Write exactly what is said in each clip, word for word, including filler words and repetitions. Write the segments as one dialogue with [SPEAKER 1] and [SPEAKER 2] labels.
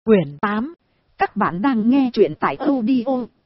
[SPEAKER 1] Quyển tám. Các bạn đang nghe truyện tại audio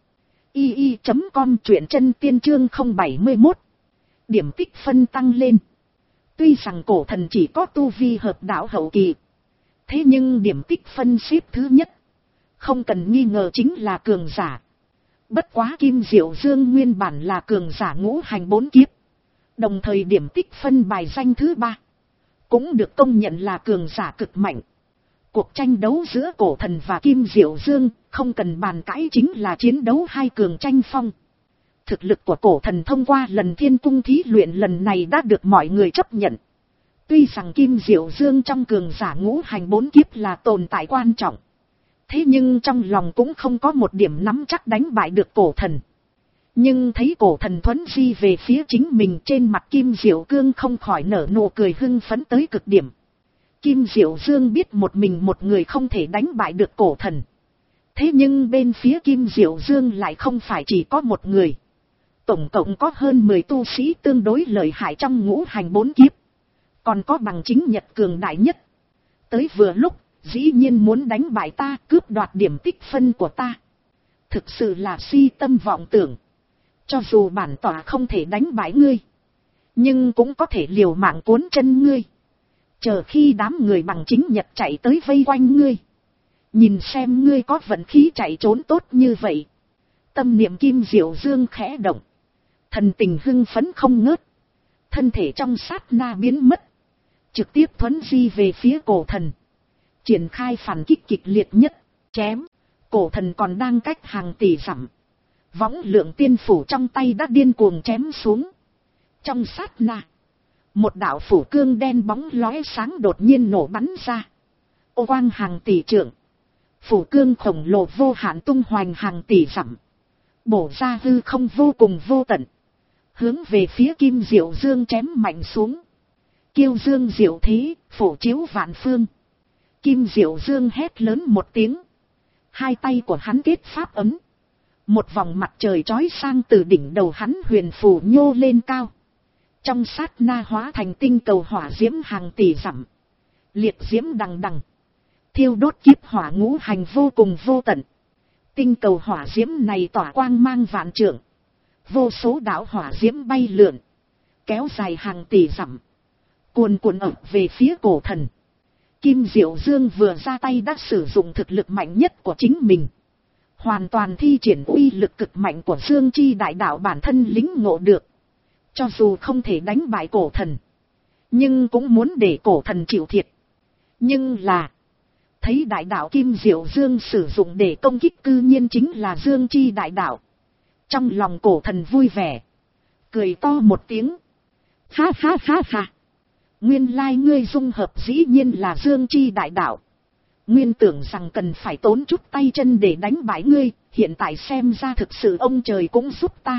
[SPEAKER 1] i i chấm com, truyện chân tiên chương không bảy mốt. Điểm tích phân tăng lên. Tuy rằng cổ thần chỉ có tu vi hợp đạo hậu kỳ, thế nhưng điểm tích phân xếp thứ nhất, không cần nghi ngờ chính là cường giả. Bất quá Kim Diệu Dương nguyên bản là cường giả ngũ hành bốn kiếp, đồng thời điểm tích phân bài danh thứ ba, cũng được công nhận là cường giả cực mạnh. Cuộc tranh đấu giữa cổ thần và Kim Diệu Dương, không cần bàn cãi, chính là chiến đấu hai cường tranh phong. Thực lực của cổ thần thông qua lần thiên cung thí luyện lần này đã được mọi người chấp nhận. Tuy rằng Kim Diệu Dương trong cường giả ngũ hành bốn kiếp là tồn tại quan trọng, thế nhưng trong lòng cũng không có một điểm nắm chắc đánh bại được cổ thần. Nhưng thấy cổ thần thuấn di về phía chính mình, trên mặt Kim Diệu Cương không khỏi nở nụ cười hưng phấn tới cực điểm. Kim Diệu Dương biết một mình một người không thể đánh bại được cổ thần. Thế nhưng bên phía Kim Diệu Dương lại không phải chỉ có một người. Tổng cộng có hơn mười tu sĩ tương đối lợi hại trong ngũ hành bốn kiếp. Còn có bằng chính nhật cường đại nhất. Tới vừa lúc, dĩ nhiên muốn đánh bại ta, cướp đoạt điểm tích phân của ta. Thực sự là si tâm vọng tưởng. Cho dù bản tỏa không thể đánh bại ngươi, nhưng cũng có thể liều mạng cuốn chân ngươi. Chờ khi đám người bằng chính nhật chạy tới vây quanh ngươi, nhìn xem ngươi có vận khí chạy trốn tốt như vậy. Tâm niệm Kim Diệu Dương khẽ động, thần tình hưng phấn không ngớt. Thân thể trong sát na biến mất, trực tiếp thuấn di về phía cổ thần, triển khai phản kích kịch liệt nhất. Chém, cổ thần còn đang cách hàng tỷ dặm, võng lượng tiên phủ trong tay đã điên cuồng chém xuống. Trong sát na, một đạo phủ cương đen bóng lóe sáng đột nhiên nổ bắn ra. Ô quang hàng tỷ trượng, phủ cương khổng lồ vô hạn tung hoành hàng tỷ dặm, bổ ra hư không vô cùng vô tận, hướng về phía Kim Diệu Dương chém mạnh xuống. Kiêu dương diệu thế, phổ chiếu vạn phương. Kim Diệu Dương hét lớn một tiếng, hai tay của hắn kết pháp ấm, một vòng mặt trời chói sang từ đỉnh đầu hắn huyền phù nhô lên cao. Trong sát na hóa thành tinh cầu hỏa diễm hàng tỷ dặm, liệt diễm đằng đằng, thiêu đốt kiếp hỏa ngũ hành vô cùng vô tận. Tinh cầu hỏa diễm này tỏa quang mang vạn trượng, vô số đạo hỏa diễm bay lượn, kéo dài hàng tỷ dặm, cuồn cuộn ập về phía cổ thần. Kim Diệu Dương vừa ra tay đã sử dụng thực lực mạnh nhất của chính mình, hoàn toàn thi triển uy lực cực mạnh của Dương Chi đại đạo bản thân lĩnh ngộ được. Cho dù không thể đánh bại cổ thần, nhưng cũng muốn để cổ thần chịu thiệt. Nhưng là, thấy đại đạo Kim Diệu Dương sử dụng để công kích cư nhiên chính là Dương Chi đại đạo. Trong lòng cổ thần vui vẻ, cười to một tiếng. Ha ha ha ha. Nguyên lai ngươi dung hợp dĩ nhiên là Dương Chi đại đạo. Nguyên tưởng rằng cần phải tốn chút tay chân để đánh bại ngươi, hiện tại xem ra thực sự ông trời cũng giúp ta.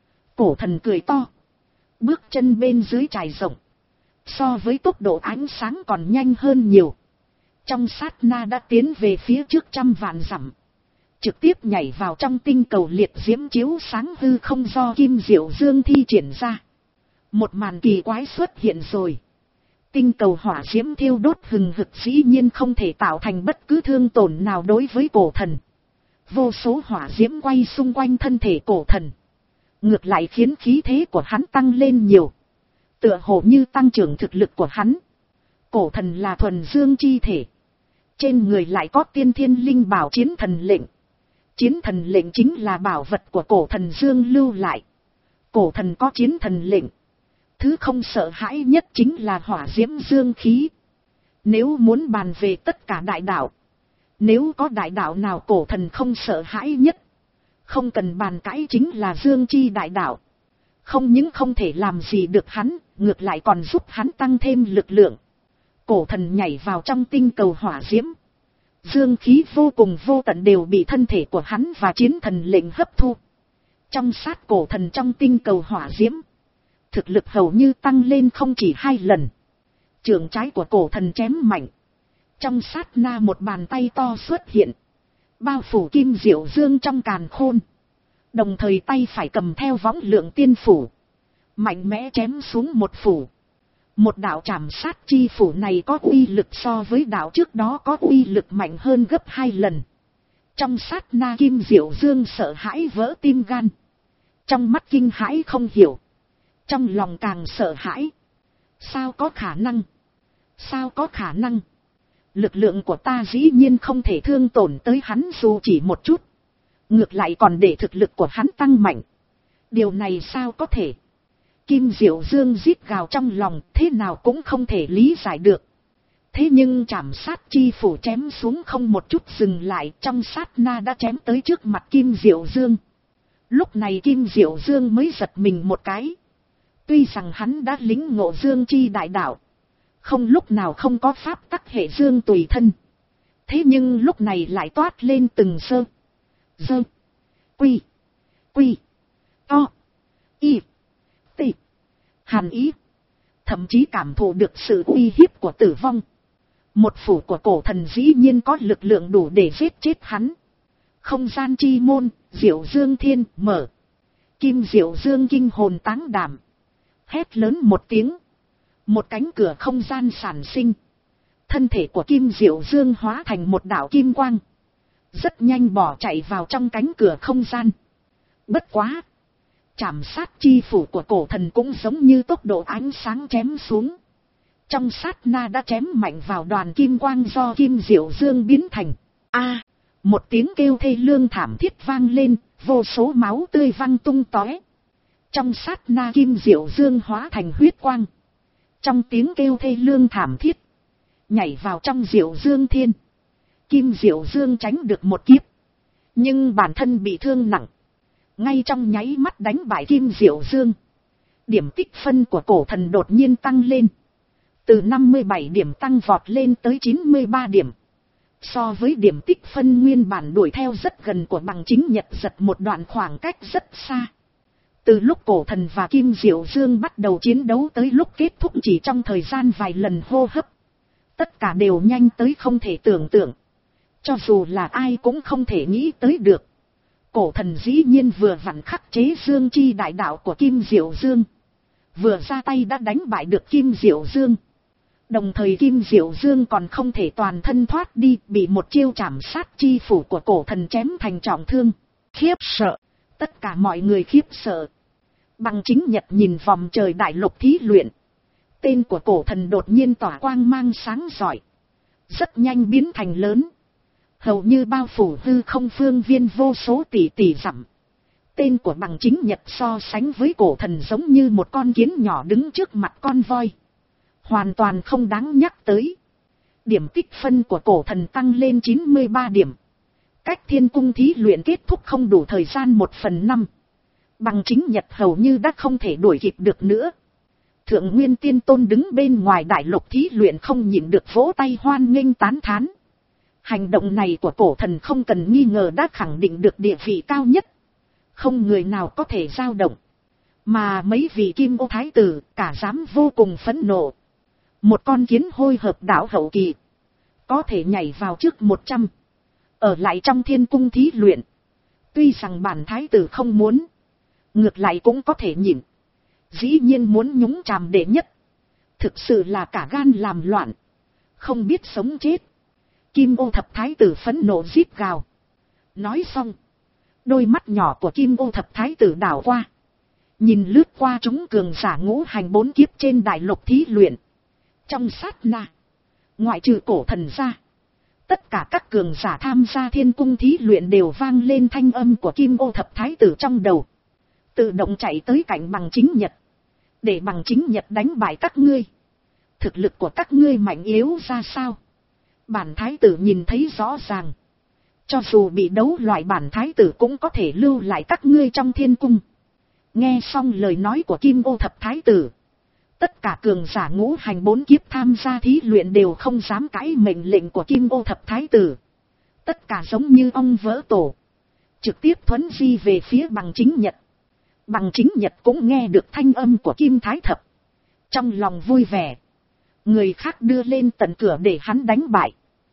[SPEAKER 1] Cổ thần cười to, bước chân bên dưới trải rộng, so với tốc độ ánh sáng còn nhanh hơn nhiều. Trong sát na đã tiến về phía trước trăm vạn dặm, trực tiếp nhảy vào trong tinh cầu liệt diễm chiếu sáng hư không do Kim Diệu Dương thi triển ra. Một màn kỳ quái xuất hiện rồi. Tinh cầu hỏa diễm thiêu đốt hừng hực dĩ nhiên không thể tạo thành bất cứ thương tổn nào đối với cổ thần. Vô số hỏa diễm quay xung quanh thân thể cổ thần, ngược lại khiến khí thế của hắn tăng lên nhiều, tựa hồ như tăng trưởng thực lực của hắn. Cổ thần là thuần dương chi thể, trên người lại có tiên thiên linh bảo chiến thần lệnh. Chiến thần lệnh chính là bảo vật của cổ thần Dương lưu lại. Cổ thần có chiến thần lệnh, thứ không sợ hãi nhất chính là hỏa diễm dương khí. Nếu muốn bàn về tất cả đại đạo, nếu có đại đạo nào cổ thần không sợ hãi nhất, không cần bàn cãi chính là Dương Chi đại đạo. Không những không thể làm gì được hắn, ngược lại còn giúp hắn tăng thêm lực lượng. Cổ thần nhảy vào trong tinh cầu hỏa diễm, dương khí vô cùng vô tận đều bị thân thể của hắn và chiến thần lệnh hấp thu. Trong sát cổ thần trong tinh cầu hỏa diễm, thực lực hầu như tăng lên không chỉ hai lần. Trường trái của cổ thần chém mạnh, trong sát na một bàn tay to xuất hiện, bao phủ Kim Diệu Dương trong càn khôn. Đồng thời tay phải cầm theo võng lượng tiên phủ, mạnh mẽ chém xuống một phủ. Một đạo trảm sát chi phủ này có uy lực so với đạo trước đó có uy lực mạnh hơn gấp hai lần. Trong sát na Kim Diệu Dương sợ hãi vỡ tim gan. Trong mắt kinh hãi không hiểu. Trong lòng càng sợ hãi. Sao có khả năng? Sao có khả năng? Lực lượng của ta dĩ nhiên không thể thương tổn tới hắn dù chỉ một chút. Ngược lại còn để thực lực của hắn tăng mạnh. Điều này sao có thể? Kim Diệu Dương rít gào trong lòng, thế nào cũng không thể lý giải được. Thế nhưng trảm sát chi phủ chém xuống không một chút dừng lại, trong sát na đã chém tới trước mặt Kim Diệu Dương. Lúc này Kim Diệu Dương mới giật mình một cái. Tuy rằng hắn đã lĩnh ngộ Dương chi đại đạo, không lúc nào không có pháp tắc hệ Dương tùy thân. Thế nhưng lúc này lại toát lên từng sơ, dơ, quy, quy, to, y, tị, hàn ý. Thậm chí cảm thụ được sự uy hiếp của tử vong. Một phủ của cổ thần dĩ nhiên có lực lượng đủ để giết chết hắn. Không gian chi môn, Diệu Dương Thiên, mở. Kim Diệu Dương kinh hồn táng đảm. Hét lớn một tiếng. Một cánh cửa không gian sản sinh. Thân thể của Kim Diệu Dương hóa thành một đạo kim quang. Rất nhanh bỏ chạy vào trong cánh cửa không gian. Bất quá. Trảm sát chi phủ của cổ thần cũng giống như tốc độ ánh sáng chém xuống. Trong sát na đã chém mạnh vào đoàn kim quang do Kim Diệu Dương biến thành. A, một tiếng kêu thê lương thảm thiết vang lên, vô số máu tươi văng tung tóe. Trong sát na Kim Diệu Dương hóa thành huyết quang. Trong tiếng kêu thê lương thảm thiết, nhảy vào trong Diệu Dương Thiên. Kim Diệu Dương tránh được một kiếp, nhưng bản thân bị thương nặng. Ngay trong nháy mắt đánh bại Kim Diệu Dương, điểm tích phân của cổ thần đột nhiên tăng lên. Từ năm mươi bảy điểm tăng vọt lên tới chín mươi ba điểm. So với điểm tích phân nguyên bản đuổi theo rất gần của Bằng Chính Nhật giật một đoạn khoảng cách rất xa. Từ lúc cổ thần và Kim Diệu Dương bắt đầu chiến đấu tới lúc kết thúc chỉ trong thời gian vài lần hô hấp. Tất cả đều nhanh tới không thể tưởng tượng. Cho dù là ai cũng không thể nghĩ tới được. Cổ thần dĩ nhiên vừa vặn khắc chế Dương chi đại đạo của Kim Diệu Dương. Vừa ra tay đã đánh bại được Kim Diệu Dương. Đồng thời Kim Diệu Dương còn không thể toàn thân thoát đi, bị một chiêu trảm sát chi phủ của cổ thần chém thành trọng thương. Khiếp sợ. Tất cả mọi người khiếp sợ. Bằng Chính Nhật nhìn vòng trời đại lục thí luyện. Tên của cổ thần đột nhiên tỏa quang mang sáng rọi. Rất nhanh biến thành lớn. Hầu như bao phủ hư không phương viên vô số tỷ tỷ dặm. Tên của Bằng Chính Nhật so sánh với cổ thần giống như một con kiến nhỏ đứng trước mặt con voi. Hoàn toàn không đáng nhắc tới. Điểm tích phân của cổ thần tăng lên chín mươi ba điểm. Cách thiên cung thí luyện kết thúc không đủ thời gian một phần năm. Bằng Chính Nhật hầu như đã không thể đuổi kịp được nữa. Thượng Nguyên Tiên Tôn đứng bên ngoài đại lục thí luyện không nhịn được vỗ tay hoan nghênh tán thán. Hành động này của cổ thần không cần nghi ngờ đã khẳng định được địa vị cao nhất. Không người nào có thể dao động. Mà mấy vị Kim Ô Thái Tử cả dám vô cùng phẫn nộ. Một con kiến hôi hợp đạo hậu kỳ. Có thể nhảy vào trước một trăm. Ở lại trong thiên cung thí luyện. Tuy rằng bản Thái Tử không muốn. Ngược lại cũng có thể nhịn. Dĩ nhiên muốn nhúng chàm đệ nhất. Thực sự là cả gan làm loạn. Không biết sống chết. Kim Ô Thập Thái Tử phẫn nộ rít gào. Nói xong. Đôi mắt nhỏ của Kim Ô Thập Thái Tử đảo qua. Nhìn lướt qua chúng cường giả ngũ hành bốn kiếp trên đại lục thí luyện. Trong sát na. Ngoại trừ cổ thần ra. Tất cả các cường giả tham gia thiên cung thí luyện đều vang lên thanh âm của Kim Ô Thập Thái Tử trong đầu. Tự động chạy tới cạnh Bằng Chính Nhật. Để Bằng Chính Nhật đánh bại các ngươi. Thực lực của các ngươi mạnh yếu ra sao? Bản Thái Tử nhìn thấy rõ ràng. Cho dù bị đấu loại bản Thái Tử cũng có thể lưu lại các ngươi trong thiên cung. Nghe xong lời nói của Kim Ô Thập Thái Tử. Tất cả cường giả ngũ hành bốn kiếp tham gia thí luyện đều không dám cãi mệnh lệnh của Kim Ô Thập Thái Tử. Tất cả giống như ong vỡ tổ. Trực tiếp thuấn di về phía Bằng Chính Nhật. Bằng Chính Nhật cũng nghe được thanh âm của Kim Thái Thập. Trong lòng vui vẻ. Người khác đưa lên tận cửa để hắn đánh bại.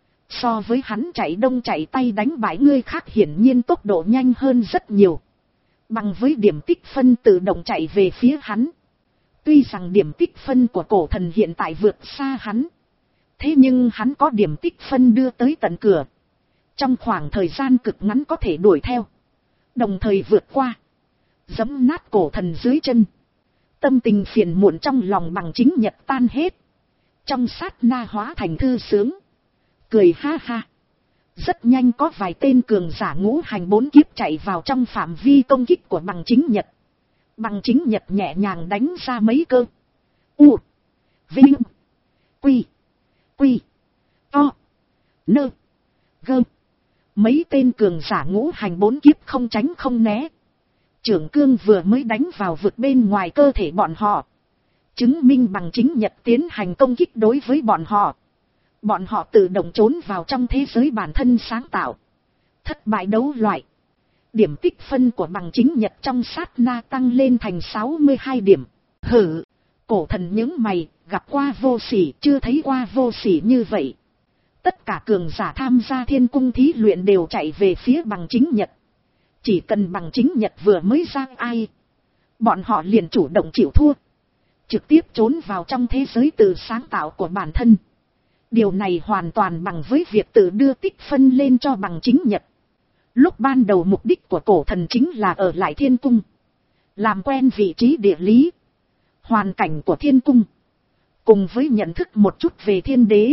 [SPEAKER 1] So với hắn chạy đông chạy tay đánh bại người khác hiển nhiên tốc độ nhanh hơn rất nhiều. Bằng với điểm tích phân tự động chạy về phía hắn. Tuy rằng điểm tích phân của cổ thần hiện tại vượt xa hắn. Thế nhưng hắn có điểm tích phân đưa tới tận cửa. Trong khoảng thời gian cực ngắn có thể đuổi theo. Đồng thời vượt qua. Giẫm nát cổ thần dưới chân. Tâm tình phiền muộn trong lòng bằng chính nhật tan hết. Trong sát na hóa thành thư sướng. Cười ha ha. Rất nhanh có vài tên cường giả ngũ hành bốn kiếp chạy vào trong phạm vi công kích của bằng chính nhật. Bằng chính nhật nhẹ nhàng đánh ra mấy cơ. U. Vinh. Quy. Quy. To. Nơ. Gơ. Mấy tên cường giả ngũ hành bốn kiếp không tránh không né. Trưởng cương vừa mới đánh vào vực bên ngoài cơ thể bọn họ. Chứng minh bằng chính nhật tiến hành công kích đối với bọn họ. Bọn họ tự động trốn vào trong thế giới bản thân sáng tạo. Thất bại đấu loại. Điểm tích phân của bằng chính nhật trong sát na tăng lên thành sáu mươi hai điểm. Hử, cổ thần những mày, gặp qua vô sỉ, chưa thấy qua vô sỉ như vậy. Tất cả cường giả tham gia thiên cung thí luyện đều chạy về phía bằng chính nhật. Chỉ cần bằng chính nhật vừa mới ra ai, bọn họ liền chủ động chịu thua. Trực tiếp trốn vào trong thế giới tự sáng tạo của bản thân. Điều này hoàn toàn bằng với việc tự đưa tích phân lên cho bằng chính nhật. Lúc ban đầu mục đích của cổ thần chính là ở lại thiên cung. Làm quen vị trí địa lý, hoàn cảnh của thiên cung. Cùng với nhận thức một chút về thiên đế.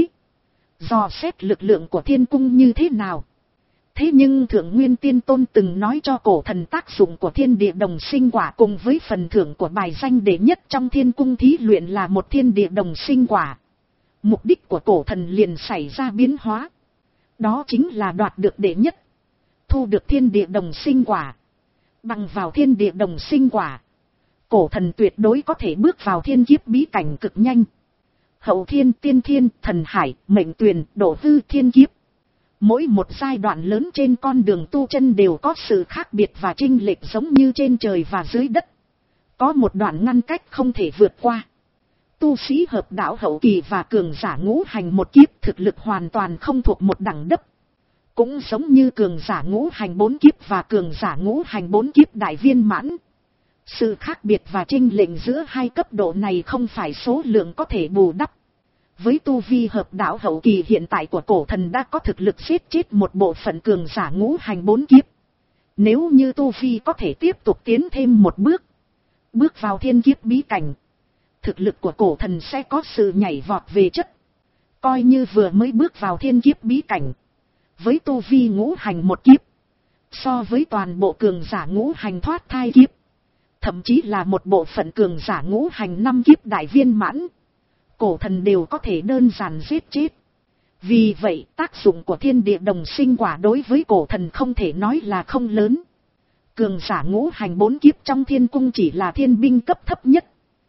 [SPEAKER 1] Dò xét lực lượng của thiên cung như thế nào. Thế nhưng Thượng Nguyên Tiên Tôn từng nói cho cổ thần tác dụng của thiên địa đồng sinh quả cùng với phần thưởng của bài danh đệ nhất trong thiên cung thí luyện là một thiên địa đồng sinh quả. Mục đích của cổ thần liền xảy ra biến hóa. Đó chính là đoạt được đệ nhất. Thu được thiên địa đồng sinh quả. Bằng vào thiên địa đồng sinh quả, cổ thần tuyệt đối có thể bước vào thiên kiếp bí cảnh cực nhanh. Hậu thiên, tiên thiên, thần hải, mệnh tuyền, độ hư thiên kiếp. Mỗi một giai đoạn lớn trên con đường tu chân đều có sự khác biệt và chênh lệch giống như trên trời và dưới đất. Có một đoạn ngăn cách không thể vượt qua. Tu sĩ hợp đạo hậu kỳ và cường giả ngũ hành một kiếp thực lực hoàn toàn không thuộc một đẳng cấp. Cũng giống như cường giả ngũ hành bốn kiếp và cường giả ngũ hành bốn kiếp đại viên mãn. Sự khác biệt và chênh lệch giữa hai cấp độ này không phải số lượng có thể bù đắp. Với tu vi hợp đạo hậu kỳ hiện tại của cổ thần đã có thực lực giết chết một bộ phận cường giả ngũ hành bốn kiếp. Nếu như tu vi có thể tiếp tục tiến thêm một bước, bước vào thiên kiếp bí cảnh, thực lực của cổ thần sẽ có sự nhảy vọt về chất. Coi như vừa mới bước vào thiên kiếp bí cảnh, với tu vi ngũ hành một kiếp, so với toàn bộ cường giả ngũ hành thoát thai kiếp, thậm chí là một bộ phận cường giả ngũ hành năm kiếp đại viên mãn, cổ thần đều có thể đơn giản giết chết. Vì vậy tác dụng của thiên địa đồng sinh quả đối với cổ thần không thể nói là không lớn. Cường giả ngũ hành bốn kiếp trong thiên cung chỉ là thiên binh cấp thấp nhất.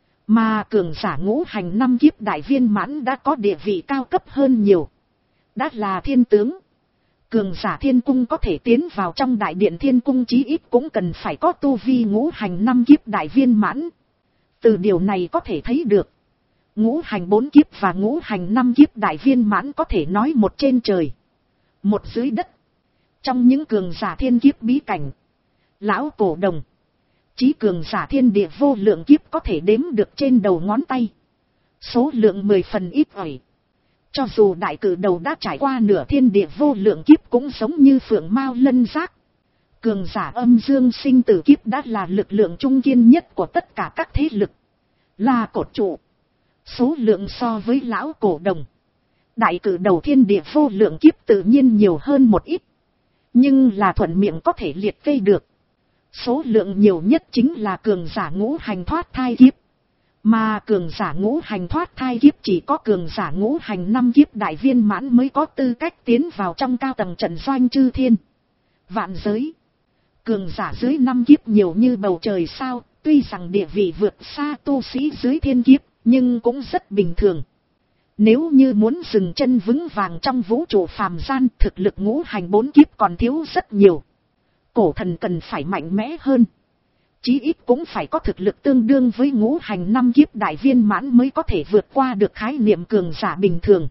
[SPEAKER 1] Mà cường giả ngũ hành năm kiếp đại viên mãn đã có địa vị cao cấp hơn nhiều. Đã là thiên tướng. Cường giả thiên cung có thể tiến vào trong đại điện thiên cung chí ít cũng cần phải có tu vi ngũ hành năm kiếp đại viên mãn. Từ điều này có thể thấy được, ngũ hành bốn kiếp và ngũ hành năm kiếp đại viên mãn có thể nói một trên trời, một dưới đất. Trong những cường giả thiên kiếp bí cảnh, lão cổ đồng, chí cường giả thiên địa vô lượng kiếp có thể đếm được trên đầu ngón tay. Số lượng mười phần ít ỏi. Cho dù đại cử đầu đã trải qua nửa thiên địa vô lượng kiếp cũng giống như phượng mao lân giác. Cường giả âm dương sinh tử kiếp đã là lực lượng trung kiên nhất của tất cả các thế lực, là cột trụ. Số lượng so với lão cổ đồng, đại cử đầu thiên địa vô lượng kiếp tự nhiên nhiều hơn một ít. Nhưng là thuận miệng có thể liệt kê được. Số lượng nhiều nhất chính là cường giả ngũ hành thoát thai kiếp. Mà cường giả ngũ hành thoát thai kiếp chỉ có cường giả ngũ hành năm kiếp đại viên mãn mới có tư cách tiến vào trong cao tầng trận doanh chư thiên vạn giới. Cường giả dưới năm kiếp nhiều như bầu trời sao, tuy rằng địa vị vượt xa tu sĩ dưới thiên kiếp, nhưng cũng rất bình thường. Nếu như muốn dừng chân vững vàng trong vũ trụ phàm gian, thực lực ngũ hành bốn kiếp còn thiếu rất nhiều. Cổ thần cần phải mạnh mẽ hơn. Chí ít cũng phải có thực lực tương đương với ngũ hành năm kiếp đại viên mãn mới có thể vượt qua được khái niệm cường giả bình thường.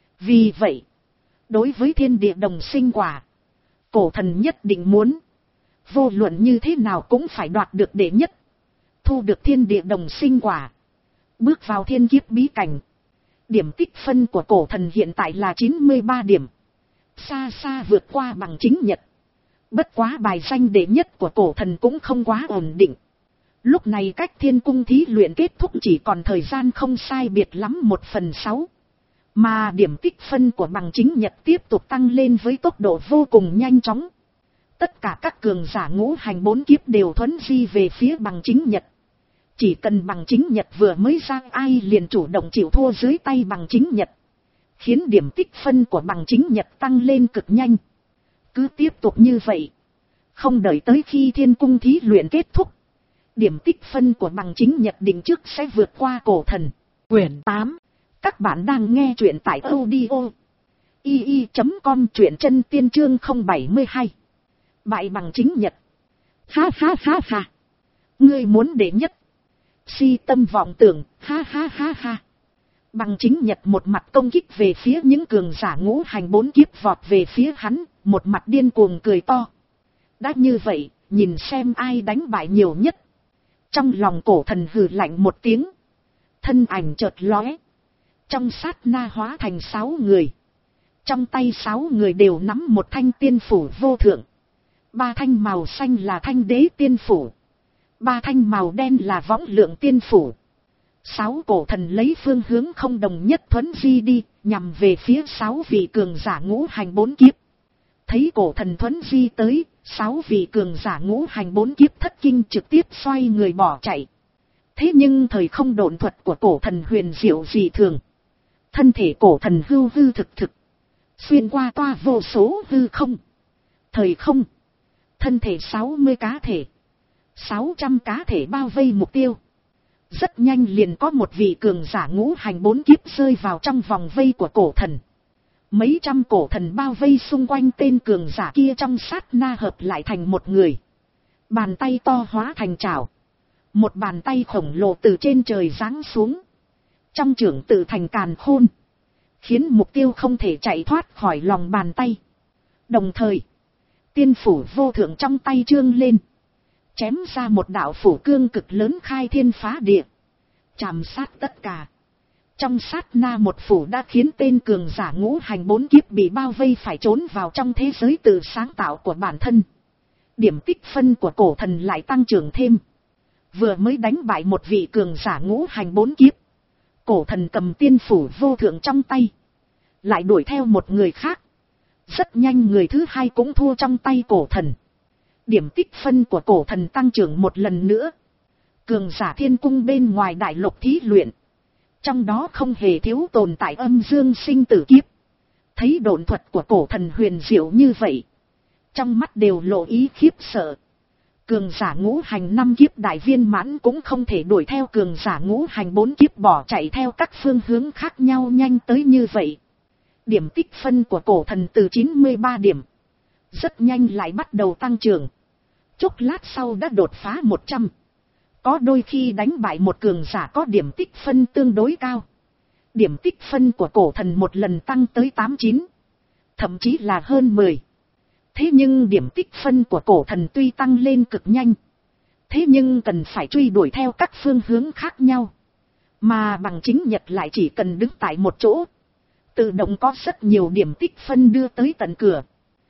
[SPEAKER 1] Vì vậy, đối với thiên địa đồng sinh quả, cổ thần nhất định muốn, vô luận như thế nào cũng phải đoạt được đệ nhất, thu được thiên địa đồng sinh quả. Bước vào thiên kiếp bí cảnh. Điểm tích phân của cổ thần hiện tại là chín mươi ba điểm. Xa xa vượt qua bằng chính nhật. Bất quá bài danh đệ nhất của cổ thần cũng không quá ổn định. Lúc này cách thiên cung thí luyện kết thúc chỉ còn thời gian không sai biệt lắm một phần sáu. Mà điểm tích phân của bằng chính nhật tiếp tục tăng lên với tốc độ vô cùng nhanh chóng. Tất cả các cường giả ngũ hành bốn kiếp đều thuấn di về phía bằng chính nhật. Chỉ cần bằng chính nhật vừa mới ra ai liền chủ động chịu thua dưới tay bằng chính nhật. Khiến điểm tích phân của bằng chính nhật tăng lên cực nhanh. Cứ tiếp tục như vậy. Không đợi tới khi thiên cung thí luyện kết thúc. Điểm tích phân của bằng chính nhật định trước sẽ vượt qua cổ thần. Quyển tám. Các bạn đang nghe truyện tại audio i i chấm com, truyện chân tiên chương không bảy hai. Bại bằng chính nhật. Ha ha ha ha. Ngươi muốn đệ nhất. Si tâm vọng tưởng, ha ha ha ha. Bằng chính nhật một mặt công kích về phía những cường giả ngũ hành bốn kiếp vọt về phía hắn, một mặt điên cuồng cười to. Đã như vậy, nhìn xem ai đánh bại nhiều nhất. Trong lòng cổ thần hừ lạnh một tiếng. Thân ảnh chợt lóe. Trong sát na hóa thành sáu người. Trong tay sáu người đều nắm một thanh tiên phủ vô thượng. Ba thanh màu xanh là thanh đế tiên phủ. Ba thanh màu đen là võng lượng tiên phủ. Sáu cổ thần lấy phương hướng không đồng nhất thuấn di đi, nhằm về phía sáu vị cường giả ngũ hành bốn kiếp. Thấy cổ thần thuấn di tới, sáu vị cường giả ngũ hành bốn kiếp thất kinh trực tiếp xoay người bỏ chạy. Thế nhưng thời không độn thuật của cổ thần huyền diệu dị thường. Thân thể cổ thần hưu hư thực thực. Xuyên qua toa vô số hư không. Thời không. Thân thể sáu mươi cá thể. sáu trăm cá thể bao vây mục tiêu. Rất nhanh liền có một vị cường giả ngũ hành bốn kiếp rơi vào trong vòng vây của cổ thần. Mấy trăm cổ thần bao vây xung quanh tên cường giả kia trong sát na hợp lại thành một người. Bàn tay to hóa thành chảo. Một bàn tay khổng lồ từ trên trời giáng xuống. Trong trưởng tự thành càn khôn. Khiến mục tiêu không thể chạy thoát khỏi lòng bàn tay. Đồng thời, tiên phủ vô thượng trong tay trương lên. Chém ra một đạo phủ cương cực lớn khai thiên phá địa. Chạm sát tất cả. Trong sát na một phủ đã khiến tên cường giả ngũ hành bốn kiếp bị bao vây phải trốn vào trong thế giới tự sáng tạo của bản thân. Điểm tích phân của cổ thần lại tăng trưởng thêm. Vừa mới đánh bại một vị cường giả ngũ hành bốn kiếp. Cổ thần cầm tiên phủ vô thượng trong tay. Lại đuổi theo một người khác. Rất nhanh người thứ hai cũng thua trong tay cổ thần. Điểm tích phân của cổ thần tăng trưởng một lần nữa. Cường giả thiên cung bên ngoài đại lục thí luyện. Trong đó không hề thiếu tồn tại âm dương sinh tử kiếp. Thấy độn thuật của cổ thần huyền diệu như vậy. Trong mắt đều lộ ý khiếp sợ. Cường giả ngũ hành năm kiếp đại viên mãn cũng không thể đuổi theo cường giả ngũ hành bốn kiếp bỏ chạy theo các phương hướng khác nhau nhanh tới như vậy. Điểm tích phân của cổ thần từ chín mươi ba điểm. Rất nhanh lại bắt đầu tăng trưởng. Chốc lát sau đã đột phá một trăm. Có đôi khi đánh bại một cường giả có điểm tích phân tương đối cao. Điểm tích phân của cổ thần một lần tăng tới tám chín. Thậm chí là hơn mười. Thế nhưng điểm tích phân của cổ thần tuy tăng lên cực nhanh. Thế nhưng cần phải truy đuổi theo các phương hướng khác nhau. Mà bằng chính nhật lại chỉ cần đứng tại một chỗ. Tự động có rất nhiều điểm tích phân đưa tới tận cửa.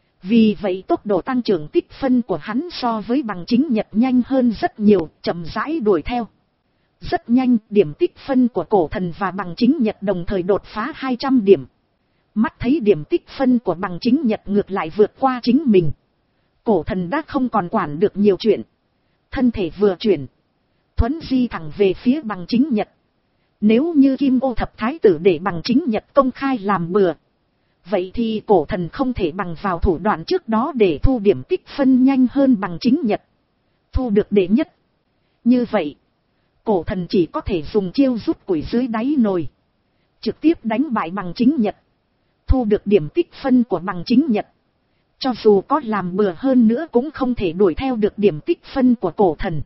[SPEAKER 1] Vì vậy tốc độ tăng trưởng tích phân của hắn so với bằng chính nhật nhanh hơn rất nhiều, chậm rãi đuổi theo. Rất nhanh, điểm tích phân của cổ thần và bằng chính nhật đồng thời đột phá hai trăm điểm. Mắt thấy điểm tích phân của bằng chính nhật ngược lại vượt qua chính mình. Cổ thần đã không còn quản được nhiều chuyện. Thân thể vừa chuyển. Thuấn di thẳng về phía bằng chính nhật. Nếu như Kim Ô Thập Thái Tử để bằng chính nhật công khai làm bừa. Vậy thì cổ thần không thể bằng vào thủ đoạn trước đó để thu điểm tích phân nhanh hơn bằng chính nhật. Thu được đệ nhất. Như vậy, cổ thần chỉ có thể dùng chiêu rút củi dưới đáy nồi. Trực tiếp đánh bại bằng chính nhật. Thu được điểm tích phân của bằng chính nhật. Cho dù có làm bừa hơn nữa cũng không thể đuổi theo được điểm tích phân của cổ thần.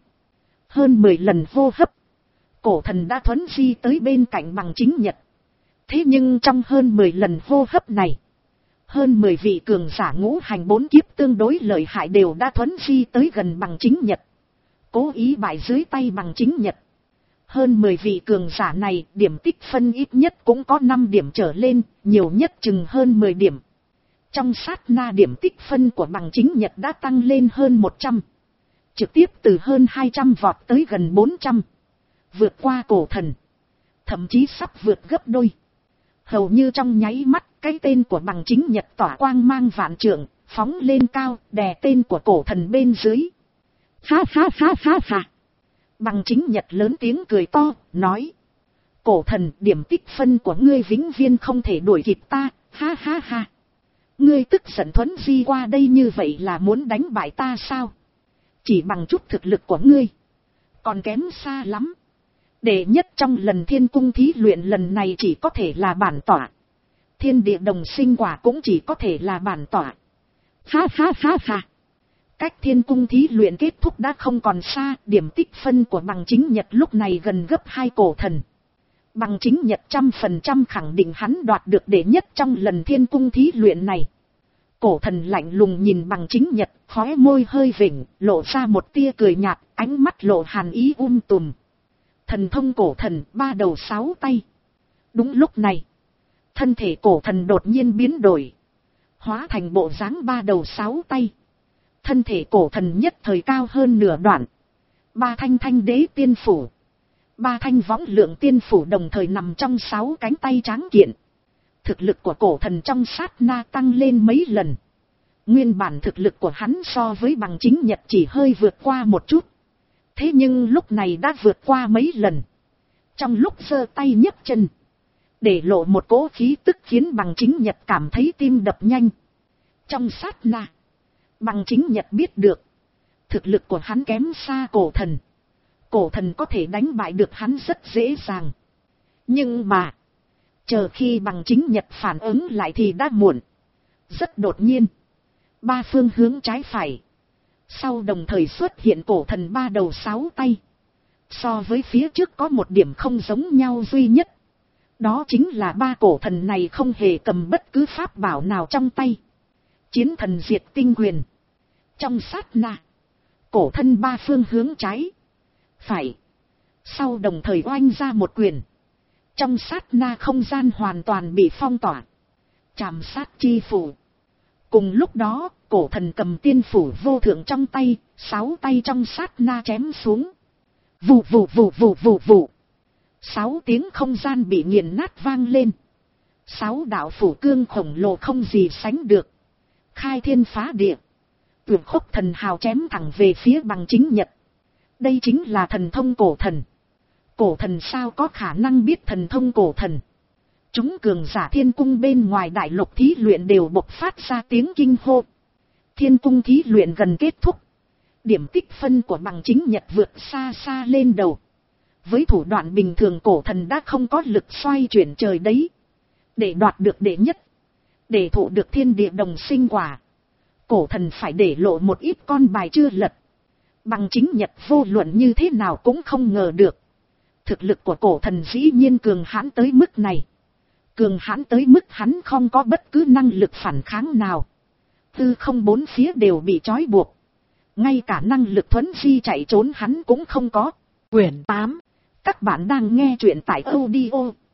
[SPEAKER 1] Hơn mười lần vô hấp. Cổ thần đã thuấn di tới bên cạnh bằng chính nhật. Thế nhưng trong hơn mười lần hô hấp này, hơn mười vị cường giả ngũ hành bốn kiếp tương đối lợi hại đều đã thuấn di tới gần bằng chính nhật. Cố ý bại dưới tay bằng chính nhật. Hơn mười vị cường giả này, điểm tích phân ít nhất cũng có năm điểm trở lên, nhiều nhất chừng hơn mười điểm. Trong sát na điểm tích phân của Bằng Chính Nhật đã tăng lên hơn một trăm. Trực tiếp từ hơn hai trăm vọt tới gần bốn trăm. Vượt qua cổ thần. Thậm chí sắp vượt gấp đôi. Hầu như trong nháy mắt, cái tên của Bằng Chính Nhật tỏa quang mang vạn trượng, phóng lên cao, đè tên của cổ thần bên dưới. Ha ha ha ha ha. Bằng Chính Nhật lớn tiếng cười to, nói. Cổ thần, điểm tích phân của ngươi vĩnh viễn không thể đuổi kịp ta, ha ha ha. Ngươi tức giận thuấn di qua đây như vậy là muốn đánh bại ta sao? Chỉ bằng chút thực lực của ngươi. Còn kém xa lắm. Đệ nhất trong lần thiên cung thí luyện lần này chỉ có thể là bản tỏa. Thiên địa đồng sinh quả cũng chỉ có thể là bản tỏa. Ha ha ha ha. Cách thiên cung thí luyện kết thúc đã không còn xa, điểm tích phân của Bằng Chính Nhật lúc này gần gấp hai cổ thần. Bằng Chính Nhật trăm phần trăm khẳng định hắn đoạt được đệ nhất trong lần thiên cung thí luyện này. Cổ thần lạnh lùng nhìn Bằng Chính Nhật, khóe môi hơi vểnh, lộ ra một tia cười nhạt, ánh mắt lộ hàn ý um tùm. Thần thông cổ thần, ba đầu sáu tay. Đúng lúc này, thân thể cổ thần đột nhiên biến đổi, hóa thành bộ dáng ba đầu sáu tay. Thân thể cổ thần nhất thời cao hơn nửa đoạn. Ba thanh thanh đế tiên phủ, ba thanh võng lượng tiên phủ đồng thời nằm trong sáu cánh tay tráng kiện. Thực lực của cổ thần trong sát na tăng lên mấy lần. Nguyên bản thực lực của hắn so với Bằng Chính Nhật chỉ hơi vượt qua một chút. Thế nhưng lúc này đã vượt qua mấy lần. Trong lúc giơ tay nhấc chân, để lộ một cỗ khí tức khiến Bằng Chính Nhật cảm thấy tim đập nhanh. Trong sát na, Bằng Chính Nhật biết được, thực lực của hắn kém xa cổ thần. Cổ thần có thể đánh bại được hắn rất dễ dàng. Nhưng mà, chờ khi Bằng Chính Nhật phản ứng lại thì đã muộn. Rất đột nhiên, ba phương hướng trái phải, sau đồng thời xuất hiện cổ thần ba đầu sáu tay. So với phía trước có một điểm không giống nhau duy nhất. Đó chính là ba cổ thần này không hề cầm bất cứ pháp bảo nào trong tay. Chiến thần diệt tinh quyền. Trong sát na, cổ thân ba phương hướng trái, phải, sau đồng thời oanh ra một quyền. Trong sát na không gian hoàn toàn bị phong tỏa, chạm sát chi phủ. Cùng lúc đó, cổ thần cầm tiên phủ vô thượng trong tay, sáu tay trong sát na chém xuống. Vù vù vù vù vù vù. Sáu tiếng không gian bị nghiền nát vang lên. Sáu đạo phủ cương khổng lồ không gì sánh được. Khai thiên phá địa. Tuyệt khúc thần hào chém thẳng về phía Bằng Chính Nhật. Đây chính là thần thông cổ thần. Cổ thần sao có khả năng biết thần thông cổ thần? Chúng cường giả thiên cung bên ngoài đại lục thí luyện đều bộc phát ra tiếng kinh hô. Thiên cung thí luyện gần kết thúc. Điểm tích phân của Bằng Chính Nhật vượt xa xa lên đầu. Với thủ đoạn bình thường cổ thần đã không có lực xoay chuyển trời đấy. Để đoạt được đệ nhất, để thụ được thiên địa đồng sinh quả, cổ thần phải để lộ một ít con bài chưa lật. Bằng Chính Nhật vô luận như thế nào cũng không ngờ được. Thực lực của cổ thần dĩ nhiên cường hãn tới mức này. Cường hãn tới mức hắn không có bất cứ năng lực phản kháng nào. Tư không bốn phía đều bị trói buộc. Ngay cả năng lực thuấn di chạy trốn hắn cũng không có. Quyển tám. Các bạn đang nghe truyện tại audio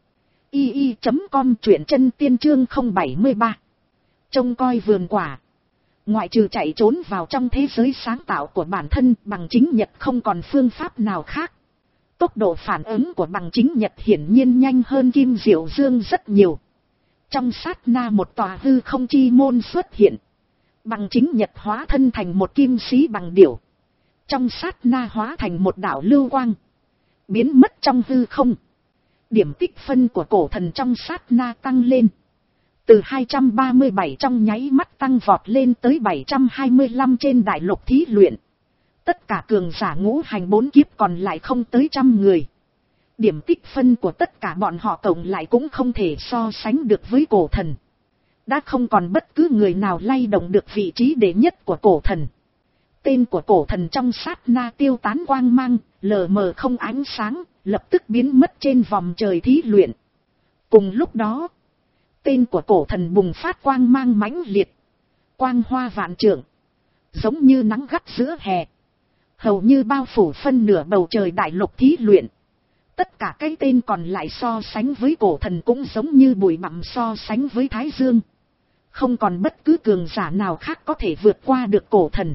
[SPEAKER 1] i i chấm com, truyện chân tiên chương không bảy ba. Trông coi vườn quả. Ngoại trừ chạy trốn vào trong thế giới sáng tạo của bản thân, Bằng Chính Nhật không còn phương pháp nào khác. Tốc độ phản ứng của Bằng Chính Nhật hiển nhiên nhanh hơn Kim Diệu Dương rất nhiều. Trong sát na một tòa hư không chi môn xuất hiện. Bằng Chính Nhật hóa thân thành một kim sĩ bằng điểu. Trong sát na hóa thành một đạo lưu quang, biến mất trong hư không. Điểm tích phân của cổ thần trong sát na tăng lên. Từ hai trăm ba mươi bảy trong nháy mắt tăng vọt lên tới bảy trăm hai mươi lăm trên đại lục thí luyện. Tất cả cường giả ngũ hành bốn kiếp còn lại không tới trăm người. Điểm tích phân của tất cả bọn họ cộng lại cũng không thể so sánh được với cổ thần. Đã không còn bất cứ người nào lay động được vị trí đệ nhất của cổ thần. Tên của cổ thần trong sát na tiêu tán quang mang, lờ mờ không ánh sáng, lập tức biến mất trên vòng trời thí luyện. Cùng lúc đó, tên của cổ thần bùng phát quang mang mãnh liệt. Quang hoa vạn trượng, giống như nắng gắt giữa hè, hầu như bao phủ phân nửa bầu trời đại lục thí luyện. Tất cả cái tên còn lại so sánh với cổ thần cũng giống như bụi bặm so sánh với Thái Dương. Không còn bất cứ cường giả nào khác có thể vượt qua được cổ thần.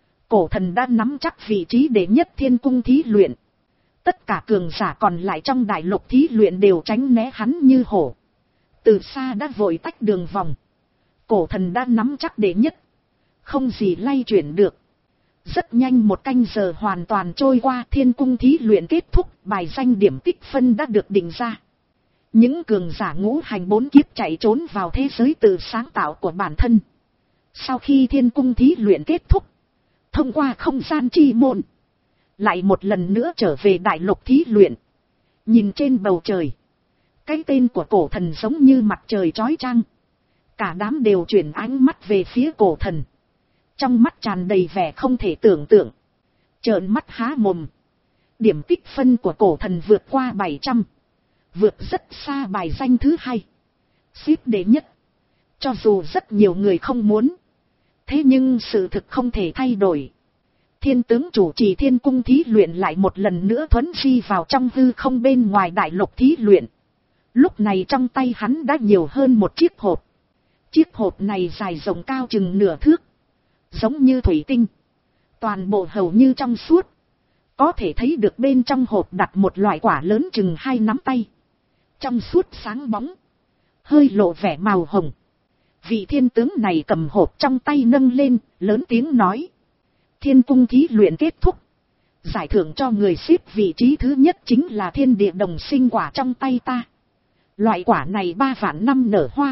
[SPEAKER 1] Cổ thần đã nắm chắc vị trí đệ nhất thiên cung thí luyện. Tất cả cường giả còn lại trong đại lục thí luyện đều tránh né hắn như hổ. Từ xa đã vội tách đường vòng. Cổ thần đã nắm chắc đệ nhất. Không gì lay chuyển được. Rất nhanh một canh giờ hoàn toàn trôi qua, thiên cung thí luyện kết thúc, bài danh điểm tích phân đã được định ra. Những cường giả ngũ hành bốn kiếp chạy trốn vào thế giới tự sáng tạo của bản thân. Sau khi thiên cung thí luyện kết thúc, thông qua không gian chi môn, lại một lần nữa trở về đại lục thí luyện. Nhìn trên bầu trời, cái tên của cổ thần giống như mặt trời chói chang. Cả đám đều chuyển ánh mắt về phía cổ thần. Trong mắt tràn đầy vẻ không thể tưởng tượng. Trợn mắt há mồm. Điểm tích phân của cổ thần vượt qua bảy trăm. Vượt rất xa bài danh thứ hai. Xếp đệ nhất. Cho dù rất nhiều người không muốn. Thế nhưng sự thực không thể thay đổi. Thiên tướng chủ trì thiên cung thí luyện lại một lần nữa thuấn di vào trong hư không bên ngoài đại lục thí luyện. Lúc này trong tay hắn đã nhiều hơn một chiếc hộp. Chiếc hộp này dài rộng cao chừng nửa thước. Giống như thủy tinh. Toàn bộ hầu như trong suốt. Có thể thấy được bên trong hộp đặt một loại quả lớn chừng hai nắm tay. Trong suốt sáng bóng. Hơi lộ vẻ màu hồng. Vị thiên tướng này cầm hộp trong tay nâng lên, lớn tiếng nói. Thiên cung thí luyện kết thúc. Giải thưởng cho người xếp vị trí thứ nhất chính là thiên địa đồng sinh quả trong tay ta. Loại quả này ba vạn năm nở hoa.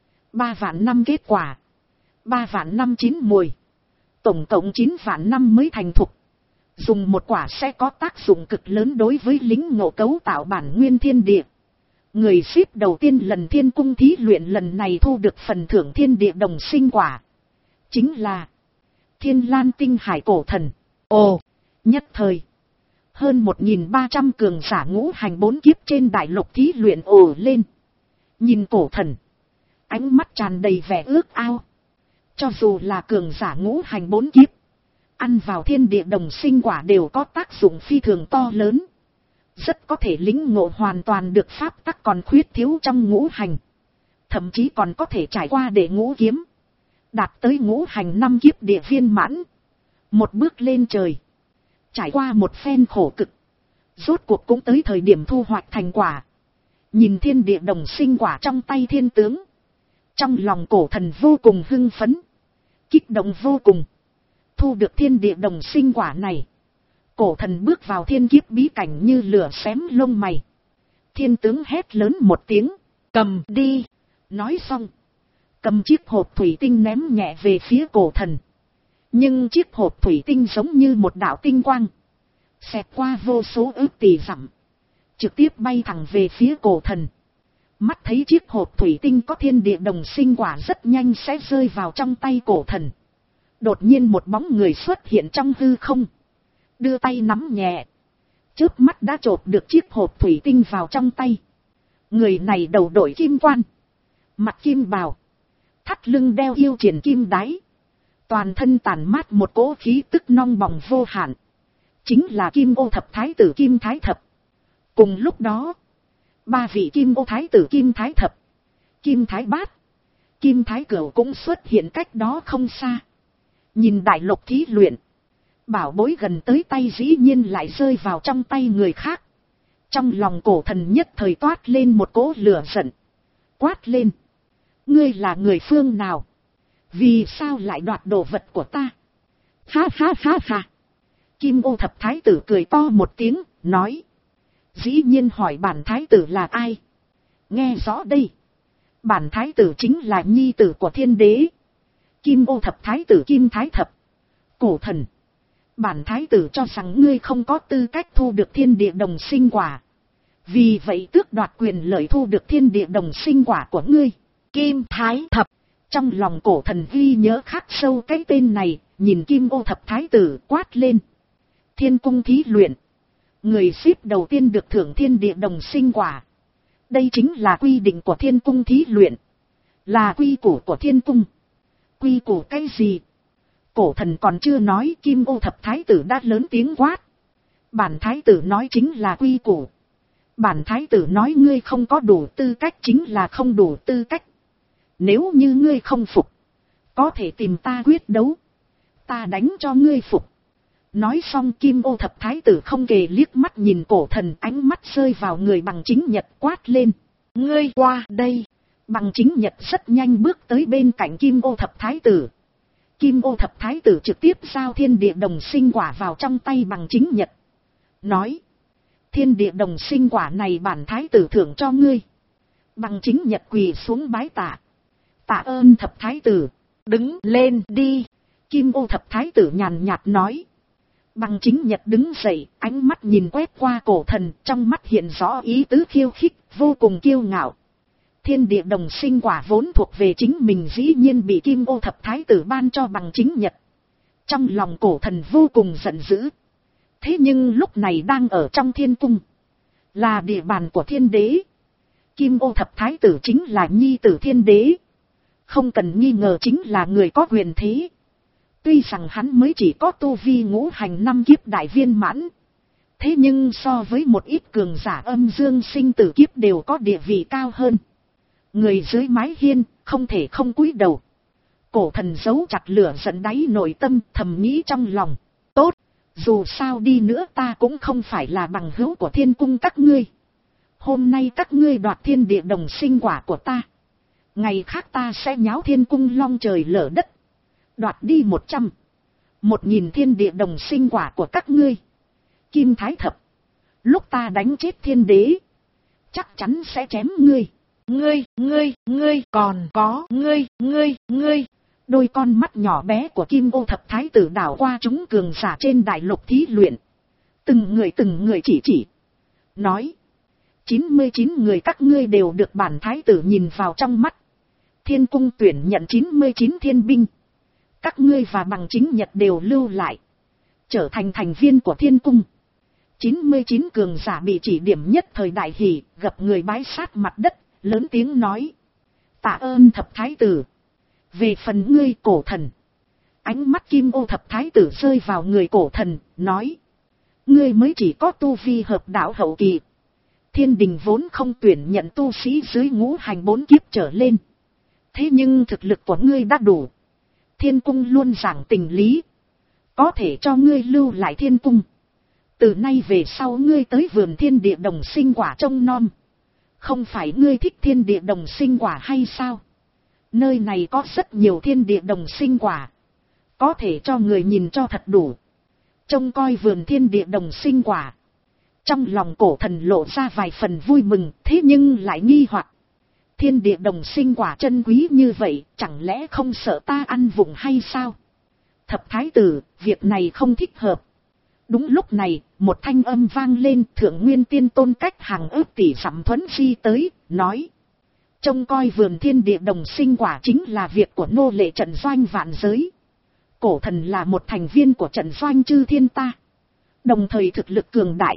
[SPEAKER 1] Ba vạn năm kết quả. Ba vạn năm chín mùi. Tổng cộng chín vạn năm mới thành thục. Dùng một quả sẽ có tác dụng cực lớn đối với lính ngộ cấu tạo bản nguyên thiên địa. Người xếp đầu tiên lần thiên cung thí luyện lần này thu được phần thưởng thiên địa đồng sinh quả. Chính là Thiên Lan Tinh Hải cổ thần. Ồ, nhất thời. Hơn một nghìn ba trăm cường giả ngũ hành bốn kiếp trên đại lục thí luyện ồ lên. Nhìn cổ thần. Ánh mắt tràn đầy vẻ ước ao. Cho dù là cường giả ngũ hành bốn kiếp. Ăn vào thiên địa đồng sinh quả đều có tác dụng phi thường to lớn. Rất có thể lĩnh ngộ hoàn toàn được pháp tắc còn khuyết thiếu trong ngũ hành. Thậm chí còn có thể trải qua để ngũ kiếm. Đạt tới ngũ hành năm kiếp địa viên mãn. Một bước lên trời. Trải qua một phen khổ cực. Rốt cuộc cũng tới thời điểm thu hoạch thành quả. Nhìn thiên địa đồng sinh quả trong tay thiên tướng. Trong lòng cổ thần vô cùng hưng phấn. Kích động vô cùng. Thu được thiên địa đồng sinh quả này. Cổ thần bước vào thiên kiếp bí cảnh như lửa xém lông mày. Thiên tướng hét lớn một tiếng. Cầm đi. Nói xong. Cầm chiếc hộp thủy tinh ném nhẹ về phía cổ thần. Nhưng chiếc hộp thủy tinh giống như một đạo tinh quang. Xẹt qua vô số ước tỷ dặm. Trực tiếp bay thẳng về phía cổ thần. Mắt thấy chiếc hộp thủy tinh có thiên địa đồng sinh quả rất nhanh sẽ rơi vào trong tay cổ thần. Đột nhiên một bóng người xuất hiện trong hư không. Đưa tay nắm nhẹ. Chớp mắt đã chộp được chiếc hộp thủy tinh vào trong tay. Người này đầu đội kim quan. Mặt kim bào. Thắt lưng đeo yêu triển kim đáy. Toàn thân tản mát một cỗ khí tức nong bỏng vô hạn. Chính là Kim Ô Thập Thái tử Kim Thái Thập. Cùng lúc đó. Ba vị Kim Ô Thái tử Kim Thái Thập. Kim Thái Bát. Kim Thái Cửu cũng xuất hiện cách đó không xa. Nhìn đại lục thí luyện. Bảo bối gần tới tay dĩ nhiên lại rơi vào trong tay người khác. Trong lòng cổ thần nhất thời toát lên một cỗ lửa giận. Quát lên. Ngươi là người phương nào? Vì sao lại đoạt đồ vật của ta? Ha ha ha ha. Kim Ô Thập Thái tử cười to một tiếng, nói. Dĩ nhiên hỏi bản thái tử là ai? Nghe rõ đây. Bản thái tử chính là nhi tử của thiên đế. Kim Ô Thập Thái tử Kim Thái Thập. Cổ thần. Bản thái tử cho rằng ngươi không có tư cách thu được thiên địa đồng sinh quả. Vì vậy tước đoạt quyền lợi thu được thiên địa đồng sinh quả của ngươi. Kim Thái Thập. Trong lòng cổ thần ghi nhớ khắc sâu cái tên này, nhìn Kim Ô Thập Thái tử quát lên. Thiên cung thí luyện. Người xếp đầu tiên được thưởng thiên địa đồng sinh quả. Đây chính là quy định của thiên cung thí luyện. Là quy củ của thiên cung. Quy củ cái gì? Cổ thần còn chưa nói, Kim Ô Thập Thái tử đã lớn tiếng quát. Bản thái tử nói chính là quy củ. Bản thái tử nói ngươi không có đủ tư cách chính là không đủ tư cách. Nếu như ngươi không phục, có thể tìm ta quyết đấu. Ta đánh cho ngươi phục. Nói xong Kim Ô thập thái tử không kề liếc mắt nhìn cổ thần, ánh mắt rơi vào người Bằng Chính Nhật quát lên. Ngươi qua đây. Bằng Chính Nhật rất nhanh bước tới bên cạnh Kim Ô thập thái tử. Kim Ô thập thái tử trực tiếp giao thiên địa đồng sinh quả vào trong tay Bằng Chính Nhật. Nói. Thiên địa đồng sinh quả này bản thái tử thưởng cho ngươi. Bằng Chính Nhật quỳ xuống bái tạ. Tạ ơn thập thái tử. Đứng lên đi. Kim Ô thập thái tử nhàn nhạt nói. Bằng Chính Nhật đứng dậy, ánh mắt nhìn quét qua cổ thần, trong mắt hiện rõ ý tứ khiêu khích, vô cùng kiêu ngạo. Thiên địa đồng sinh quả vốn thuộc về chính mình dĩ nhiên bị Kim Ô thập thái tử ban cho Bằng Chính Nhật. Trong lòng cổ thần vô cùng giận dữ. Thế nhưng lúc này đang ở trong thiên cung, là địa bàn của thiên đế. Kim Ô thập thái tử chính là nhi tử thiên đế. Không cần nghi ngờ chính là người có quyền thế. Tuy rằng hắn mới chỉ có tu vi ngũ hành năm kiếp đại viên mãn. Thế nhưng so với một ít cường giả âm dương sinh tử kiếp đều có địa vị cao hơn. Người dưới mái hiên không thể không cúi đầu. Cổ thần giấu chặt lửa giận đáy nội tâm, thầm nghĩ trong lòng. Tốt, dù sao đi nữa ta cũng không phải là bằng hữu của thiên cung các ngươi. Hôm nay các ngươi đoạt thiên địa đồng sinh quả của ta. Ngày khác ta sẽ nháo thiên cung long trời lở đất. Đoạt đi một trăm, một nghìn thiên địa đồng sinh quả của các ngươi. Kim Thái Thập, lúc ta đánh chết thiên đế, chắc chắn sẽ chém ngươi. Ngươi, ngươi, ngươi, còn có ngươi, ngươi, ngươi. Đôi con mắt nhỏ bé của Kim Ô thập thái tử đảo qua chúng cường giả trên đại lục thí luyện. Từng người từng người chỉ chỉ. Nói. chín mươi chín người các ngươi đều được bản thái tử nhìn vào trong mắt. Thiên cung tuyển nhận chín mươi chín thiên binh. Các ngươi và Bằng Chính Nhật đều lưu lại. Trở thành thành viên của thiên cung. chín mươi chín cường giả bị chỉ điểm nhất thời đại hỷ, gặp người bái sát mặt đất, lớn tiếng nói. Tạ ơn thập thái tử. Về phần ngươi cổ thần. Ánh mắt Kim Ô thập thái tử rơi vào người cổ thần, nói. Ngươi mới chỉ có tu vi hợp đạo hậu kỳ. Thiên đình vốn không tuyển nhận tu sĩ dưới ngũ hành bốn kiếp trở lên. Thế nhưng thực lực của ngươi đã đủ. Thiên cung luôn giảng tình lý. Có thể cho ngươi lưu lại thiên cung. Từ nay về sau ngươi tới vườn thiên địa đồng sinh quả trông nom. Không phải ngươi thích thiên địa đồng sinh quả hay sao? Nơi này có rất nhiều thiên địa đồng sinh quả. Có thể cho người nhìn cho thật đủ. Trông coi vườn thiên địa đồng sinh quả. Trong lòng cổ thần lộ ra vài phần vui mừng, thế nhưng lại nghi hoặc. Thiên địa đồng sinh quả chân quý như vậy, chẳng lẽ không sợ ta ăn vụng hay sao? Thập thái tử, việc này không thích hợp. Đúng lúc này, một thanh âm vang lên, Thượng Nguyên Tiên Tôn cách hàng ước tỷ dặm thuấn phi tới, nói. Trông coi vườn thiên địa đồng sinh quả chính là việc của nô lệ trận doanh vạn giới. Cổ thần là một thành viên của trận doanh chư thiên ta. Đồng thời thực lực cường đại.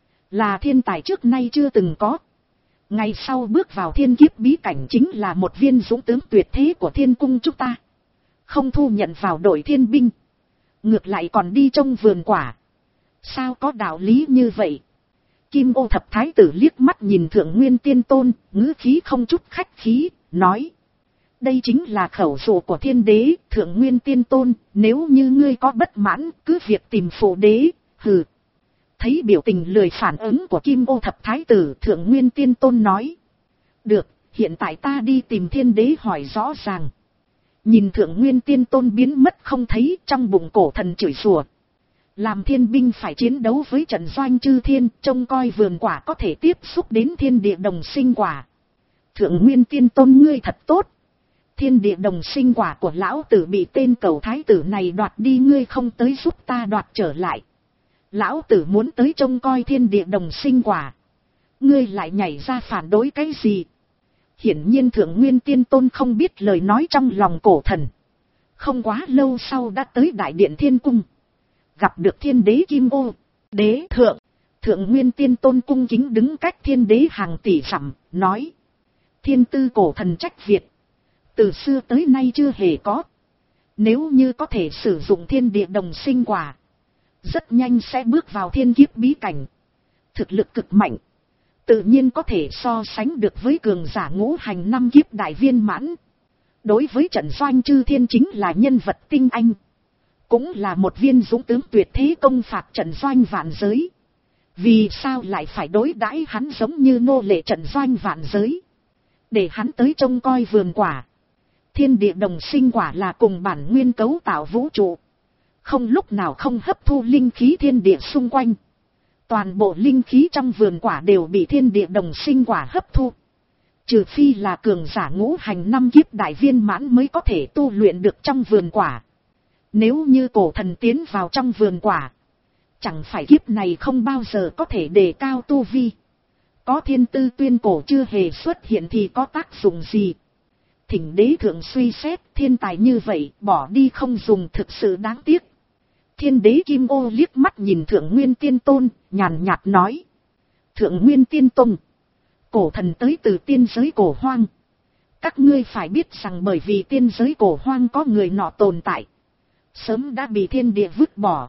[SPEAKER 1] Là thiên tài trước nay chưa từng có. Ngày sau bước vào thiên kiếp bí cảnh chính là một viên dũng tướng tuyệt thế của thiên cung chúng ta. Không thu nhận vào đội thiên binh. Ngược lại còn đi trong vườn quả. Sao có đạo lý như vậy? Kim Ô thập thái tử liếc mắt nhìn Thượng Nguyên Tiên Tôn, ngữ khí không chút khách khí, nói. Đây chính là khẩu dụ của thiên đế, Thượng Nguyên Tiên Tôn, nếu như ngươi có bất mãn, cứ việc tìm phụ đế, hừ. Thấy biểu tình lười phản ứng của Kim Ô thập thái tử, Thượng Nguyên Tiên Tôn nói. Được, hiện tại ta đi tìm thiên đế hỏi rõ ràng. Nhìn Thượng Nguyên Tiên Tôn biến mất không thấy, trong bụng cổ thần chửi rủa. Làm thiên binh phải chiến đấu với trận doanh chư thiên, trông coi vườn quả có thể tiếp xúc đến thiên địa đồng sinh quả. Thượng Nguyên Tiên Tôn ngươi thật tốt. Thiên địa đồng sinh quả của lão tử bị tên cầu thái tử này đoạt đi, ngươi không tới giúp ta đoạt trở lại. Lão tử muốn tới trông coi thiên địa đồng sinh quả. Ngươi lại nhảy ra phản đối cái gì? Hiển nhiên Thượng Nguyên Tiên Tôn không biết lời nói trong lòng cổ thần. Không quá lâu sau đã tới đại điện thiên cung. Gặp được thiên đế Kim Ô. Đế thượng. Thượng Nguyên Tiên Tôn cung kính đứng cách thiên đế hàng tỷ dặm, nói. Thiên tư cổ thần trách Việt. Từ xưa tới nay chưa hề có. Nếu như có thể sử dụng thiên địa đồng sinh quả. Rất nhanh sẽ bước vào thiên kiếp bí cảnh. Thực lực cực mạnh. tự nhiên có thể so sánh được với cường giả ngũ hành năm kiếp đại viên mãn. Đối với trận doanh chư thiên chính là nhân vật tinh anh, cũng là một viên dũng tướng tuyệt thế công phạt trận doanh vạn giới. Vì sao lại phải đối đãi hắn giống như nô lệ trận doanh vạn giới, để hắn tới trông coi vườn quả? Thiên địa đồng sinh quả là cùng bản nguyên cấu tạo vũ trụ, không lúc nào không hấp thu linh khí thiên địa xung quanh. Toàn bộ linh khí trong vườn quả đều bị thiên địa đồng sinh quả hấp thu. Trừ phi là cường giả ngũ hành năm kiếp đại viên mãn mới có thể tu luyện được trong vườn quả. Nếu như cổ thần tiến vào trong vườn quả, chẳng phải kiếp này không bao giờ có thể đề cao tu vi. Có thiên tư tuyên cổ chưa hề xuất hiện thì có tác dụng gì? Thỉnh đế thượng suy xét, thiên tài như vậy bỏ đi không dùng thực sự đáng tiếc. Thiên đế Kim Ô liếc mắt nhìn Thượng Nguyên Tiên Tôn, nhàn nhạt nói. Thượng Nguyên Tiên Tôn, cổ thần tới từ tiên giới cổ hoang. Các ngươi phải biết rằng bởi vì tiên giới cổ hoang có người nọ tồn tại, sớm đã bị thiên địa vứt bỏ.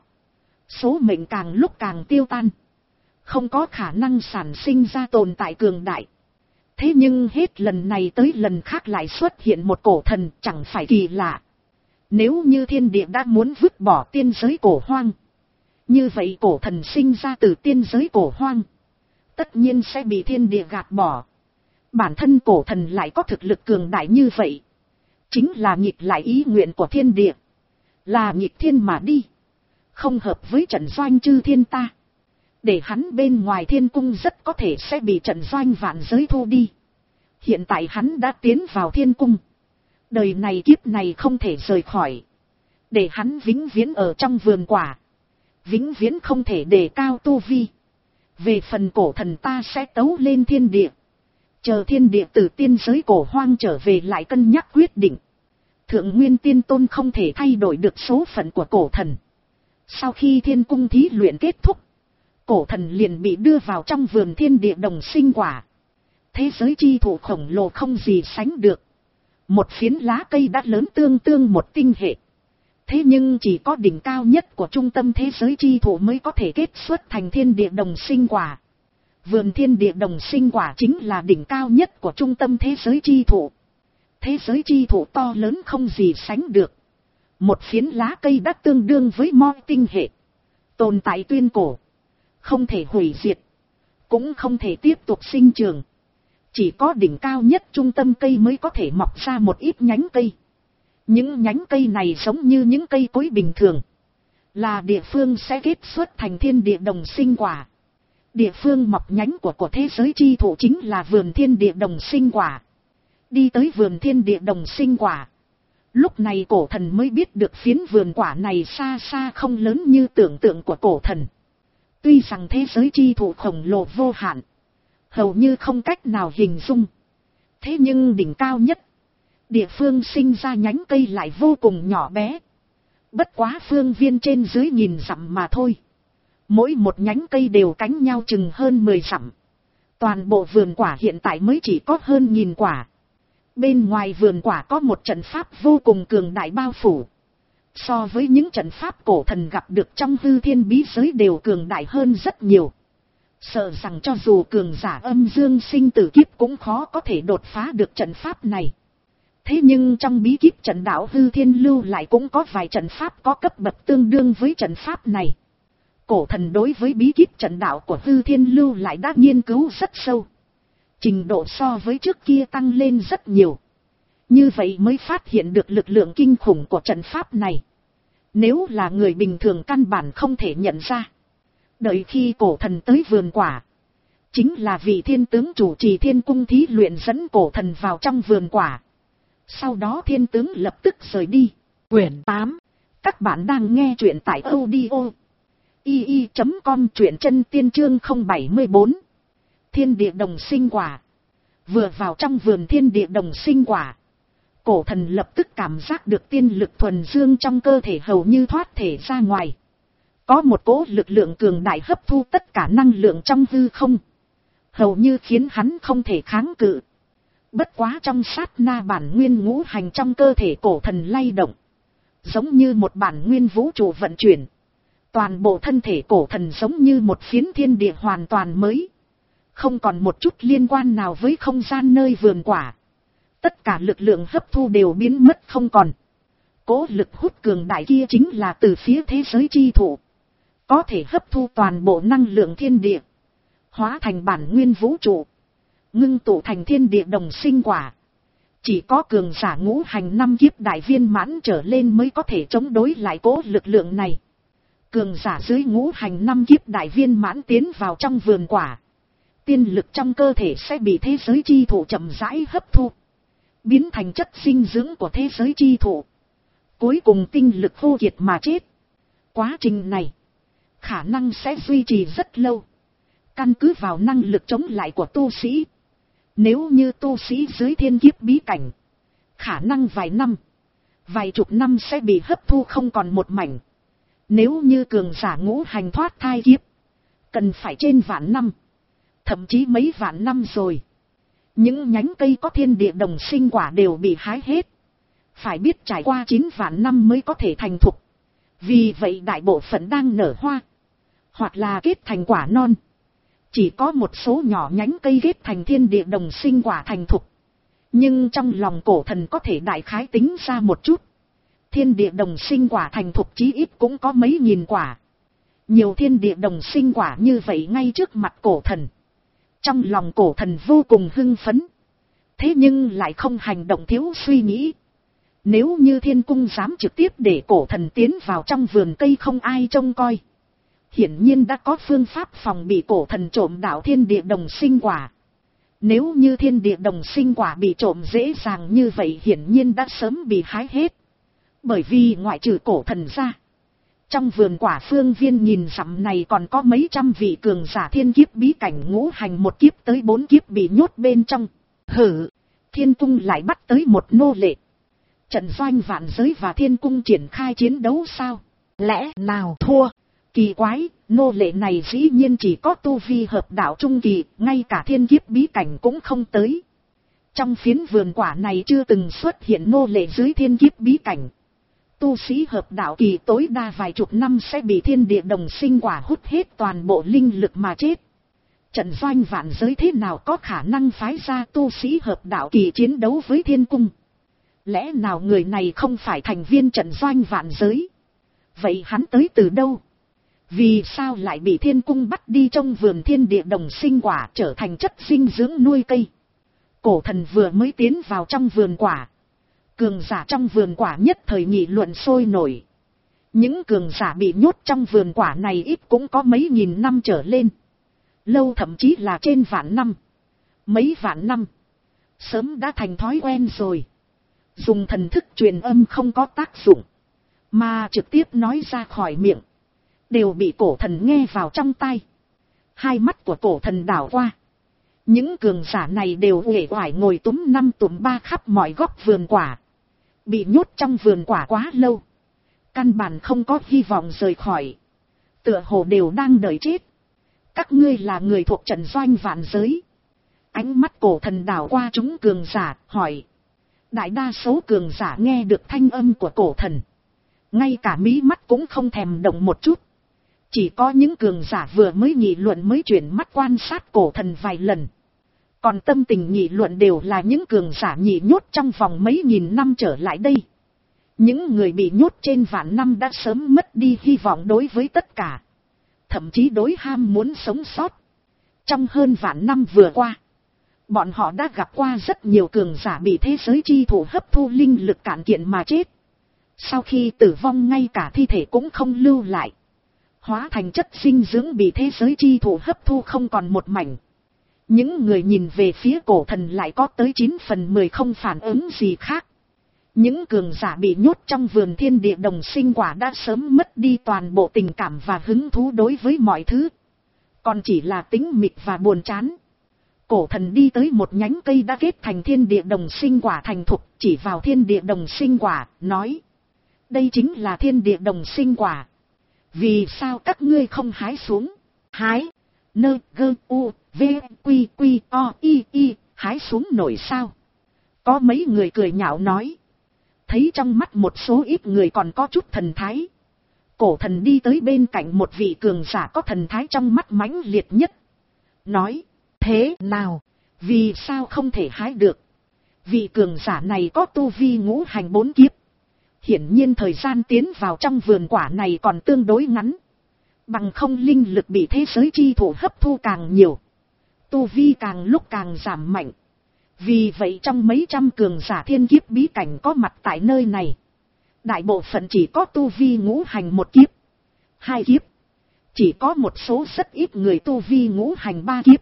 [SPEAKER 1] Số mệnh càng lúc càng tiêu tan, không có khả năng sản sinh ra tồn tại cường đại. Thế nhưng hết lần này tới lần khác lại xuất hiện một cổ thần, chẳng phải kỳ lạ. Nếu như thiên địa đã muốn vứt bỏ tiên giới cổ hoang, như vậy cổ thần sinh ra từ tiên giới cổ hoang tất nhiên sẽ bị thiên địa gạt bỏ. Bản thân cổ thần lại có thực lực cường đại như vậy, chính là nghịch lại ý nguyện của thiên địa, là nghịch thiên mà đi, không hợp với trận doanh chư thiên ta. Để hắn bên ngoài thiên cung rất có thể sẽ bị trận doanh vạn giới thu đi. Hiện tại hắn đã tiến vào thiên cung, đời này kiếp này không thể rời khỏi. Để hắn vĩnh viễn ở trong vườn quả, vĩnh viễn không thể đề cao tu vi. Về phần cổ thần ta sẽ tấu lên thiên địa, chờ thiên địa từ tiên giới cổ hoang trở về lại cân nhắc quyết định. Thượng Nguyên Tiên Tôn không thể thay đổi được số phận của cổ thần. Sau khi thiên cung thí luyện kết thúc, cổ thần liền bị đưa vào trong vườn thiên địa đồng sinh quả. Thế giới chi thụ khổng lồ không gì sánh được. Một phiến lá cây đã lớn tương tương một tinh hệ. Thế nhưng chỉ có đỉnh cao nhất của trung tâm thế giới chi thụ mới có thể kết xuất thành thiên địa đồng sinh quả. Vườn thiên địa đồng sinh quả chính là đỉnh cao nhất của trung tâm thế giới chi thụ. Thế giới chi thụ to lớn không gì sánh được. Một phiến lá cây đã tương đương với moi tinh hệ. Tồn tại tuyên cổ, không thể hủy diệt, cũng không thể tiếp tục sinh trưởng. Chỉ có đỉnh cao nhất trung tâm cây mới có thể mọc ra một ít nhánh cây. Những nhánh cây này giống như những cây cối bình thường, là địa phương sẽ kết xuất thành thiên địa đồng sinh quả. Địa phương mọc nhánh của của thế giới chi thụ chính là vườn thiên địa đồng sinh quả. Đi tới vườn thiên địa đồng sinh quả, lúc này cổ thần mới biết được phiến vườn quả này xa xa không lớn như tưởng tượng của cổ thần. Tuy rằng thế giới chi thụ khổng lồ vô hạn, hầu như không cách nào hình dung. Thế nhưng đỉnh cao nhất, địa phương sinh ra nhánh cây lại vô cùng nhỏ bé. Bất quá phương viên trên dưới nghìn dặm mà thôi. Mỗi một nhánh cây đều cánh nhau chừng hơn mười dặm. Toàn bộ vườn quả hiện tại mới chỉ có hơn nghìn quả. Bên ngoài vườn quả có một trận pháp vô cùng cường đại bao phủ. So với những trận pháp cổ thần gặp được trong hư thiên bí giới đều cường đại hơn rất nhiều. Sợ rằng cho dù cường giả âm dương sinh tử kiếp cũng khó có thể đột phá được trận pháp này. Thế nhưng trong bí kíp trận đạo hư thiên lưu lại cũng có vài trận pháp có cấp bậc tương đương với trận pháp này. Cổ thần đối với bí kíp trận đạo của hư thiên lưu lại đã nghiên cứu rất sâu. Trình độ so với trước kia tăng lên rất nhiều. Như vậy mới phát hiện được lực lượng kinh khủng của trận pháp này. Nếu là người bình thường căn bản không thể nhận ra. Đợi khi cổ thần tới vườn quả, chính là vị thiên tướng chủ trì thiên cung thí luyện dẫn cổ thần vào trong vườn quả. Sau đó thiên tướng lập tức rời đi. Quyển tám. Các bạn đang nghe truyện tại audio i i chấm com, truyện chân tiên chương không bảy bốn. Thiên địa đồng sinh quả. Vừa vào trong vườn thiên địa đồng sinh quả, cổ thần lập tức cảm giác được tiên lực thuần dương trong cơ thể hầu như thoát thể ra ngoài. Có một cỗ lực lượng cường đại hấp thu tất cả năng lượng trong hư không, hầu như khiến hắn không thể kháng cự. Bất quá trong sát na bản nguyên ngũ hành trong cơ thể cổ thần lay động, giống như một bản nguyên vũ trụ vận chuyển. Toàn bộ thân thể cổ thần giống như một phiến thiên địa hoàn toàn mới, không còn một chút liên quan nào với không gian nơi vườn quả. Tất cả lực lượng hấp thu đều biến mất không còn. Cố lực hút cường đại kia chính là từ phía thế giới chi thụ. Có thể hấp thu toàn bộ năng lượng thiên địa. Hóa thành bản nguyên vũ trụ. Ngưng tụ thành thiên địa đồng sinh quả. Chỉ có cường giả ngũ hành năm kiếp đại viên mãn trở lên mới có thể chống đối lại cố lực lượng này. Cường giả dưới ngũ hành năm kiếp đại viên mãn tiến vào trong vườn quả. Tiên lực trong cơ thể sẽ bị thế giới chi thụ chậm rãi hấp thu. Biến thành chất dinh dưỡng của thế giới chi thụ. Cuối cùng tinh lực vô kiệt mà chết. Quá trình này khả năng sẽ duy trì rất lâu. Căn cứ vào năng lực chống lại của tu sĩ. Nếu như tu sĩ dưới thiên kiếp bí cảnh, khả năng vài năm, vài chục năm sẽ bị hấp thu không còn một mảnh. Nếu như cường giả ngũ hành thoát thai kiếp, cần phải trên vạn năm, thậm chí mấy vạn năm rồi. Những nhánh cây có thiên địa đồng sinh quả đều bị hái hết. Phải biết trải qua chín vạn năm mới có thể thành thục. Vì vậy đại bộ phận đang nở hoa, hoặc là kết thành quả non. Chỉ có một số nhỏ nhánh cây kết thành thiên địa đồng sinh quả thành thục. Nhưng trong lòng cổ thần có thể đại khái tính ra một chút. Thiên địa đồng sinh quả thành thục chí ít cũng có mấy nghìn quả. Nhiều thiên địa đồng sinh quả như vậy ngay trước mặt cổ thần. Trong lòng cổ thần vô cùng hưng phấn. Thế nhưng lại không hành động thiếu suy nghĩ. Nếu như thiên cung dám trực tiếp để cổ thần tiến vào trong vườn cây không ai trông coi. Hiển nhiên đã có phương pháp phòng bị cổ thần trộm đạo thiên địa đồng sinh quả. Nếu như thiên địa đồng sinh quả bị trộm dễ dàng như vậy hiển nhiên đã sớm bị hái hết. Bởi vì ngoại trừ cổ thần ra, trong vườn quả phương viên nhìn dặm này còn có mấy trăm vị cường giả thiên kiếp bí cảnh ngũ hành một kiếp tới bốn kiếp bị nhốt bên trong. Hử, thiên cung lại bắt tới một nô lệ. Trận doanh vạn giới và thiên cung triển khai chiến đấu sao? Lẽ nào thua? Kỳ quái, nô lệ này dĩ nhiên chỉ có tu vi hợp đạo trung kỳ, ngay cả thiên kiếp bí cảnh cũng không tới. Trong phiến vườn quả này chưa từng xuất hiện nô lệ dưới thiên kiếp bí cảnh. Tu sĩ hợp đạo kỳ tối đa vài chục năm sẽ bị thiên địa đồng sinh quả hút hết toàn bộ linh lực mà chết. Trận doanh vạn giới thế nào có khả năng phái ra tu sĩ hợp đạo kỳ chiến đấu với thiên cung? Lẽ nào người này không phải thành viên trận doanh vạn giới? Vậy hắn tới từ đâu? Vì sao lại bị thiên cung bắt đi trong vườn thiên địa đồng sinh quả trở thành chất dinh dưỡng nuôi cây? Cổ thần vừa mới tiến vào trong vườn quả. Cường giả trong vườn quả nhất thời nghị luận sôi nổi. Những cường giả bị nhốt trong vườn quả này ít cũng có mấy nghìn năm trở lên. Lâu thậm chí là trên vạn năm. Mấy vạn năm. Sớm đã thành thói quen rồi. Dùng thần thức truyền âm không có tác dụng. Mà trực tiếp nói ra khỏi miệng. Đều bị cổ thần nghe vào trong tai. Hai mắt của cổ thần đảo qua. Những cường giả này đều uể oải ngồi túm năm túm ba khắp mọi góc vườn quả. Bị nhốt trong vườn quả quá lâu. Căn bản không có hy vọng rời khỏi. Tựa hồ đều đang đợi chết. Các ngươi là người thuộc trận doanh vạn giới. Ánh mắt cổ thần đảo qua chúng cường giả, hỏi. Đại đa số cường giả nghe được thanh âm của cổ thần. Ngay cả mí mắt cũng không thèm động một chút. Chỉ có những cường giả vừa mới nghị luận mới chuyển mắt quan sát cổ thần vài lần. Còn tâm tình nghị luận đều là những cường giả nhị nhốt trong vòng mấy nghìn năm trở lại đây. Những người bị nhốt trên vạn năm đã sớm mất đi hy vọng đối với tất cả. Thậm chí đối ham muốn sống sót. Trong hơn vạn năm vừa qua, bọn họ đã gặp qua rất nhiều cường giả bị thế giới chi thụ hấp thu linh lực cạn kiệt mà chết. Sau khi tử vong ngay cả thi thể cũng không lưu lại. Hóa thành chất dinh dưỡng bị thế giới chi thụ hấp thu không còn một mảnh. Những người nhìn về phía cổ thần lại có tới chín phần mười không phản ứng gì khác. Những cường giả bị nhốt trong vườn thiên địa đồng sinh quả đã sớm mất đi toàn bộ tình cảm và hứng thú đối với mọi thứ. Còn chỉ là tĩnh mịch và buồn chán. Cổ thần đi tới một nhánh cây đã kết thành thiên địa đồng sinh quả thành thục, chỉ vào thiên địa đồng sinh quả, nói. Đây chính là thiên địa đồng sinh quả. Vì sao các ngươi không hái xuống? Hái. Nơ gơ u v quy quy o i i. Hái xuống nổi sao? Có mấy người cười nhạo nói. Thấy trong mắt một số ít người còn có chút thần thái. Cổ thần đi tới bên cạnh một vị cường giả có thần thái trong mắt mãnh liệt nhất. Nói. thế nào? Vì sao không thể hái được? Vị cường giả này có tu vi ngũ hành bốn kiếp. Hiển nhiên thời gian tiến vào trong vườn quả này còn tương đối ngắn. Bằng không linh lực bị thế giới chi thụ hấp thu càng nhiều. Tu vi càng lúc càng giảm mạnh. Vì vậy trong mấy trăm cường giả thiên kiếp bí cảnh có mặt tại nơi này, đại bộ phận chỉ có tu vi ngũ hành một kiếp, hai kiếp. Chỉ có một số rất ít người tu vi ngũ hành ba kiếp.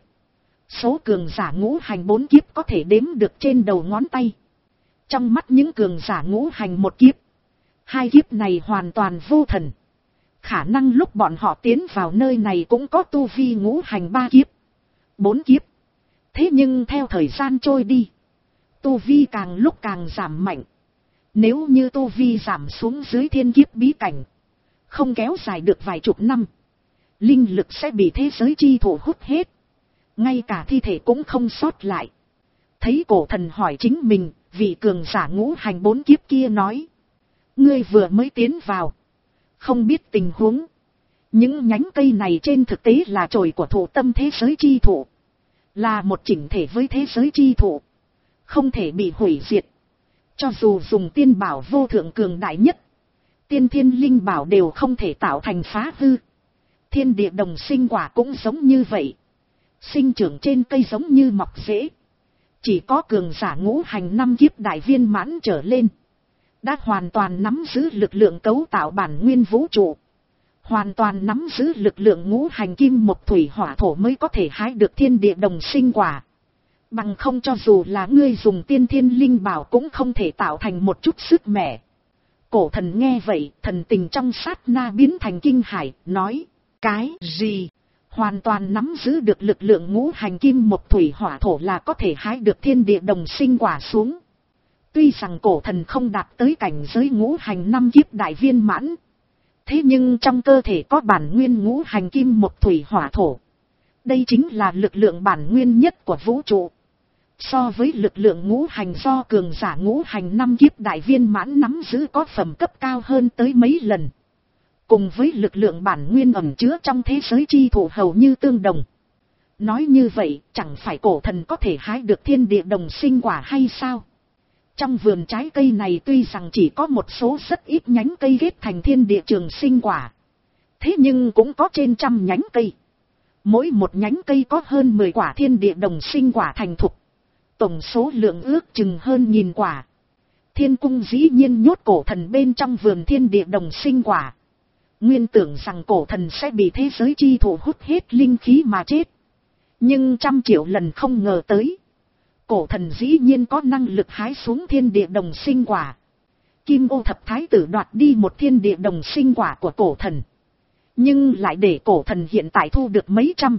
[SPEAKER 1] Số cường giả ngũ hành bốn kiếp có thể đếm được trên đầu ngón tay. Trong mắt những cường giả ngũ hành một kiếp, hai kiếp này hoàn toàn vô thần. Khả năng lúc bọn họ tiến vào nơi này cũng có tu vi ngũ hành ba kiếp, bốn kiếp. Thế nhưng theo thời gian trôi đi, tu vi càng lúc càng giảm mạnh. Nếu như tu vi giảm xuống dưới thiên kiếp bí cảnh, không kéo dài được vài chục năm, linh lực sẽ bị thế giới chi thụ hút hết. Ngay cả thi thể cũng không sót lại. Thấy cổ thần hỏi chính mình, vị cường giả ngũ hành bốn kiếp kia nói: ngươi vừa mới tiến vào, không biết tình huống. Những nhánh cây này trên thực tế là chồi của thụ tâm thế giới chi thụ, là một chỉnh thể với thế giới chi thụ, không thể bị hủy diệt. Cho dù dùng tiên bảo vô thượng cường đại nhất, tiên thiên linh bảo đều không thể tạo thành phá hư. Thiên địa đồng sinh quả cũng giống như vậy, sinh trưởng trên cây giống như mọc rễ. Chỉ có cường giả ngũ hành năm kiếp đại viên mãn trở lên, đã hoàn toàn nắm giữ lực lượng cấu tạo bản nguyên vũ trụ, hoàn toàn nắm giữ lực lượng ngũ hành kim mộc thủy hỏa thổ mới có thể hái được thiên địa đồng sinh quả. Bằng không cho dù là ngươi dùng tiên thiên linh bảo cũng không thể tạo thành một chút sức mẻ. Cổ thần nghe vậy, thần tình trong sát na biến thành kinh hải, nói: cái gì? Hoàn toàn nắm giữ được lực lượng ngũ hành kim mộc thủy hỏa thổ là có thể hái được thiên địa đồng sinh quả xuống. Tuy rằng cổ thần không đạt tới cảnh giới ngũ hành năm kiếp đại viên mãn, thế nhưng trong cơ thể có bản nguyên ngũ hành kim mộc thủy hỏa thổ. Đây chính là lực lượng bản nguyên nhất của vũ trụ. So với lực lượng ngũ hành do cường giả ngũ hành năm kiếp đại viên mãn nắm giữ có phẩm cấp cao hơn tới mấy lần. Cùng với lực lượng bản nguyên ẩn chứa trong thế giới chi thụ hầu như tương đồng. Nói như vậy, chẳng phải cổ thần có thể hái được thiên địa đồng sinh quả hay sao? Trong vườn trái cây này tuy rằng chỉ có một số rất ít nhánh cây ghép thành thiên địa trường sinh quả, thế nhưng cũng có trên trăm nhánh cây. Mỗi một nhánh cây có hơn mười quả thiên địa đồng sinh quả thành thục. Tổng số lượng ước chừng hơn nghìn quả. Thiên cung dĩ nhiên nhốt cổ thần bên trong vườn thiên địa đồng sinh quả. Nguyên tưởng rằng cổ thần sẽ bị thế giới chi thụ hút hết linh khí mà chết. Nhưng trăm triệu lần không ngờ tới, cổ thần dĩ nhiên có năng lực hái xuống thiên địa đồng sinh quả. Kim ô thập thái tử đoạt đi một thiên địa đồng sinh quả của cổ thần, nhưng lại để cổ thần hiện tại thu được mấy trăm,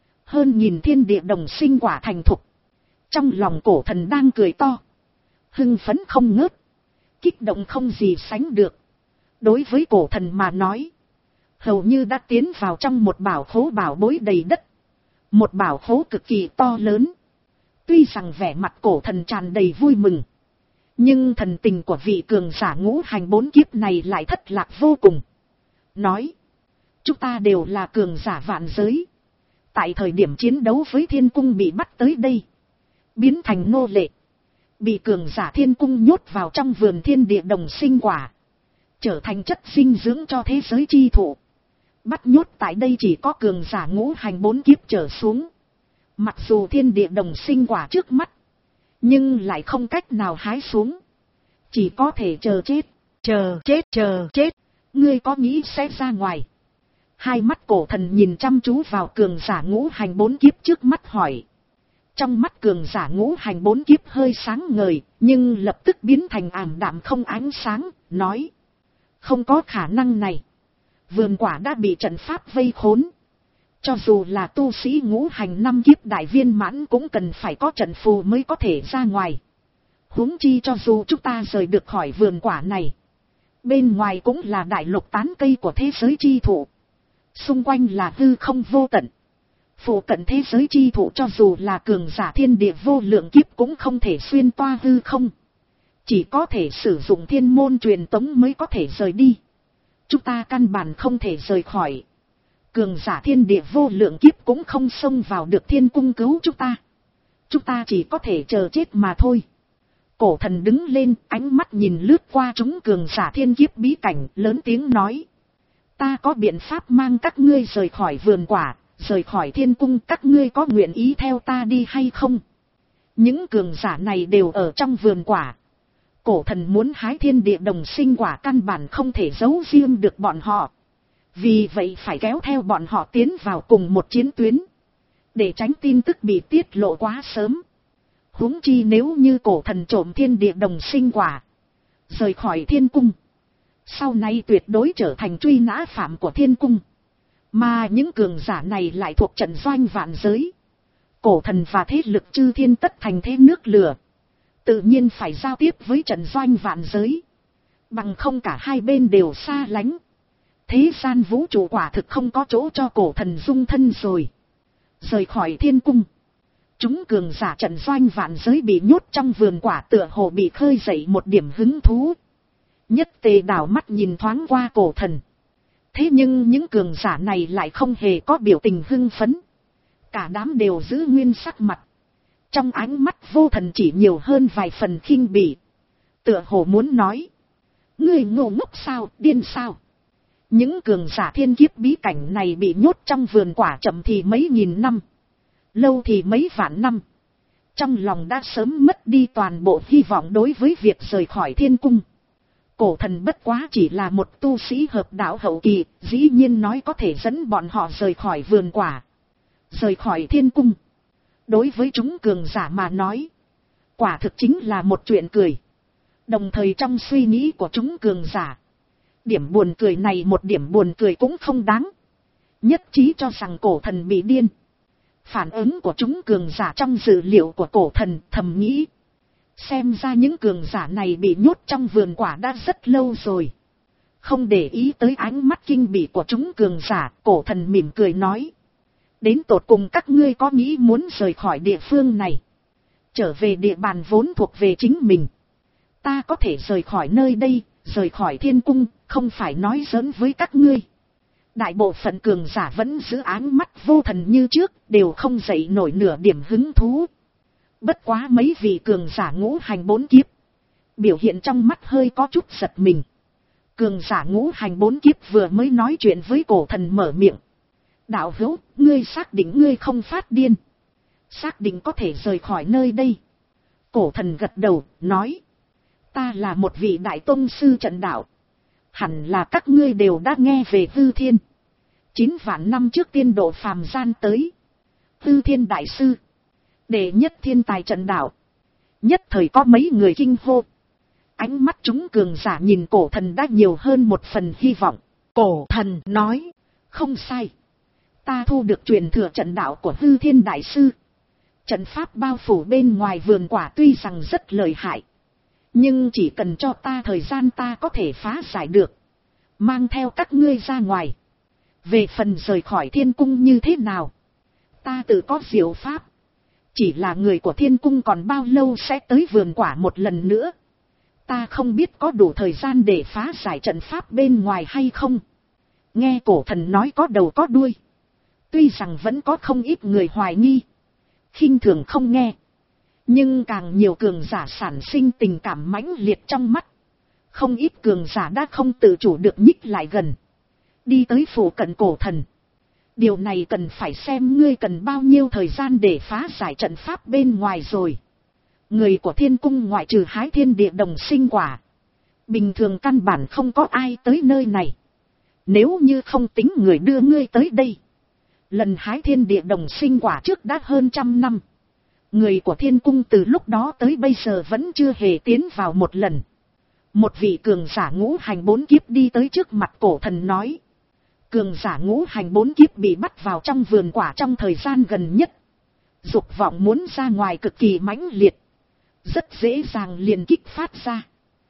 [SPEAKER 1] hơn nghìn thiên địa đồng sinh quả thành thục. Trong lòng cổ thần đang cười to, hưng phấn không ngớt, kích động không gì sánh được. Đối với cổ thần mà nói, hầu như đã tiến vào trong một bảo khố bảo bối đầy đất. Một bảo khố cực kỳ to lớn. Tuy rằng vẻ mặt cổ thần tràn đầy vui mừng, nhưng thần tình của vị cường giả ngũ hành bốn kiếp này lại thất lạc vô cùng. Nói: chúng ta đều là cường giả vạn giới. Tại thời điểm chiến đấu với thiên cung bị bắt tới đây, biến thành nô lệ, bị cường giả thiên cung nhốt vào trong vườn thiên địa đồng sinh quả, trở thành chất dinh dưỡng cho thế giới chi thụ. Bắt nhốt tại đây chỉ có cường giả ngũ hành bốn kiếp trở xuống. Mặc dù thiên địa đồng sinh quả trước mắt, nhưng lại không cách nào hái xuống, chỉ có thể chờ chết. Chờ chết, chờ chết. Ngươi có nghĩ sẽ ra ngoài? Hai mắt cổ thần nhìn chăm chú vào cường giả ngũ hành bốn kiếp trước mắt hỏi. Trong mắt cường giả ngũ hành bốn kiếp hơi sáng ngời, nhưng lập tức biến thành ảm đạm không ánh sáng, nói: không có khả năng này. Vườn quả đã bị trận pháp vây khốn. Cho dù là tu sĩ ngũ hành năm kiếp đại viên mãn cũng cần phải có trận phù mới có thể ra ngoài. Huống chi cho dù chúng ta rời được khỏi vườn quả này, bên ngoài cũng là đại lục tán cây của thế giới chi thụ. Xung quanh là hư không vô tận. Phụ cận thế giới chi thụ cho dù là cường giả thiên địa vô lượng kiếp cũng không thể xuyên toa hư không. Chỉ có thể sử dụng thiên môn truyền tống mới có thể rời đi. Chúng ta căn bản không thể rời khỏi. Cường giả thiên địa vô lượng kiếp cũng không xông vào được thiên cung cứu chúng ta. Chúng ta chỉ có thể chờ chết mà thôi. Cổ thần đứng lên, ánh mắt nhìn lướt qua chúng cường giả thiên kiếp bí cảnh, lớn tiếng nói. Ta có biện pháp mang các ngươi rời khỏi vườn quả, rời khỏi thiên cung, các ngươi có nguyện ý theo ta đi hay không? Những cường giả này đều ở trong vườn quả. Cổ thần muốn hái thiên địa đồng sinh quả căn bản không thể giấu riêng được bọn họ. Vì vậy phải kéo theo bọn họ tiến vào cùng một chiến tuyến. Để tránh tin tức bị tiết lộ quá sớm. Huống chi nếu như cổ thần trộm thiên địa đồng sinh quả, rời khỏi thiên cung, sau này tuyệt đối trở thành truy nã phạm của thiên cung. Mà những cường giả này lại thuộc trận doanh vạn giới. Cổ thần và thế lực chư thiên tất thành thế nước lửa. Tự nhiên phải giao tiếp với trận doanh vạn giới. Bằng không cả hai bên đều xa lánh. Thế gian vũ trụ quả thực không có chỗ cho cổ thần dung thân rồi. Rời khỏi thiên cung. Chúng cường giả trận doanh vạn giới bị nhốt trong vườn quả tựa hồ bị khơi dậy một điểm hứng thú. Nhất tề đảo mắt nhìn thoáng qua cổ thần. Thế nhưng những cường giả này lại không hề có biểu tình hưng phấn. Cả đám đều giữ nguyên sắc mặt. Trong ánh mắt vô thần chỉ nhiều hơn vài phần khinh bỉ. Tựa hồ muốn nói. Ngươi ngô ngốc sao, điên sao? Những cường giả thiên kiếp bí cảnh này bị nhốt trong vườn quả chậm thì mấy nghìn năm. Lâu thì mấy vạn năm. Trong lòng đã sớm mất đi toàn bộ hy vọng đối với việc rời khỏi thiên cung. Cổ thần bất quá chỉ là một tu sĩ hợp đạo hậu kỳ, dĩ nhiên nói có thể dẫn bọn họ rời khỏi vườn quả. Rời khỏi thiên cung. Đối với chúng cường giả mà nói, quả thực chính là một chuyện cười. Đồng thời trong suy nghĩ của chúng cường giả, điểm buồn cười này một điểm buồn cười cũng không đáng. Nhất trí cho rằng cổ thần bị điên. Phản ứng của chúng cường giả trong dữ liệu của cổ thần thầm nghĩ. Xem ra những cường giả này bị nhốt trong vườn quả đã rất lâu rồi. Không để ý tới ánh mắt kinh bỉ của chúng cường giả, cổ thần mỉm cười nói. Đến tột cùng các ngươi có nghĩ muốn rời khỏi địa phương này, trở về địa bàn vốn thuộc về chính mình. Ta có thể rời khỏi nơi đây, rời khỏi thiên cung, không phải nói giỡn với các ngươi. Đại bộ phận cường giả vẫn giữ áng mắt vô thần như trước, đều không dậy nổi nửa điểm hứng thú. Bất quá mấy vị cường giả ngũ hành bốn kiếp, biểu hiện trong mắt hơi có chút giật mình. Cường giả ngũ hành bốn kiếp vừa mới nói chuyện với cổ thần mở miệng. Đạo hữu, ngươi xác định ngươi không phát điên. Xác định có thể rời khỏi nơi đây. Cổ thần gật đầu, nói. Ta là một vị đại tông sư trận đạo. Hẳn là các ngươi đều đã nghe về Hư Thiên. Chín vạn năm trước tiên độ phàm gian tới. Hư Thiên đại sư. Đệ nhất thiên tài trận đạo. Nhất thời có mấy người kinh hô. Ánh mắt chúng cường giả nhìn cổ thần đã nhiều hơn một phần hy vọng. Cổ thần nói. Không sai. Ta thu được truyền thừa trận đạo của Hư Thiên đại sư. Trận pháp bao phủ bên ngoài vườn quả tuy rằng rất lợi hại. Nhưng chỉ cần cho ta thời gian ta có thể phá giải được. Mang theo các ngươi ra ngoài. Về phần rời khỏi thiên cung như thế nào? Ta tự có diệu pháp. Chỉ là người của thiên cung còn bao lâu sẽ tới vườn quả một lần nữa. Ta không biết có đủ thời gian để phá giải trận pháp bên ngoài hay không. Nghe cổ thần nói có đầu có đuôi. Tuy rằng vẫn có không ít người hoài nghi. Khinh thường không nghe. Nhưng càng nhiều cường giả sản sinh tình cảm mãnh liệt trong mắt. Không ít cường giả đã không tự chủ được nhích lại gần. Đi tới phủ cận cổ thần. Điều này cần phải xem ngươi cần bao nhiêu thời gian để phá giải trận pháp bên ngoài rồi. Người của thiên cung ngoại trừ hái thiên địa đồng sinh quả. Bình thường căn bản không có ai tới nơi này. Nếu như không tính người đưa ngươi tới đây. Lần hái thiên địa đồng sinh quả trước đã hơn trăm năm. Người của thiên cung từ lúc đó tới bây giờ vẫn chưa hề tiến vào một lần. Một vị cường giả ngũ hành bốn kiếp đi tới trước mặt cổ thần nói. Cường giả ngũ hành bốn kiếp bị bắt vào trong vườn quả trong thời gian gần nhất. Dục vọng muốn ra ngoài cực kỳ mãnh liệt. Rất dễ dàng liền kích phát ra.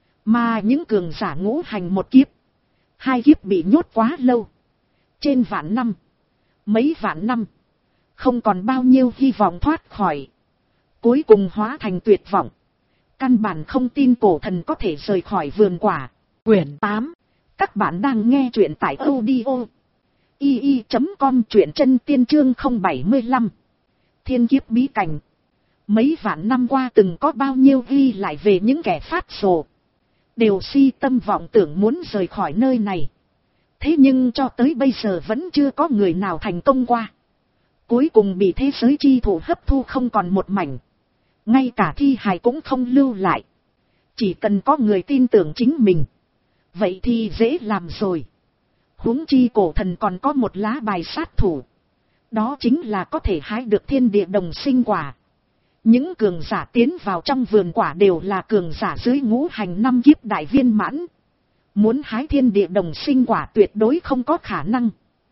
[SPEAKER 1] Mà những cường giả ngũ hành một kiếp. Hai kiếp bị nhốt quá lâu. Trên vạn năm. Mấy vạn năm. Không còn bao nhiêu hy vọng thoát khỏi. Cuối cùng hóa thành tuyệt vọng. Căn bản không tin cổ thần có thể rời khỏi vườn quả. Quyển tám. Các bạn đang nghe truyện tại audio y y chấm com truyện chân tiên chương không bảy mươi lăm. Thiên kiếp bí cảnh. Mấy vạn năm qua từng có bao nhiêu ghi lại về những kẻ phát sổ. Đều si tâm vọng tưởng muốn rời khỏi nơi này. Thế nhưng cho tới bây giờ vẫn chưa có người nào thành công qua. Cuối cùng bị thế giới chi thủ hấp thu không còn một mảnh. Ngay cả thi hài cũng không lưu lại. Chỉ cần có người tin tưởng chính mình. Vậy thì dễ làm rồi. Huống chi cổ thần còn có một lá bài sát thủ. Đó chính là có thể hái được thiên địa đồng sinh quả. Những cường giả tiến vào trong vườn quả đều là cường giả dưới ngũ hành năm kiếp đại viên mãn. Muốn hái thiên địa đồng sinh quả tuyệt đối không có khả năng.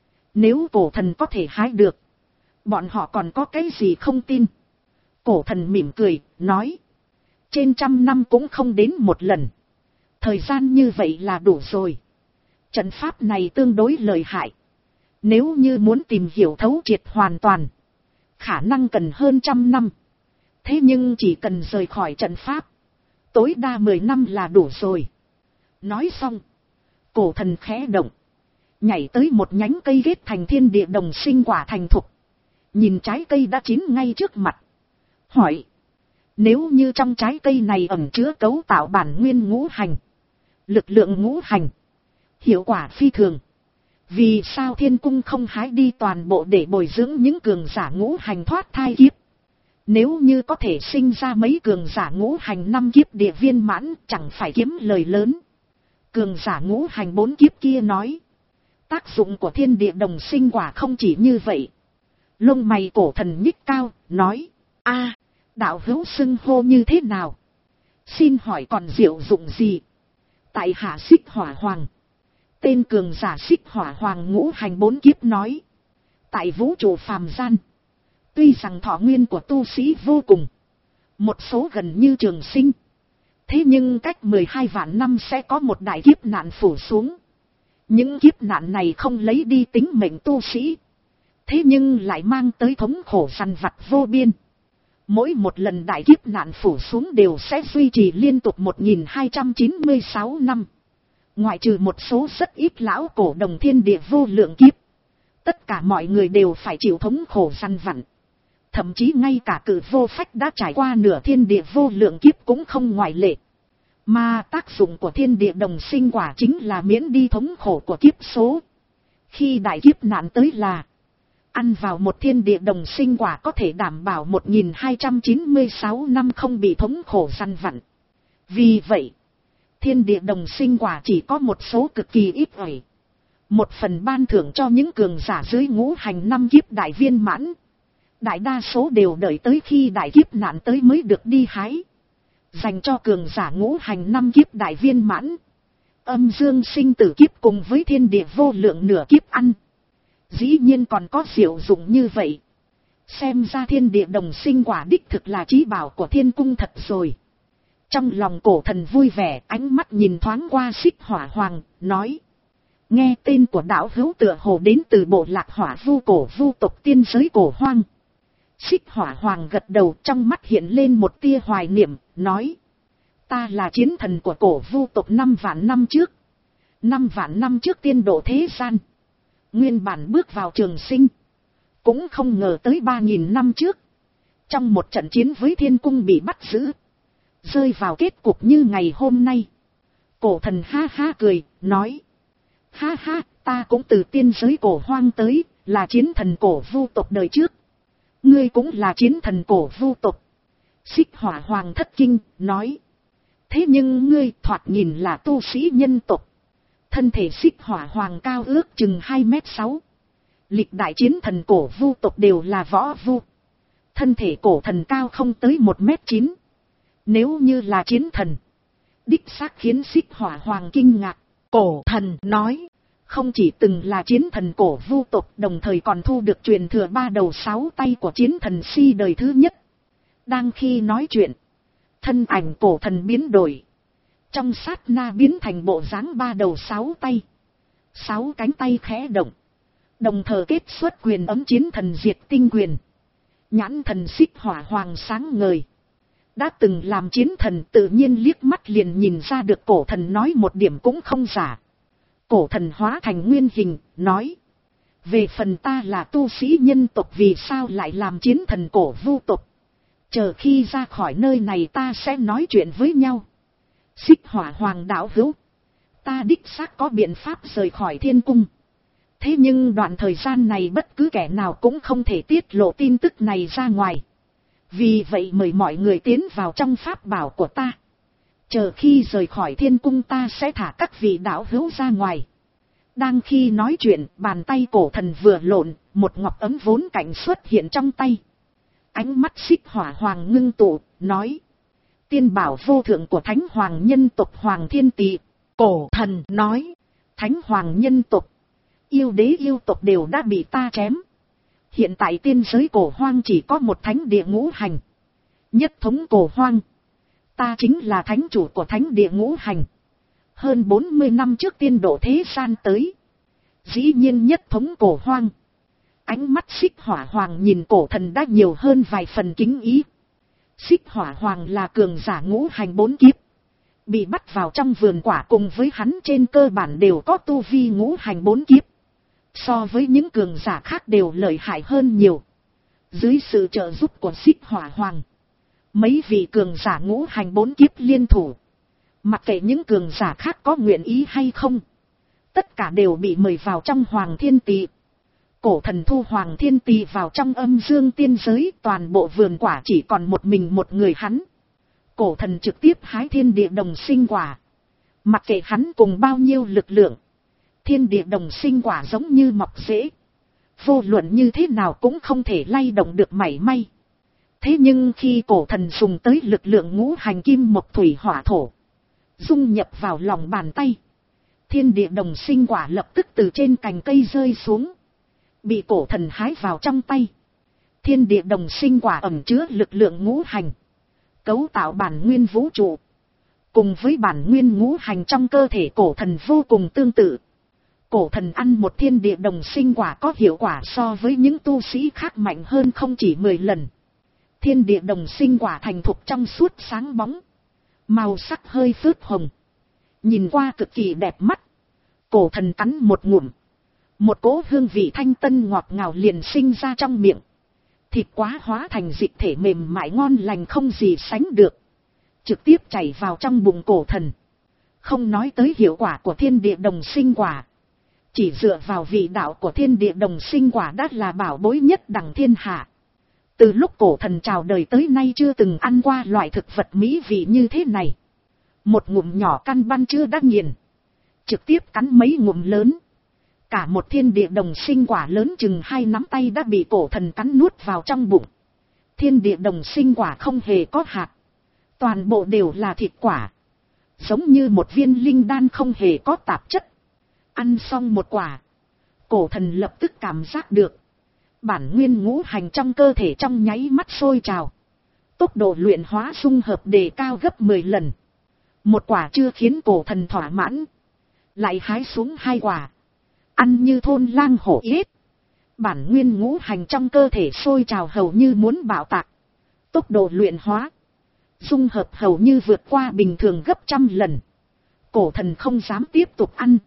[SPEAKER 1] Nếu cổ thần có thể hái được, bọn họ còn có cái gì không tin. Cổ thần mỉm cười, nói. Trên trăm năm cũng không đến một lần. Thời gian như vậy là đủ rồi. Trận pháp này tương đối lợi hại. Nếu như muốn tìm hiểu thấu triệt hoàn toàn, khả năng cần hơn trăm năm. Thế nhưng chỉ cần rời khỏi trận pháp, tối đa mười năm là đủ rồi. Nói xong, cổ thần khẽ động, nhảy tới một nhánh cây ghét thành thiên địa đồng sinh quả thành thục. Nhìn trái cây đã chín ngay trước mặt. Hỏi, nếu như trong trái cây này ẩn chứa cấu tạo bản nguyên ngũ hành, lực lượng ngũ hành, hiệu quả phi thường, vì sao thiên cung không hái đi toàn bộ để bồi dưỡng những cường giả ngũ hành thoát thai kiếp? Nếu như có thể sinh ra mấy cường giả ngũ hành năm kiếp địa viên mãn, chẳng phải kiếm lời lớn. Cường giả ngũ hành bốn kiếp kia nói. Tác dụng của thiên địa đồng sinh quả không chỉ như vậy. Lông mày cổ thần nhích cao, nói. a đạo hữu xưng hô như thế nào? Xin hỏi còn diệu dụng gì? Tại hạ Xích Hỏa Hoàng. Tên cường giả Xích Hỏa Hoàng ngũ hành bốn kiếp nói. Tại vũ trụ phàm gian, tuy rằng thọ nguyên của tu sĩ vô cùng, một số gần như trường sinh. Thế nhưng cách mười hai vạn năm sẽ có một đại kiếp nạn phủ xuống. Những kiếp nạn này không lấy đi tính mệnh tu sĩ. Thế nhưng lại mang tới thống khổ săn vặt vô biên. Mỗi một lần đại kiếp nạn phủ xuống đều sẽ duy trì liên tục một nghìn hai trăm chín mươi sáu năm. Ngoại trừ một số rất ít lão cổ đồng thiên địa vô lượng kiếp. Tất cả mọi người đều phải chịu thống khổ săn vặt. Thậm chí ngay cả cử vô phách đã trải qua nửa thiên địa vô lượng kiếp cũng không ngoại lệ. Mà tác dụng của thiên địa đồng sinh quả chính là miễn đi thống khổ của kiếp số. Khi đại kiếp nạn tới là ăn vào một thiên địa đồng sinh quả có thể đảm bảo một nghìn hai trăm chín mươi sáu năm không bị thống khổ săn vặn. Vì vậy, thiên địa đồng sinh quả chỉ có một số cực kỳ ít ỏi. Một phần ban thưởng cho những cường giả dưới ngũ hành năm kiếp đại viên mãn. Đại đa số đều đợi tới khi đại kiếp nạn tới mới được đi hái. Dành cho cường giả ngũ hành năm kiếp đại viên mãn. Âm dương sinh tử kiếp cùng với thiên địa vô lượng nửa kiếp ăn. Dĩ nhiên còn có diệu dụng như vậy. Xem ra thiên địa đồng sinh quả đích thực là chí bảo của thiên cung thật rồi. Trong lòng cổ thần vui vẻ, ánh mắt nhìn thoáng qua Xích Hỏa Hoàng, nói. Nghe tên của đạo hữu tựa hồ đến từ bộ lạc hỏa vu cổ vu tộc tiên giới cổ hoang. Xích Hỏa Hoàng gật đầu, trong mắt hiện lên một tia hoài niệm, nói. Ta là chiến thần của cổ vu tộc năm vạn năm trước. Năm vạn năm trước tiên độ thế gian. Nguyên bản bước vào trường sinh. Cũng không ngờ tới ba nghìn năm trước. Trong một trận chiến với thiên cung bị bắt giữ. Rơi vào kết cục như ngày hôm nay. Cổ thần ha ha cười, nói. Ha ha, ta cũng từ tiên giới cổ hoang tới, là chiến thần cổ vu tộc đời trước. Ngươi cũng là chiến thần cổ vu tộc. Xích Hỏa Hoàng thất kinh, nói. Thế nhưng ngươi thoạt nhìn là tu sĩ nhân tộc. Thân thể Xích Hỏa Hoàng cao ước chừng hai mét sáu. Lịch đại chiến thần cổ vu tộc đều là võ vu. Thân thể cổ thần cao không tới một mét chín. Nếu như là chiến thần, đích xác khiến Xích Hỏa Hoàng kinh ngạc. Cổ thần nói. Không chỉ từng là chiến thần cổ vu tộc, đồng thời còn thu được truyền thừa ba đầu sáu tay của chiến thần si đời thứ nhất. Đang khi nói chuyện, thân ảnh cổ thần biến đổi. Trong sát na biến thành bộ dáng ba đầu sáu tay. Sáu cánh tay khẽ động. Đồng thời kết xuất quyền ấm chiến thần diệt tinh quyền. Nhãn thần Xích Hỏa Hoàng sáng ngời. Đã từng làm chiến thần tự nhiên liếc mắt liền nhìn ra được cổ thần nói một điểm cũng không giả. Cổ thần hóa thành nguyên hình, nói. Về phần ta là tu sĩ nhân tộc vì sao lại làm chiến thần cổ vu tộc. Chờ khi ra khỏi nơi này ta sẽ nói chuyện với nhau. Xích Hỏa Hoàng đạo hữu. Ta đích xác có biện pháp rời khỏi thiên cung. Thế nhưng đoạn thời gian này bất cứ kẻ nào cũng không thể tiết lộ tin tức này ra ngoài. Vì vậy mời mọi người tiến vào trong pháp bảo của ta. Chờ khi rời khỏi thiên cung ta sẽ thả các vị đạo hữu ra ngoài. Đang khi nói chuyện, bàn tay cổ thần vừa lộn, một ngọc ấm vốn cảnh xuất hiện trong tay. Ánh mắt Xích Hỏa Hoàng ngưng tụ, nói. Tiên bảo vô thượng của Thánh Hoàng nhân tộc Hoàng Thiên Tỵ. Cổ thần nói. Thánh Hoàng nhân tộc, yêu đế yêu tộc đều đã bị ta chém. Hiện tại tiên giới cổ hoang chỉ có một thánh địa ngũ hành. Nhất thống cổ hoang. Ta chính là thánh chủ của thánh địa ngũ hành. Hơn bốn mươi năm trước tiên độ thế gian tới. Dĩ nhiên nhất thống cổ hoang. Ánh mắt Xích Hỏa Hoàng nhìn cổ thần đã nhiều hơn vài phần kính ý. Xích Hỏa Hoàng là cường giả ngũ hành bốn kiếp. Bị bắt vào trong vườn quả cùng với hắn trên cơ bản đều có tu vi ngũ hành bốn kiếp. So với những cường giả khác đều lợi hại hơn nhiều. Dưới sự trợ giúp của Xích Hỏa Hoàng, mấy vị cường giả ngũ hành bốn kiếp liên thủ. Mặc kệ những cường giả khác có nguyện ý hay không, tất cả đều bị mời vào trong Hoàng Thiên Tỵ. Cổ thần thu Hoàng Thiên Tỵ vào trong âm dương tiên giới, toàn bộ vườn quả chỉ còn một mình một người hắn. Cổ thần trực tiếp hái thiên địa đồng sinh quả. Mặc kệ hắn cùng bao nhiêu lực lượng, thiên địa đồng sinh quả giống như mọc rễ. Vô luận như thế nào cũng không thể lay động được mảy may. Thế nhưng khi cổ thần dùng tới lực lượng ngũ hành kim mộc thủy hỏa thổ, dung nhập vào lòng bàn tay, thiên địa đồng sinh quả lập tức từ trên cành cây rơi xuống, bị cổ thần hái vào trong tay. Thiên địa đồng sinh quả ẩn chứa lực lượng ngũ hành, cấu tạo bản nguyên vũ trụ, cùng với bản nguyên ngũ hành trong cơ thể cổ thần vô cùng tương tự. Cổ thần ăn một thiên địa đồng sinh quả có hiệu quả so với những tu sĩ khác mạnh hơn không chỉ mười lần. Thiên địa đồng sinh quả thành thục trong suốt sáng bóng, màu sắc hơi phớt hồng, nhìn qua cực kỳ đẹp mắt. Cổ thần cắn một ngụm, một cỗ hương vị thanh tân ngọt ngào liền sinh ra trong miệng. Thịt quá hóa thành dịch thể mềm mại ngon lành không gì sánh được, trực tiếp chảy vào trong bụng cổ thần. Không nói tới hiệu quả của thiên địa đồng sinh quả, chỉ dựa vào vị đạo của thiên địa đồng sinh quả đã là bảo bối nhất đẳng thiên hạ. Từ lúc cổ thần chào đời tới nay chưa từng ăn qua loại thực vật mỹ vị như thế này. Một ngụm nhỏ căn ban chưa đã nghiền, trực tiếp cắn mấy ngụm lớn. Cả một thiên địa đồng sinh quả lớn chừng hai nắm tay đã bị cổ thần cắn nuốt vào trong bụng. Thiên địa đồng sinh quả không hề có hạt, toàn bộ đều là thịt quả, giống như một viên linh đan không hề có tạp chất. Ăn xong một quả, cổ thần lập tức cảm giác được bản nguyên ngũ hành trong cơ thể trong nháy mắt sôi trào, tốc độ luyện hóa dung hợp đề cao gấp mười lần. Một quả chưa khiến cổ thần thỏa mãn, lại hái xuống hai quả, ăn như thôn lang hổ yết. Bản nguyên ngũ hành trong cơ thể sôi trào hầu như muốn bạo tạc, tốc độ luyện hóa, dung hợp hầu như vượt qua bình thường gấp trăm lần. Cổ thần không dám tiếp tục ăn,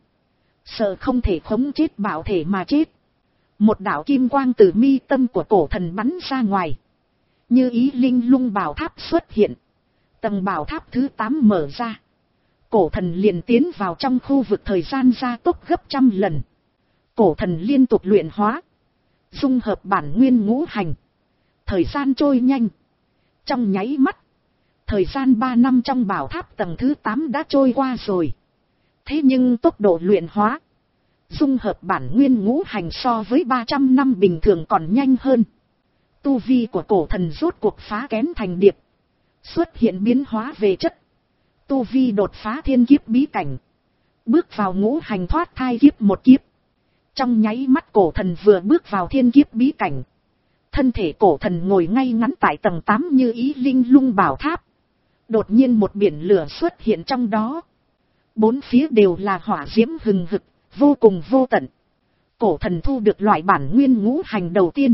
[SPEAKER 1] sợ không thể khống chết bảo thể mà chết. Một đạo kim quang từ mi tâm của cổ thần bắn ra ngoài, như ý linh lung bảo tháp xuất hiện. Tầng bảo tháp thứ tám mở ra, cổ thần liền tiến vào trong khu vực thời gian gia tốc gấp trăm lần. Cổ thần liên tục luyện hóa, dung hợp bản nguyên ngũ hành, thời gian trôi nhanh. Trong nháy mắt, thời gian ba năm trong bảo tháp tầng thứ tám đã trôi qua rồi. Thế nhưng tốc độ luyện hóa, dung hợp bản nguyên ngũ hành so với ba trăm năm bình thường còn nhanh hơn. Tu vi của cổ thần rốt cuộc phá kén thành điệp, xuất hiện biến hóa về chất. Tu vi đột phá thiên kiếp bí cảnh, bước vào ngũ hành thoát thai kiếp một kiếp. Trong nháy mắt cổ thần vừa bước vào thiên kiếp bí cảnh, thân thể cổ thần ngồi ngay ngắn tại tầng tám như ý linh lung bảo tháp. Đột nhiên một biển lửa xuất hiện trong đó, bốn phía đều là hỏa diễm hừng hực, vô cùng vô tận. Cổ thần thu được loại bản nguyên ngũ hành đầu tiên,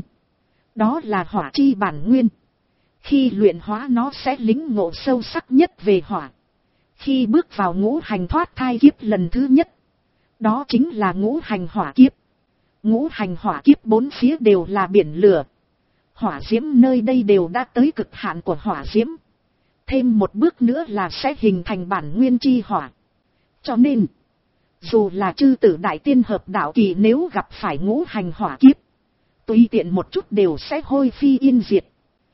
[SPEAKER 1] đó là hỏa chi bản nguyên. Khi luyện hóa nó sẽ lĩnh ngộ sâu sắc nhất về hỏa. Khi bước vào ngũ hành thoát thai kiếp lần thứ nhất, đó chính là ngũ hành hỏa kiếp. Ngũ hành hỏa kiếp bốn phía đều là biển lửa. Hỏa diễm nơi đây đều đã tới cực hạn của hỏa diễm. Thêm một bước nữa là sẽ hình thành bản nguyên chi hỏa. Cho nên, dù là chư tử đại tiên hợp đạo kỳ nếu gặp phải ngũ hành hỏa kiếp, tùy tiện một chút đều sẽ hôi phi yên diệt.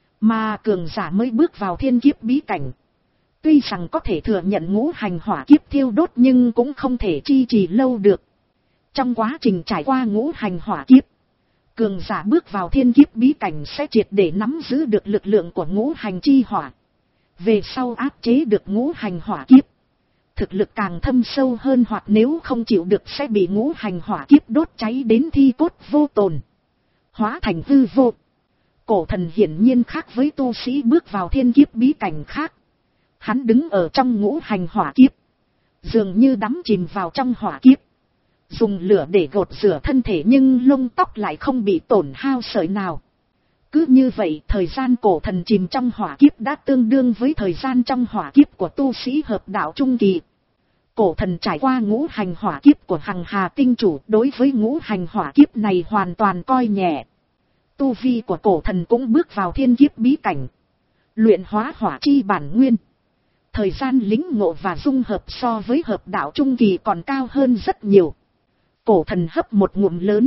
[SPEAKER 1] Mà cường giả mới bước vào thiên kiếp bí cảnh, tuy rằng có thể thừa nhận ngũ hành hỏa kiếp thiêu đốt nhưng cũng không thể chi trì lâu được. Trong quá trình trải qua ngũ hành hỏa kiếp, cường giả bước vào thiên kiếp bí cảnh sẽ triệt để nắm giữ được lực lượng của ngũ hành chi hỏa. Về sau áp chế được ngũ hành hỏa kiếp, thực lực càng thâm sâu hơn, hoặc nếu không chịu được sẽ bị ngũ hành hỏa kiếp đốt cháy đến thi cốt vô tồn, hóa thành hư vô. Cổ thần hiển nhiên khác với tu sĩ bước vào thiên kiếp bí cảnh khác. Hắn đứng ở trong ngũ hành hỏa kiếp, dường như đắm chìm vào trong hỏa kiếp, dùng lửa để gột rửa thân thể nhưng lông tóc lại không bị tổn hao sợi nào. Cứ như vậy, thời gian cổ thần chìm trong hỏa kiếp đã tương đương với thời gian trong hỏa kiếp của tu sĩ hợp đạo trung kỳ. Cổ thần trải qua ngũ hành hỏa kiếp của Hằng Hà tinh chủ, đối với ngũ hành hỏa kiếp này hoàn toàn coi nhẹ. Tu vi của cổ thần cũng bước vào thiên kiếp bí cảnh, luyện hóa hỏa chi bản nguyên. Thời gian lĩnh ngộ và dung hợp so với hợp đạo trung kỳ còn cao hơn rất nhiều. Cổ thần hấp một ngụm lớn,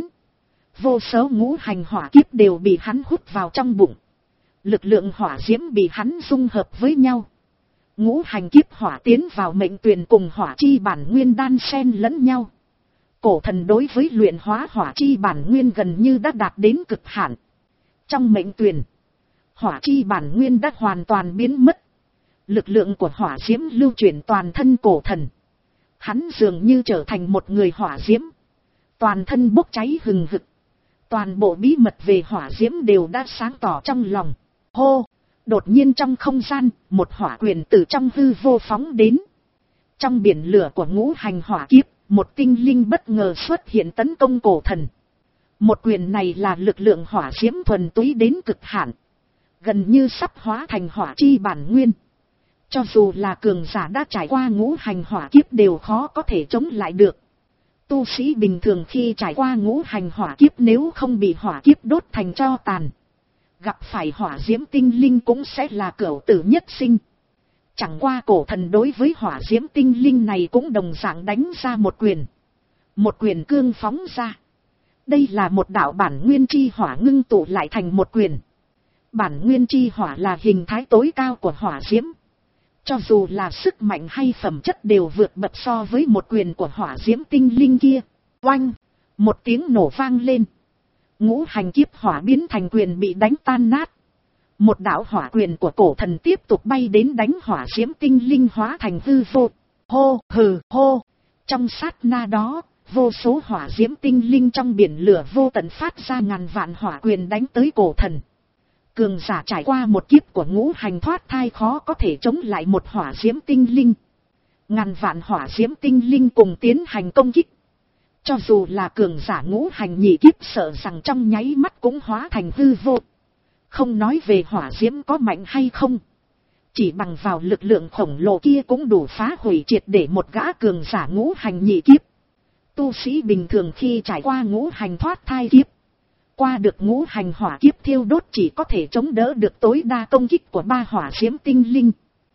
[SPEAKER 1] vô số ngũ hành hỏa kiếp đều bị hắn hút vào trong bụng. Lực lượng hỏa diễm bị hắn dung hợp với nhau. Ngũ hành kiếp hỏa tiến vào mệnh tuyền cùng hỏa chi bản nguyên đan xen lẫn nhau. Cổ thần đối với luyện hóa hỏa chi bản nguyên gần như đã đạt đến cực hạn. Trong mệnh tuyền, hỏa chi bản nguyên đã hoàn toàn biến mất. Lực lượng của hỏa diễm lưu chuyển toàn thân cổ thần. Hắn dường như trở thành một người hỏa diễm, toàn thân bốc cháy hừng hực. Toàn bộ bí mật về hỏa diễm đều đã sáng tỏ trong lòng. Hô! Đột nhiên trong không gian, một hỏa quyền từ trong hư vô phóng đến. Trong biển lửa của ngũ hành hỏa kiếp, một tinh linh bất ngờ xuất hiện tấn công cổ thần. Một quyền này là lực lượng hỏa diễm thuần túy đến cực hạn, gần như sắp hóa thành hỏa chi bản nguyên. Cho dù là cường giả đã trải qua ngũ hành hỏa kiếp đều khó có thể chống lại được. Tu sĩ bình thường khi trải qua ngũ hành hỏa kiếp nếu không bị hỏa kiếp đốt thành tro tàn, gặp phải hỏa diễm tinh linh cũng sẽ là cửu tử nhất sinh. Chẳng qua cổ thần đối với hỏa diễm tinh linh này cũng đồng dạng đánh ra một quyền. Một quyền cương phóng ra. Đây là một đạo bản nguyên chi hỏa ngưng tụ lại thành một quyền. Bản nguyên chi hỏa là hình thái tối cao của hỏa diễm. Cho dù là sức mạnh hay phẩm chất đều vượt bậc so với một quyền của hỏa diễm tinh linh kia. Oanh! Một tiếng nổ vang lên. Ngũ hành kiếp hỏa biến thành quyền bị đánh tan nát. Một đạo hỏa quyền của cổ thần tiếp tục bay đến đánh hỏa diễm tinh linh hóa thành hư vô. Hô hừ hô! Trong sát na đó, vô số hỏa diễm tinh linh trong biển lửa vô tận phát ra ngàn vạn hỏa quyền đánh tới cổ thần. Cường giả trải qua một kiếp của ngũ hành thoát thai khó có thể chống lại một hỏa diễm tinh linh. Ngàn vạn hỏa diễm tinh linh cùng tiến hành công kích. Cho dù là cường giả ngũ hành nhị kiếp sợ rằng trong nháy mắt cũng hóa thành hư vô. Không nói về hỏa diễm có mạnh hay không, chỉ bằng vào lực lượng khổng lồ kia cũng đủ phá hủy triệt để một gã cường giả ngũ hành nhị kiếp. Tu sĩ bình thường khi trải qua ngũ hành thoát thai kiếp, qua được ngũ hành hỏa kiếp thiêu đốt chỉ có thể chống đỡ được tối đa công kích của ba hỏa diễm tinh linh.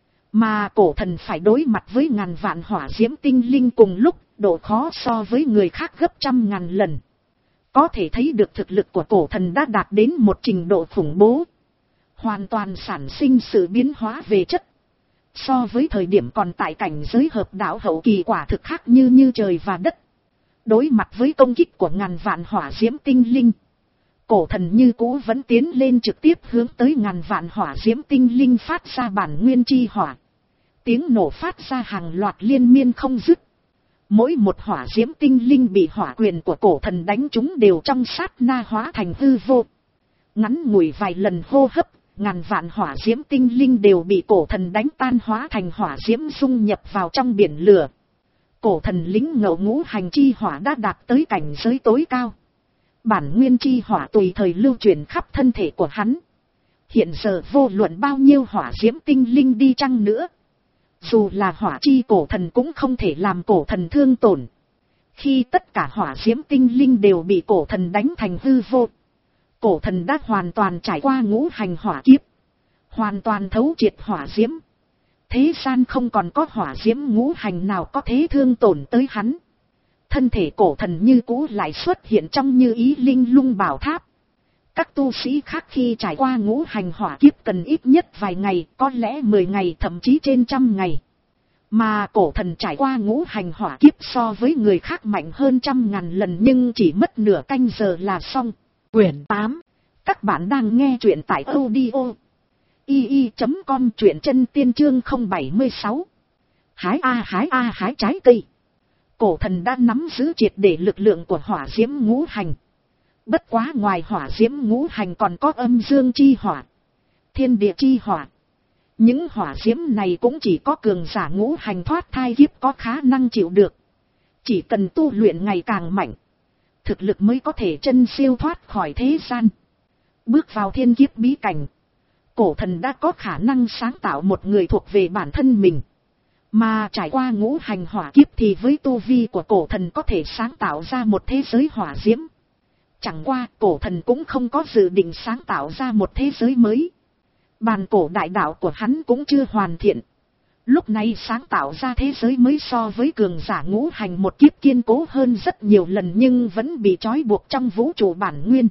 [SPEAKER 1] Mà cổ thần phải đối mặt với ngàn vạn hỏa diễm tinh linh cùng lúc, độ khó so với người khác gấp trăm ngàn lần. Có thể thấy được thực lực của cổ thần đã đạt đến một trình độ khủng bố. Hoàn toàn sản sinh sự biến hóa về chất. So với thời điểm còn tại cảnh giới hợp đạo hậu kỳ quả thực khác như như trời và đất. Đối mặt với công kích của ngàn vạn hỏa diễm tinh linh, cổ thần như cũ vẫn tiến lên trực tiếp hướng tới ngàn vạn hỏa diễm tinh linh phát ra bản nguyên chi hỏa. Tiếng nổ phát ra hàng loạt liên miên không dứt. Mỗi một hỏa diễm tinh linh bị hỏa quyền của cổ thần đánh trúng đều trong sát na hóa thành hư vô. Ngắn ngủi vài lần hô hấp, ngàn vạn hỏa diễm tinh linh đều bị cổ thần đánh tan hóa thành hỏa diễm dung nhập vào trong biển lửa. Cổ thần lính ngộ ngũ hành chi hỏa đã đạt tới cảnh giới tối cao. Bản nguyên chi hỏa tùy thời lưu chuyển khắp thân thể của hắn. Hiện giờ vô luận bao nhiêu hỏa diễm tinh linh đi chăng nữa, dù là hỏa chi cổ thần cũng không thể làm cổ thần thương tổn. khi tất cả hỏa diễm tinh linh đều bị cổ thần đánh thành hư vô, cổ thần đã hoàn toàn trải qua ngũ hành hỏa kiếp, hoàn toàn thấu triệt hỏa diễm. Thế gian không còn có hỏa diễm ngũ hành nào có thế thương tổn tới hắn. Thân thể cổ thần như cũ lại xuất hiện trong Như Ý Linh Lung Bảo Tháp. Các tu sĩ khác khi trải qua ngũ hành hỏa kiếp cần ít nhất vài ngày, có lẽ mười ngày thậm chí trên trăm ngày. Mà cổ thần trải qua ngũ hành hỏa kiếp so với người khác mạnh hơn trăm ngàn lần nhưng chỉ mất nửa canh giờ là xong. Quyển tám. Các bạn đang nghe truyện tại audio i i chấm com, truyện chân tiên chương không bảy sáu. Hái a hái a hái trái cây. Cổ thần đã nắm giữ triệt để lực lượng của hỏa diễm ngũ hành. Bất quá ngoài hỏa diễm ngũ hành còn có âm dương chi hỏa, thiên địa chi hỏa. Những hỏa diễm này cũng chỉ có cường giả ngũ hành thoát thai kiếp có khả năng chịu được. Chỉ cần tu luyện ngày càng mạnh, thực lực mới có thể chân siêu thoát khỏi thế gian. Bước vào thiên kiếp bí cảnh, cổ thần đã có khả năng sáng tạo một người thuộc về bản thân mình. Mà trải qua ngũ hành hỏa kiếp thì với tu vi của cổ thần có thể sáng tạo ra một thế giới hỏa diễm. Chẳng qua cổ thần cũng không có dự định sáng tạo ra một thế giới mới. Bàn cổ đại đạo của hắn cũng chưa hoàn thiện. Lúc này sáng tạo ra thế giới mới so với cường giả ngũ hành một kiếp kiên cố hơn rất nhiều lần nhưng vẫn bị trói buộc trong vũ trụ bản nguyên.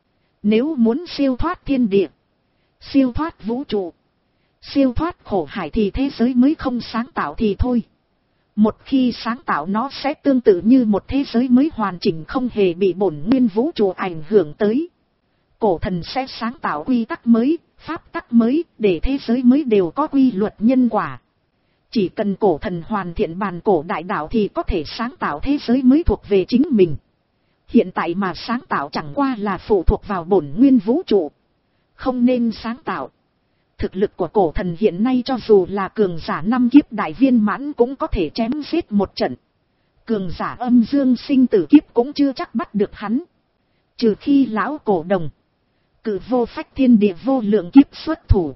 [SPEAKER 1] Nếu muốn siêu thoát thiên địa, siêu thoát vũ trụ, siêu thoát khổ hải thì thế giới mới không sáng tạo thì thôi. Một khi sáng tạo nó sẽ tương tự như một thế giới mới hoàn chỉnh không hề bị bổn nguyên vũ trụ ảnh hưởng tới. Cổ thần sẽ sáng tạo quy tắc mới, pháp tắc mới, để thế giới mới đều có quy luật nhân quả. Chỉ cần cổ thần hoàn thiện bàn cổ đại đạo thì có thể sáng tạo thế giới mới thuộc về chính mình. Hiện tại mà sáng tạo chẳng qua là phụ thuộc vào bổn nguyên vũ trụ. Không nên sáng tạo. Thực lực của cổ thần hiện nay cho dù là cường giả năm kiếp đại viên mãn cũng có thể chém giết một trận. Cường giả âm dương sinh tử kiếp cũng chưa chắc bắt được hắn. Trừ khi lão cổ đồng, cự vô phách thiên địa vô lượng kiếp xuất thủ.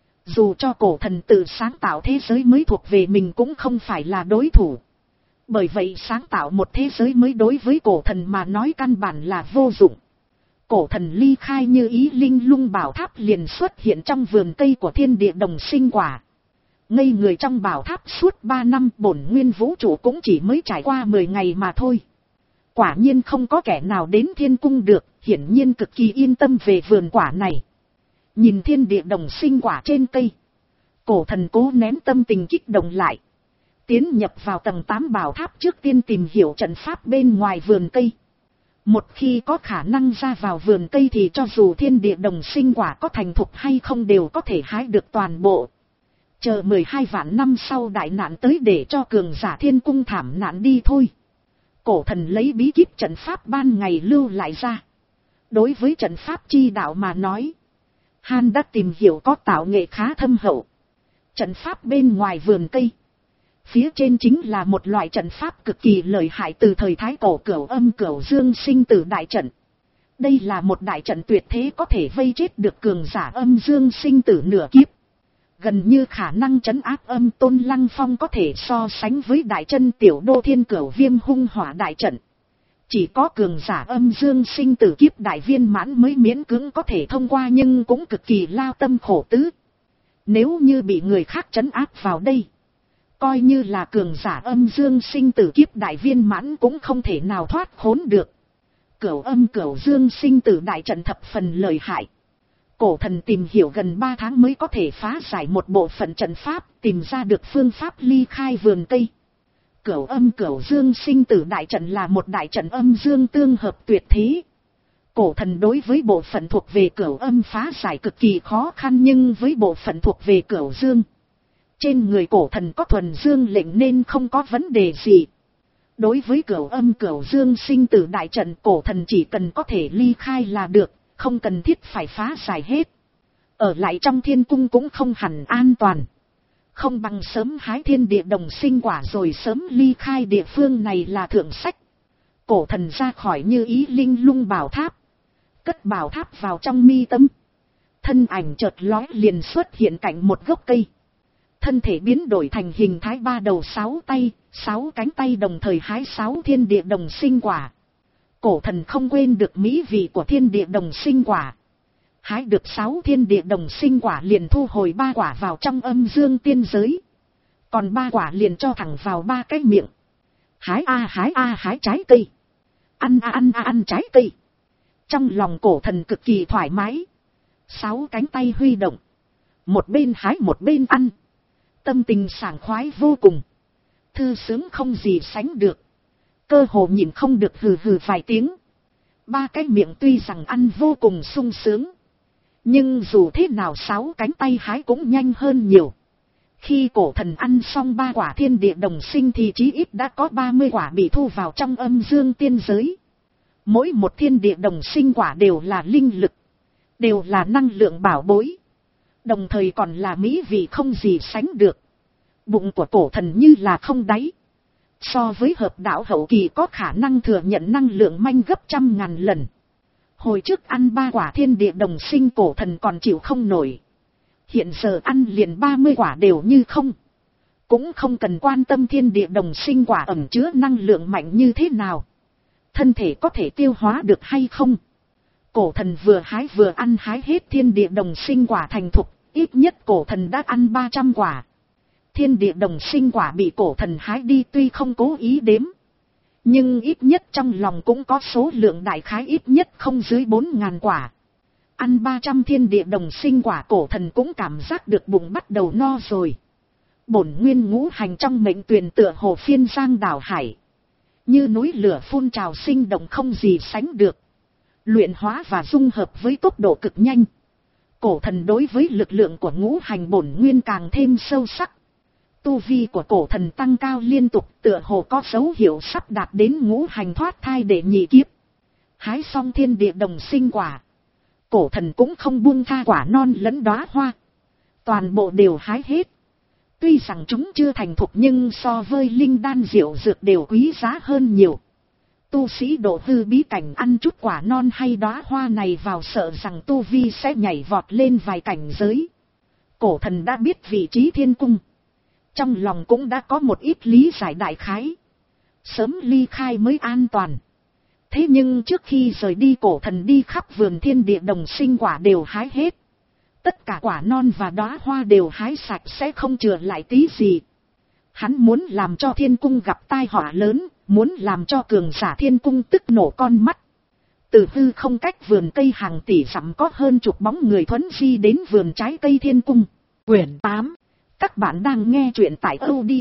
[SPEAKER 1] Dù cho cổ thần tự sáng tạo thế giới mới thuộc về mình cũng không phải là đối thủ. Bởi vậy sáng tạo một thế giới mới đối với cổ thần mà nói căn bản là vô dụng. Cổ thần ly khai Như Ý Linh Lung Bảo Tháp liền xuất hiện trong vườn cây của thiên địa đồng sinh quả. Ngây người trong bảo tháp suốt ba năm, bổn nguyên vũ trụ cũng chỉ mới trải qua mười ngày mà thôi. Quả nhiên không có kẻ nào đến thiên cung được, hiển nhiên cực kỳ yên tâm về vườn quả này. Nhìn thiên địa đồng sinh quả trên cây, cổ thần cố nén tâm tình kích động lại. Tiến nhập vào tầng tám bảo tháp trước tiên tìm hiểu trận pháp bên ngoài vườn cây. Một khi có khả năng ra vào vườn cây thì cho dù thiên địa đồng sinh quả có thành thục hay không đều có thể hái được toàn bộ. Chờ mười hai vạn năm sau đại nạn tới để cho cường giả thiên cung thảm nạn đi thôi. Cổ thần lấy bí kíp trận pháp ban ngày lưu lại ra. Đối với trận pháp chi đạo mà nói, Han đã tìm hiểu có tạo nghệ khá thâm hậu. Trận pháp bên ngoài vườn cây, phía trên chính là một loại trận pháp cực kỳ lợi hại từ thời thái cổ Cửu Âm Cửu Dương sinh tử đại trận. Đây là một đại trận tuyệt thế có thể vây chết được cường giả âm dương sinh tử nửa kiếp. Gần như khả năng trấn áp âm tôn lăng phong có thể so sánh với đại chân tiểu đô thiên cửu viêm hung hỏa đại trận. Chỉ có cường giả âm dương sinh tử kiếp đại viên mãn mới miễn cưỡng có thể thông qua nhưng cũng cực kỳ lao tâm khổ tứ. Nếu như bị người khác trấn áp vào đây, coi như là cường giả âm dương sinh tử kiếp đại viên mãn cũng không thể nào thoát khốn được. Cửu âm cửu dương sinh tử đại trận thập phần lợi hại. Cổ thần tìm hiểu gần ba tháng mới có thể phá giải một bộ phận trận pháp, tìm ra được phương pháp ly khai vườn cây. Cửu âm cửu dương sinh tử đại trận là một đại trận âm dương tương hợp tuyệt thế. Cổ thần đối với bộ phận thuộc về cửu âm phá giải cực kỳ khó khăn nhưng với bộ phận thuộc về cửu dương, trên người cổ thần có thuần dương lệnh nên không có vấn đề gì. Đối với cửu âm cửu dương sinh tử đại trận, cổ thần chỉ cần có thể ly khai là được, không cần thiết phải phá giải hết. Ở lại trong thiên cung cũng không hẳn an toàn. Không bằng sớm hái thiên địa đồng sinh quả rồi sớm ly khai địa phương này là thượng sách. Cổ thần ra khỏi Như Ý Linh Lung Bảo Tháp, cất bảo tháp vào trong mi tâm. Thân ảnh chợt lóe liền xuất hiện cạnh một gốc cây. Thân thể biến đổi thành hình thái ba đầu sáu tay, sáu cánh tay đồng thời hái sáu thiên địa đồng sinh quả. Cổ thần không quên được mỹ vị của thiên địa đồng sinh quả. Hái được sáu thiên địa đồng sinh quả liền thu hồi ba quả vào trong âm dương tiên giới. Còn ba quả liền cho thẳng vào ba cái miệng. Hái a hái a hái trái cây. Ăn a ăn a ăn trái cây. Trong lòng cổ thần cực kỳ thoải mái. Sáu cánh tay huy động. Một bên hái một bên ăn. Tâm tình sảng khoái vô cùng. Thư sướng không gì sánh được. Cơ hồ nhìn không được hừ hừ vài tiếng. Ba cái miệng tuy rằng ăn vô cùng sung sướng. Nhưng dù thế nào sáu cánh tay hái cũng nhanh hơn nhiều. Khi cổ thần ăn xong ba quả thiên địa đồng sinh thì chí ít đã có ba mươi quả bị thu vào trong âm dương tiên giới. Mỗi một thiên địa đồng sinh quả đều là linh lực. Đều là năng lượng bảo bối. Đồng thời còn là mỹ vị không gì sánh được. Bụng của cổ thần như là không đáy. So với hợp đạo hậu kỳ có khả năng thừa nhận năng lượng manh gấp trăm ngàn lần. Hồi trước ăn ba quả thiên địa đồng sinh cổ thần còn chịu không nổi. Hiện giờ ăn liền ba mươi quả đều như không. Cũng không cần quan tâm thiên địa đồng sinh quả ẩn chứa năng lượng mạnh như thế nào. Thân thể có thể tiêu hóa được hay không. Cổ thần vừa hái vừa ăn hái hết thiên địa đồng sinh quả thành thục. Ít nhất cổ thần đã ăn ba trăm quả. Thiên địa đồng sinh quả bị cổ thần hái đi tuy không cố ý đếm. Nhưng ít nhất trong lòng cũng có số lượng đại khái ít nhất không dưới bốn ngàn quả. Ăn ba trăm thiên địa đồng sinh quả cổ thần cũng cảm giác được bụng bắt đầu no rồi. Bổn nguyên ngũ hành trong mệnh tuyền tựa hồ phiên giang đảo hải. Như núi lửa phun trào sinh động không gì sánh được. Luyện hóa và dung hợp với tốc độ cực nhanh. Cổ thần đối với lực lượng của ngũ hành bổn nguyên càng thêm sâu sắc. Tu vi của cổ thần tăng cao liên tục tựa hồ có dấu hiệu sắp đạt đến ngũ hành thoát thai để nhị kiếp. Hái xong thiên địa đồng sinh quả. Cổ thần cũng không buông tha quả non lẫn đóa hoa. Toàn bộ đều hái hết. Tuy rằng chúng chưa thành thục nhưng so với linh đan diệu dược đều quý giá hơn nhiều. Tu sĩ độ hư bí cảnh ăn chút quả non hay đóa hoa này vào sợ rằng tu vi sẽ nhảy vọt lên vài cảnh giới. Cổ thần đã biết vị trí thiên cung. Trong lòng cũng đã có một ít lý giải đại khái. Sớm ly khai mới an toàn. Thế nhưng trước khi rời đi cổ thần đi khắp vườn thiên địa đồng sinh quả đều hái hết. Tất cả quả non và đóa hoa đều hái sạch sẽ không chừa lại tí gì. Hắn muốn làm cho thiên cung gặp tai họa lớn, muốn làm cho cường giả thiên cung tức nổ con mắt. Từ hư không cách vườn cây hàng tỷ dặm có hơn chục bóng người thuấn di đến vườn trái cây thiên cung. Quyển tám. Các bạn đang nghe truyện tại audio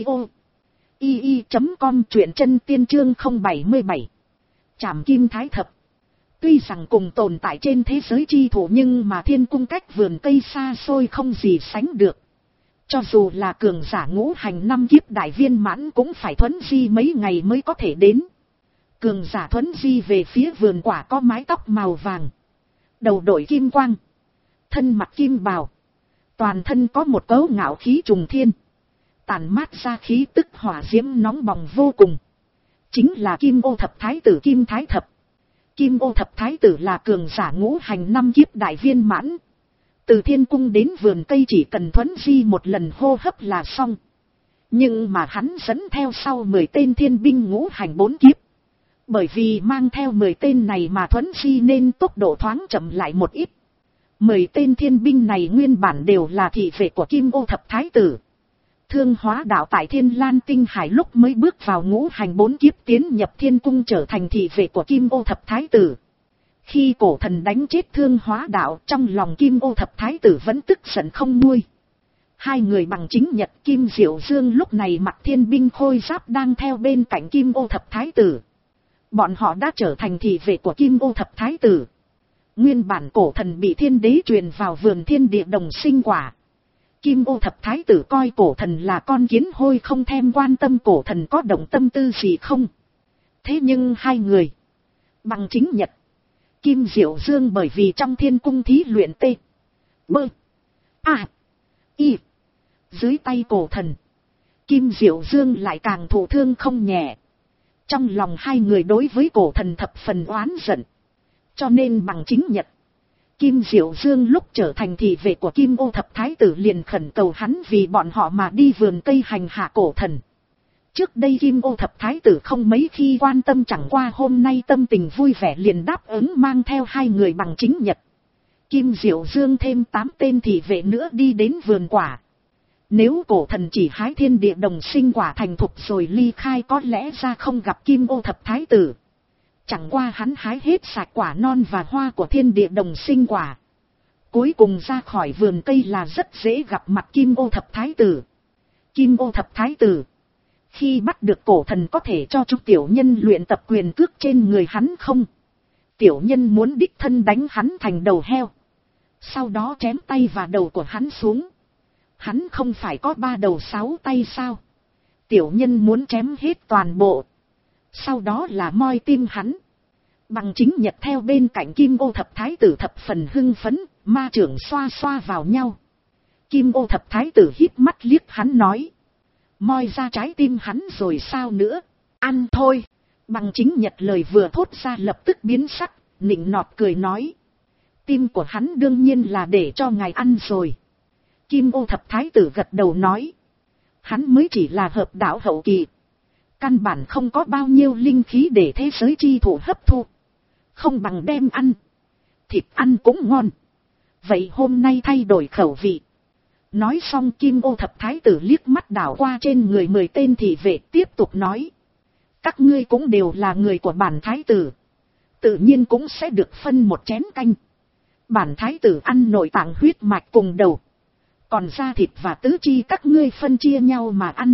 [SPEAKER 1] i i chấm com truyện chân tiên chương không bảy mươi bảy. Trảm kim thái thập. Tuy rằng cùng tồn tại trên thế giới chi thủ nhưng mà thiên cung cách vườn cây xa xôi không gì sánh được. Cho dù là cường giả ngũ hành năm kiếp đại viên mãn cũng phải thuấn di mấy ngày mới có thể đến. Cường giả thuấn di về phía vườn quả có mái tóc màu vàng. Đầu đội kim quang. Thân mặc kim bào. Toàn thân có một cấu ngạo khí trùng thiên. Tản mát ra khí tức hỏa diễm nóng bỏng vô cùng. Chính là Kim Ô Thập Thái tử Kim Thái Thập. Kim Ô Thập Thái tử là cường giả ngũ hành năm kiếp đại viên mãn. Từ thiên cung đến vườn cây chỉ cần thuấn di một lần hô hấp là xong. Nhưng mà hắn dẫn theo sau mười tên thiên binh ngũ hành bốn kiếp. Bởi vì mang theo mười tên này mà thuấn di nên tốc độ thoáng chậm lại một ít. Mười tên thiên binh này nguyên bản đều là thị vệ của Kim Ô Thập Thái tử. Thương hóa đạo tại Thiên Lan Tinh Hải lúc mới bước vào ngũ hành bốn kiếp tiến nhập thiên cung trở thành thị vệ của Kim Ô Thập Thái tử. Khi cổ thần đánh chết thương hóa đạo trong lòng Kim Ô Thập Thái tử vẫn tức giận không nguôi. Hai người bằng chính nhật Kim Diệu Dương lúc này mặc thiên binh khôi giáp đang theo bên cạnh Kim Ô Thập Thái tử. Bọn họ đã trở thành thị vệ của Kim Ô Thập Thái tử. Nguyên bản cổ thần bị thiên đế truyền vào vườn thiên địa đồng sinh quả. Kim Ô Thập Thái tử coi cổ thần là con kiến hôi không thèm quan tâm cổ thần có động tâm tư gì không. Thế nhưng hai người, bằng chính nhật, Kim Diệu Dương bởi vì trong thiên cung thí luyện tê, bơ, a, y, dưới tay cổ thần, Kim Diệu Dương lại càng thụ thương không nhẹ. Trong lòng hai người đối với cổ thần thập phần oán giận. Cho nên bằng chính nhật, Kim Diệu Dương lúc trở thành thị vệ của Kim Ô Thập Thái tử liền khẩn cầu hắn vì bọn họ mà đi vườn cây hành hạ cổ thần. Trước đây Kim Ô Thập Thái tử không mấy khi quan tâm, chẳng qua hôm nay tâm tình vui vẻ liền đáp ứng mang theo hai người bằng chính nhật. Kim Diệu Dương thêm tám tên thị vệ nữa đi đến vườn quả. Nếu cổ thần chỉ hái thiên địa đồng sinh quả thành thục rồi ly khai có lẽ ra không gặp Kim Ô Thập Thái tử. Chẳng qua hắn hái hết sạch quả non và hoa của thiên địa đồng sinh quả. Cuối cùng ra khỏi vườn cây là rất dễ gặp mặt Kim Ô Thập Thái tử. Kim Ô Thập Thái tử. Khi bắt được cổ thần có thể cho chúng tiểu nhân luyện tập quyền cước trên người hắn không? Tiểu nhân muốn đích thân đánh hắn thành đầu heo. Sau đó chém tay và đầu của hắn xuống. Hắn không phải có ba đầu sáu tay sao? Tiểu nhân muốn chém hết toàn bộ. Sau đó là moi tim hắn. Bằng chính nhật theo bên cạnh Kim Ô Thập Thái tử thập phần hưng phấn, ma trưởng xoa xoa vào nhau. Kim Ô Thập Thái tử híp mắt liếc hắn nói. Moi ra trái tim hắn rồi sao nữa? Ăn thôi. Bằng chính nhật lời vừa thốt ra lập tức biến sắc, nịnh nọt cười nói. Tim của hắn đương nhiên là để cho ngài ăn rồi. Kim Ô Thập Thái tử gật đầu nói. Hắn mới chỉ là hợp đạo hậu kỳ. Căn bản không có bao nhiêu linh khí để thế giới chi thụ hấp thu. Không bằng đem ăn. Thịt ăn cũng ngon. Vậy hôm nay thay đổi khẩu vị. Nói xong Kim Ô Thập Thái tử liếc mắt đảo qua trên người mười tên thị vệ tiếp tục nói. Các ngươi cũng đều là người của bản thái tử. Tự nhiên cũng sẽ được phân một chén canh. Bản thái tử ăn nội tạng huyết mạch cùng đầu. Còn da thịt và tứ chi các ngươi phân chia nhau mà ăn.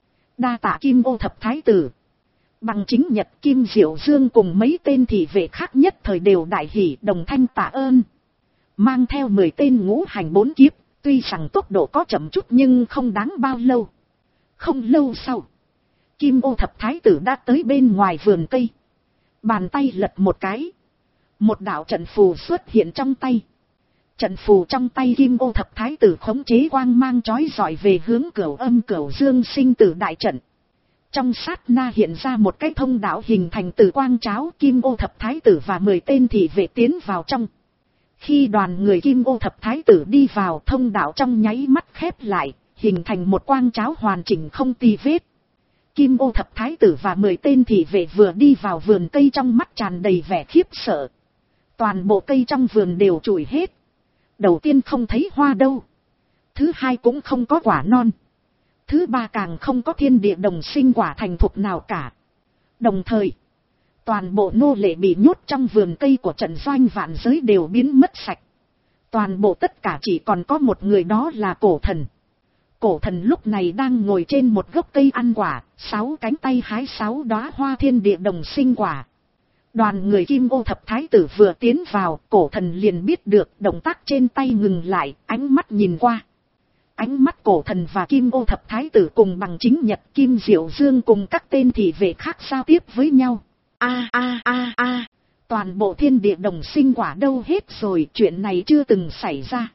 [SPEAKER 1] Đa tạ Kim Ô Thập Thái tử. Bằng chính nhật Kim Diệu Dương cùng mấy tên thị vệ khác nhất thời đều đại hỉ đồng thanh tạ ơn. Mang theo mười tên ngũ hành bốn kiếp, tuy rằng tốc độ có chậm chút nhưng không đáng bao lâu. Không lâu sau, Kim Ô Thập Thái tử đã tới bên ngoài vườn cây. Bàn tay lật một cái. Một đạo trận phù xuất hiện trong tay. Trận phù trong tay Kim Ô Thập Thái tử khống chế quang mang chói rọi về hướng Cửu Âm Cửu Dương sinh tử đại trận. Trong sát na hiện ra một cái thông đạo hình thành từ quang cháo. Kim Ô Thập Thái tử và mười tên thị vệ tiến vào trong. Khi đoàn người Kim Ô Thập Thái tử đi vào, thông đạo trong nháy mắt khép lại, hình thành một quang cháo hoàn chỉnh không tì vết. Kim Ô Thập Thái tử và mười tên thị vệ vừa đi vào vườn cây trong mắt tràn đầy vẻ khiếp sợ. Toàn bộ cây trong vườn đều trụi hết. Đầu tiên không thấy hoa đâu. Thứ hai cũng không có quả non. Thứ ba càng không có thiên địa đồng sinh quả thành thục nào cả. Đồng thời, toàn bộ nô lệ bị nhốt trong vườn cây của trận doanh vạn giới đều biến mất sạch. Toàn bộ tất cả chỉ còn có một người, đó là cổ thần. Cổ thần lúc này đang ngồi trên một gốc cây ăn quả, sáu cánh tay hái sáu đóa hoa thiên địa đồng sinh quả. Đoàn người Kim Ô Thập Thái tử vừa tiến vào, cổ thần liền biết được, động tác trên tay ngừng lại, ánh mắt nhìn qua. Ánh mắt cổ thần và Kim Ô Thập Thái tử cùng bằng chính nhật Kim Diệu Dương cùng các tên thị vệ khác giao tiếp với nhau. A a a a, toàn bộ thiên địa đồng sinh quả đâu hết rồi, chuyện này chưa từng xảy ra.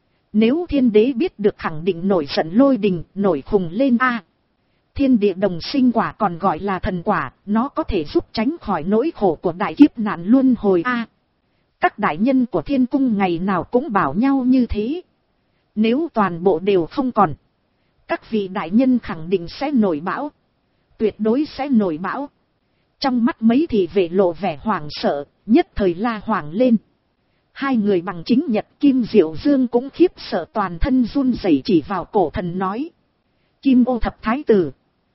[SPEAKER 1] Nếu thiên đế biết được khẳng định nổi giận lôi đình, nổi khùng lên a. À, thiên địa đồng sinh quả còn gọi là thần quả, nó có thể giúp tránh khỏi nỗi khổ của đại kiếp nạn luân hồi a. À, các đại nhân của thiên cung ngày nào cũng bảo nhau như thế. Nếu toàn bộ đều không còn, các vị đại nhân khẳng định sẽ nổi bão. Tuyệt đối sẽ nổi bão. Trong mắt mấy thị vệ lộ vẻ hoảng sợ, nhất thời la hoảng lên. Hai người bằng chính nhật Kim Diệu Dương cũng khiếp sợ toàn thân run rẩy chỉ vào cổ thần nói. Kim Ô Thập Thái tử.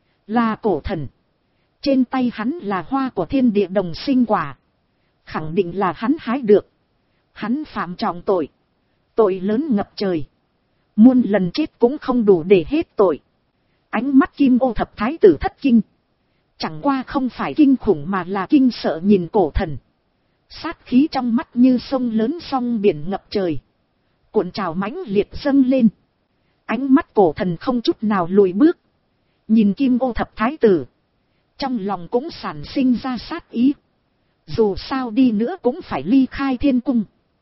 [SPEAKER 1] Là cổ thần. Trên tay hắn là hoa của thiên địa đồng sinh quả. Khẳng định là hắn hái được. Hắn phạm trọng tội. Tội lớn ngập trời. Muôn lần chết cũng không đủ để hết tội. Ánh mắt Kim Ô Thập Thái tử thất kinh. Chẳng qua không phải kinh khủng mà là kinh sợ nhìn cổ thần. Sát khí trong mắt như sông lớn song biển ngập trời. Cuộn trào mãnh liệt dâng lên. Ánh mắt cổ thần không chút nào lùi bước. Nhìn Kim Ô Thập Thái tử. Trong lòng cũng sản sinh ra sát ý. Dù sao đi nữa cũng phải ly khai thiên cung.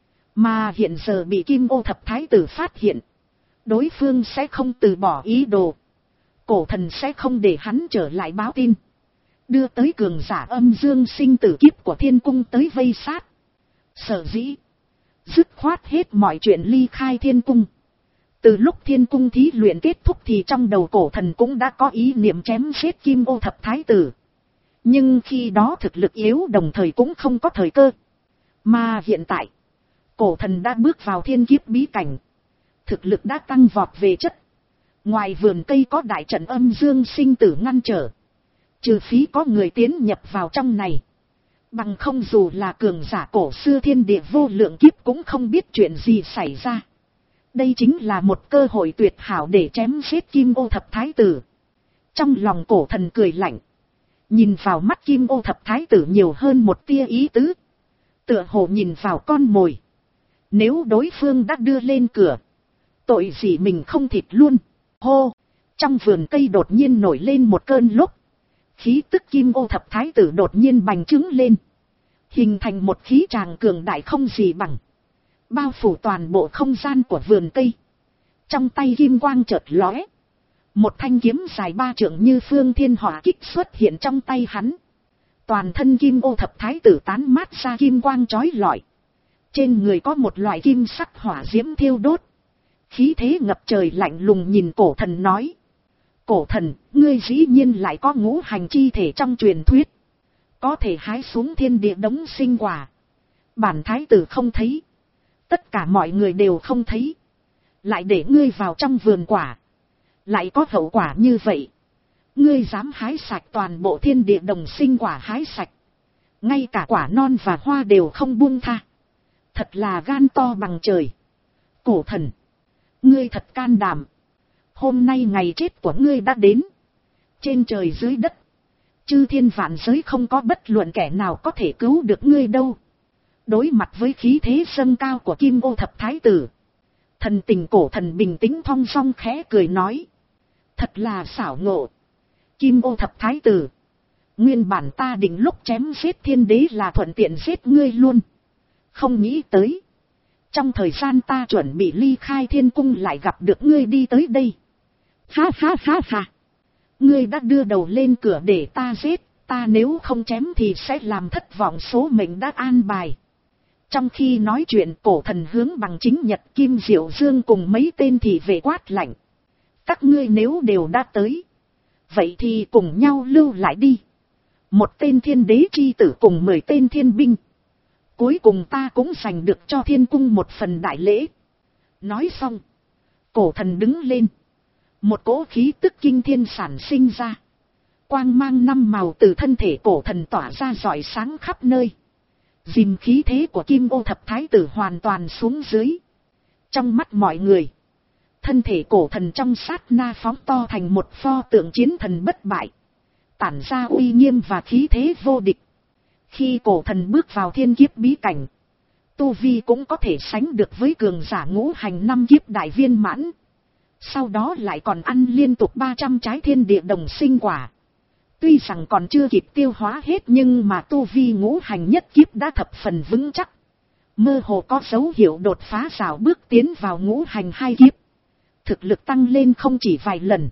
[SPEAKER 1] Mà hiện giờ bị Kim Ô Thập Thái tử phát hiện. Đối phương sẽ không từ bỏ ý đồ. Cổ thần sẽ không để hắn trở lại báo tin. Đưa tới cường giả âm dương sinh tử kiếp của thiên cung tới vây sát. Sở dĩ. Dứt khoát hết mọi chuyện ly khai thiên cung. Từ lúc thiên cung thí luyện kết thúc thì trong đầu cổ thần cũng đã có ý niệm chém giết Kim Ô Thập Thái Tử. Nhưng khi đó thực lực yếu đồng thời cũng không có thời cơ. Mà hiện tại, cổ thần đã bước vào thiên kiếp bí cảnh. Thực lực đã tăng vọt về chất. Ngoài vườn cây có đại trận âm dương sinh tử ngăn trở. Trừ phí có người tiến nhập vào trong này. Bằng không dù là cường giả cổ xưa thiên địa vô lượng kiếp cũng không biết chuyện gì xảy ra. Đây chính là một cơ hội tuyệt hảo để chém giết Kim Ô Thập Thái Tử. Trong lòng cổ thần cười lạnh. Nhìn vào mắt Kim Ô Thập Thái Tử nhiều hơn một tia ý tứ. Tựa hồ nhìn vào con mồi. Nếu đối phương đã đưa lên cửa, tội gì mình không thịt luôn. Hô! Trong vườn cây đột nhiên nổi lên một cơn lốc. Khí tức Kim Ô Thập Thái Tử đột nhiên bành trướng lên. Hình thành một khí tràng cường đại không gì bằng. Bao phủ toàn bộ không gian của vườn cây. Trong tay kim quang chợt lóe. Một thanh kiếm dài ba trượng như phương thiên hỏa kích xuất hiện trong tay hắn. Toàn thân Kim Ô Thập Thái Tử tán mát ra kim quang chói lọi. Trên người có một loại kim sắc hỏa diễm thiêu đốt. Khí thế ngập trời lạnh lùng nhìn cổ thần nói. Cổ thần, ngươi dĩ nhiên lại có ngũ hành chi thể trong truyền thuyết. Có thể hái xuống thiên địa đống sinh quả. Bản thái tử không thấy. Tất cả mọi người đều không thấy. Lại để ngươi vào trong vườn quả. Lại có hậu quả như vậy. Ngươi dám hái sạch toàn bộ thiên địa đồng sinh quả hái sạch. Ngay cả quả non và hoa đều không buông tha. Thật là gan to bằng trời. Cổ thần. Ngươi thật can đảm. Hôm nay ngày chết của ngươi đã đến. Trên trời dưới đất. Chư thiên vạn giới không có bất luận kẻ nào có thể cứu được ngươi đâu. Đối mặt với khí thế dâng cao của Kim Ô Thập Thái Tử. Thần tình cổ thần bình tĩnh thong dong khẽ cười nói. Thật là xảo ngộ. Kim Ô Thập Thái Tử. Nguyên bản ta định lúc chém giết thiên đế là thuận tiện giết ngươi luôn. Không nghĩ tới. Trong thời gian ta chuẩn bị ly khai thiên cung lại gặp được ngươi đi tới đây. Ha ha ha ha. Ngươi đã đưa đầu lên cửa để ta giết. Ta nếu không chém thì sẽ làm thất vọng số mệnh đã an bài. Trong khi nói chuyện cổ thần hướng bằng chính nhật Kim Diệu Dương cùng mấy tên thị vệ quát lạnh. Các ngươi nếu đều đã tới. Vậy thì cùng nhau lưu lại đi. Một tên thiên đế chi tử cùng mười tên thiên binh. Cuối cùng ta cũng giành được cho thiên cung một phần đại lễ. Nói xong. Cổ thần đứng lên. Một cỗ khí tức kinh thiên sản sinh ra. Quang mang năm màu từ thân thể cổ thần tỏa ra rọi sáng khắp nơi. Dìm khí thế của Kim Ô Thập Thái Tử hoàn toàn xuống dưới. Trong mắt mọi người. Thân thể cổ thần trong sát na phóng to thành một pho tượng chiến thần bất bại. Tản ra uy nghiêm và khí thế vô địch. Khi cổ thần bước vào thiên kiếp bí cảnh. Tu Vi cũng có thể sánh được với cường giả ngũ hành năm kiếp đại viên mãn. Sau đó lại còn ăn liên tục ba trăm trái thiên địa đồng sinh quả. Tuy rằng còn chưa kịp tiêu hóa hết nhưng mà tu vi ngũ hành nhất kiếp đã thập phần vững chắc. Mơ hồ có dấu hiệu đột phá rào bước tiến vào ngũ hành hai kiếp. Thực lực tăng lên không chỉ vài lần.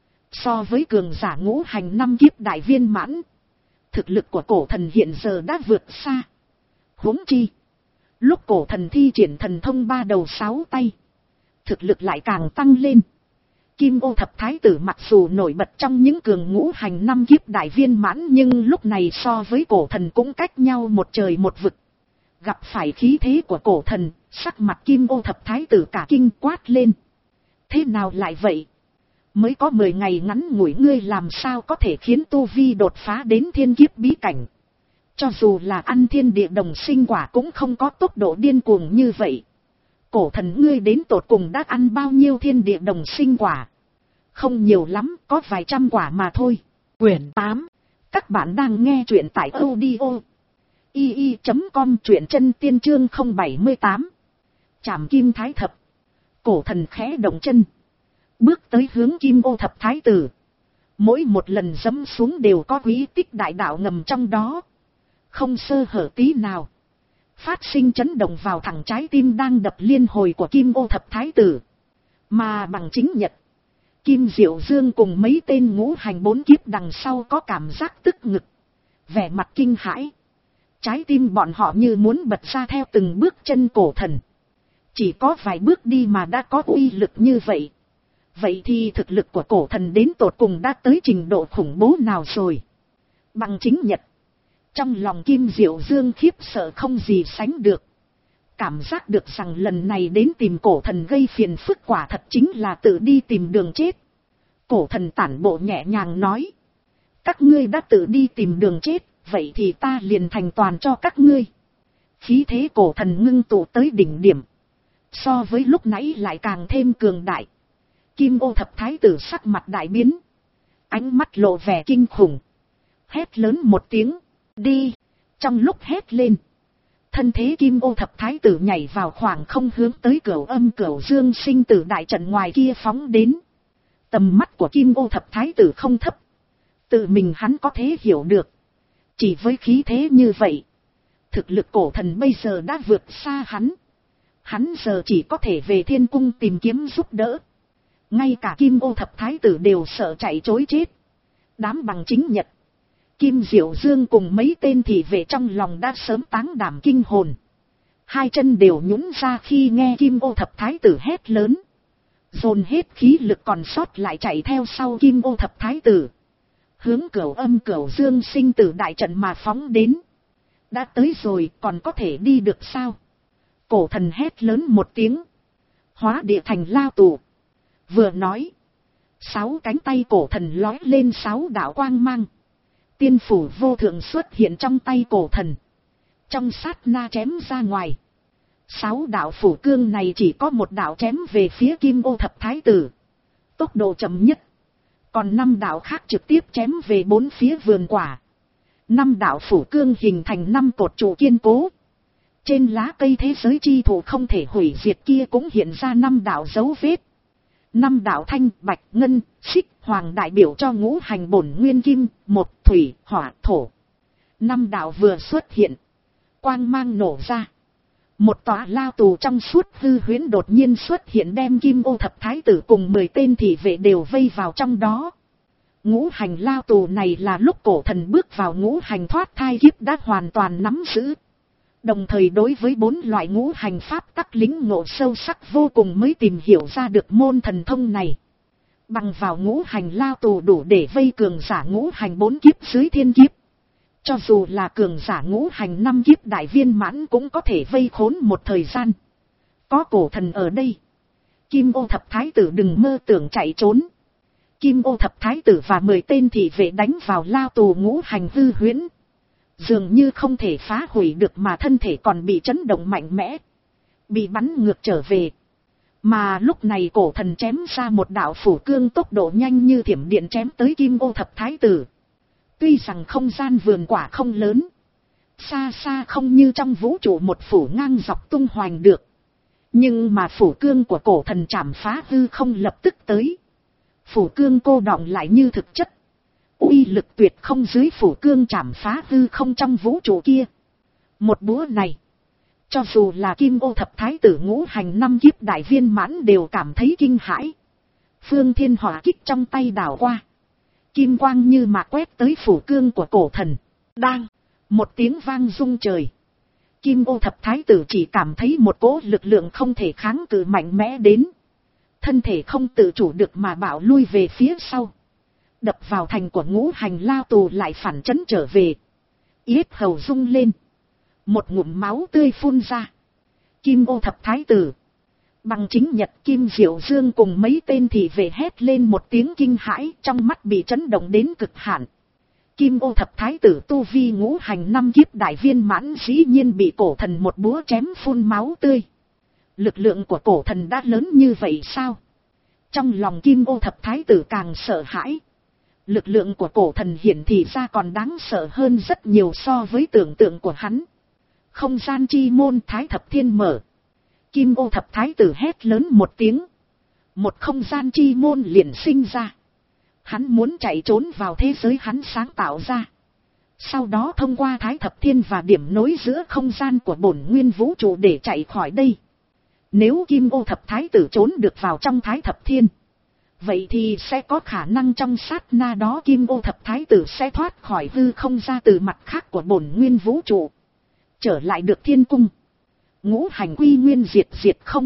[SPEAKER 1] So với cường giả ngũ hành năm kiếp đại viên mãn. Thực lực của cổ thần hiện giờ đã vượt xa. Huống chi. Lúc cổ thần thi triển thần thông ba đầu sáu tay. Thực lực lại càng tăng lên. Kim Ô Thập Thái Tử mặc dù nổi bật trong những cường ngũ hành năm kiếp đại viên mãn nhưng lúc này so với cổ thần cũng cách nhau một trời một vực. Gặp phải khí thế của cổ thần, sắc mặt Kim Ô Thập Thái Tử cả kinh quát lên. Thế nào lại vậy? Mới có mười ngày ngắn ngủi ngươi làm sao có thể khiến tu vi đột phá đến thiên kiếp bí cảnh. Cho dù là ăn thiên địa đồng sinh quả cũng không có tốc độ điên cuồng như vậy. Cổ thần ngươi đến tột cùng đã ăn bao nhiêu thiên địa đồng sinh quả? Không nhiều lắm, có vài trăm quả mà thôi. Quyển tám. Các bạn đang nghe truyện tại audio i i chấm com truyện chân tiên chương không bảy tám. Trảm Kim Thái Thập. Cổ thần khẽ động chân. Bước tới hướng Kim Ô Thập Thái Tử. Mỗi một lần giẫm xuống đều có quý tích đại đạo ngầm trong đó. Không sơ hở tí nào. Phát sinh chấn động vào thẳng trái tim đang đập liên hồi của Kim Ô Thập Thái Tử. Mà bằng chính nhật. Kim Diệu Dương cùng mấy tên ngũ hành bốn kiếp đằng sau có cảm giác tức ngực. Vẻ mặt kinh hãi. Trái tim bọn họ như muốn bật ra theo từng bước chân cổ thần. Chỉ có vài bước đi mà đã có uy lực như vậy. Vậy thì thực lực của cổ thần đến tột cùng đã tới trình độ khủng bố nào rồi? Bằng chính nhật. Trong lòng Kim Diệu Dương khiếp sợ không gì sánh được. Cảm giác được rằng lần này đến tìm cổ thần gây phiền phức quả thật chính là tự đi tìm đường chết. Cổ thần tản bộ nhẹ nhàng nói. Các ngươi đã tự đi tìm đường chết, vậy thì ta liền thành toàn cho các ngươi. Khí thế cổ thần ngưng tụ tới đỉnh điểm. So với lúc nãy lại càng thêm cường đại. Kim Ô Thập Thái tử sắc mặt đại biến. Ánh mắt lộ vẻ kinh khủng. Hét lớn một tiếng. Đi. Trong lúc hét lên. Thân thế Kim Ô Thập Thái tử nhảy vào khoảng không hướng tới Cửu Âm Cửu Dương sinh tử đại trận ngoài kia phóng đến. Tầm mắt của Kim Ô Thập Thái tử không thấp. Tự mình hắn có thể hiểu được. Chỉ với khí thế như vậy. Thực lực cổ thần bây giờ đã vượt xa hắn. Hắn giờ chỉ có thể về thiên cung tìm kiếm giúp đỡ. Ngay cả Kim Ô Thập Thái tử đều sợ chạy chối chết. Đám bằng chính nhật. Kim Diệu Dương cùng mấy tên thị vệ trong lòng đã sớm táng đảm kinh hồn. Hai chân đều nhũn ra khi nghe Kim Ô Thập Thái tử hét lớn. Dồn hết khí lực còn sót lại chạy theo sau Kim Ô Thập Thái tử. Hướng Cửu Âm Cửu Dương sinh tử đại trận mà phóng đến. Đã tới rồi còn có thể đi được sao? Cổ thần hét lớn một tiếng. Hóa địa thành lao tù. Vừa nói. Sáu cánh tay cổ thần lói lên sáu đạo quang mang. Tiên phủ vô thượng xuất hiện trong tay cổ thần. Trong sát na chém ra ngoài. Sáu đạo phủ cương này chỉ có một đạo chém về phía Kim Ô Thập Thái tử. Tốc độ chậm nhất. Còn năm đạo khác trực tiếp chém về bốn phía vườn quả. Năm đạo phủ cương hình thành năm cột trụ kiên cố. Trên lá cây thế giới chi thụ không thể hủy diệt kia cũng hiện ra năm đạo dấu vết. Năm đạo thanh, bạch, ngân, xích, hoàng đại biểu cho ngũ hành bổn nguyên kim, một, thủy, hỏa, thổ. Năm đạo vừa xuất hiện. Quang mang nổ ra. Một tòa lao tù trong suốt hư huyễn đột nhiên xuất hiện đem Kim Ô Thập Thái tử cùng mười tên thị vệ đều vây vào trong đó. Ngũ hành lao tù này là lúc cổ thần bước vào ngũ hành thoát thai kiếp đã hoàn toàn nắm giữ. Đồng thời đối với bốn loại ngũ hành pháp tắc lĩnh ngộ sâu sắc vô cùng mới tìm hiểu ra được môn thần thông này. Bằng vào ngũ hành lao tù đủ để vây cường giả ngũ hành bốn kiếp dưới thiên kiếp. Cho dù là cường giả ngũ hành năm kiếp đại viên mãn cũng có thể vây khốn một thời gian. Có cổ thần ở đây. Kim Ô Thập Thái tử đừng mơ tưởng chạy trốn. Kim Ô Thập Thái tử và mười tên thị vệ đánh vào lao tù ngũ hành hư huyễn. Dường như không thể phá hủy được mà thân thể còn bị chấn động mạnh mẽ. Bị bắn ngược trở về. Mà lúc này cổ thần chém ra một đạo phủ cương tốc độ nhanh như thiểm điện chém tới Kim Ô Thập Thái tử. Tuy rằng không gian vườn quả không lớn. Xa xa không như trong vũ trụ một phủ ngang dọc tung hoành được. Nhưng mà phủ cương của cổ thần chảm phá hư không lập tức tới. Phủ cương cô đọng lại như thực chất. Uy lực tuyệt không dưới phủ cương chảm phá hư không trong vũ trụ kia. Một búa này. Cho dù là Kim Ô Thập Thái tử ngũ hành năm kiếp đại viên mãn đều cảm thấy kinh hãi. Phương Thiên Hỏa kích trong tay đảo qua. Kim quang như mạc quét tới phủ cương của cổ thần. Đang. Một tiếng vang rung trời. Kim Ô Thập Thái tử chỉ cảm thấy một cỗ lực lượng không thể kháng cự mạnh mẽ đến. Thân thể không tự chủ được mà bạo lui về phía sau. Đập vào thành của ngũ hành lao tù lại phản chấn trở về. Yết hầu rung lên. Một ngụm máu tươi phun ra. Kim Ô Thập Thái tử. Bằng chính nhật Kim Diệu Dương cùng mấy tên thị vệ hét lên một tiếng kinh hãi trong mắt bị chấn động đến cực hạn. Kim Ô Thập Thái tử tu vi ngũ hành năm kiếp đại viên mãn dĩ nhiên bị cổ thần một búa chém phun máu tươi. Lực lượng của cổ thần đã lớn như vậy sao? Trong lòng Kim Ô Thập Thái tử càng sợ hãi. Lực lượng của cổ thần hiển thị ra còn đáng sợ hơn rất nhiều so với tưởng tượng của hắn. Không gian chi môn Thái Thập Thiên mở. Kim Ô Thập Thái tử hét lớn một tiếng. Một không gian chi môn liền sinh ra. Hắn muốn chạy trốn vào thế giới hắn sáng tạo ra. Sau đó thông qua Thái Thập Thiên và điểm nối giữa không gian của bổn nguyên vũ trụ để chạy khỏi đây. Nếu Kim Ô Thập Thái tử trốn được vào trong Thái Thập Thiên. Vậy thì sẽ có khả năng trong sát na đó Kim Ô Thập Thái tử sẽ thoát khỏi hư không ra từ mặt khác của bổn nguyên vũ trụ. trở lại được thiên cung. Ngũ hành quy nguyên diệt diệt không.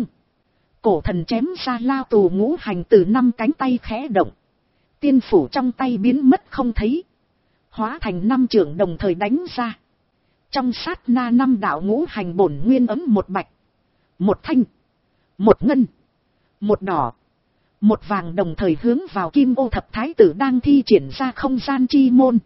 [SPEAKER 1] Cổ thần chém ra lao tù ngũ hành từ năm cánh tay khẽ động. Tiên phủ trong tay biến mất không thấy. Hóa thành năm trưởng đồng thời đánh ra. Trong sát na năm đạo ngũ hành bổn nguyên ấm một bạch. Một thanh. Một ngân. Một đỏ. Một vàng đồng thời hướng vào Kim Ô Thập Thái Tử đang thi triển ra không gian chi môn.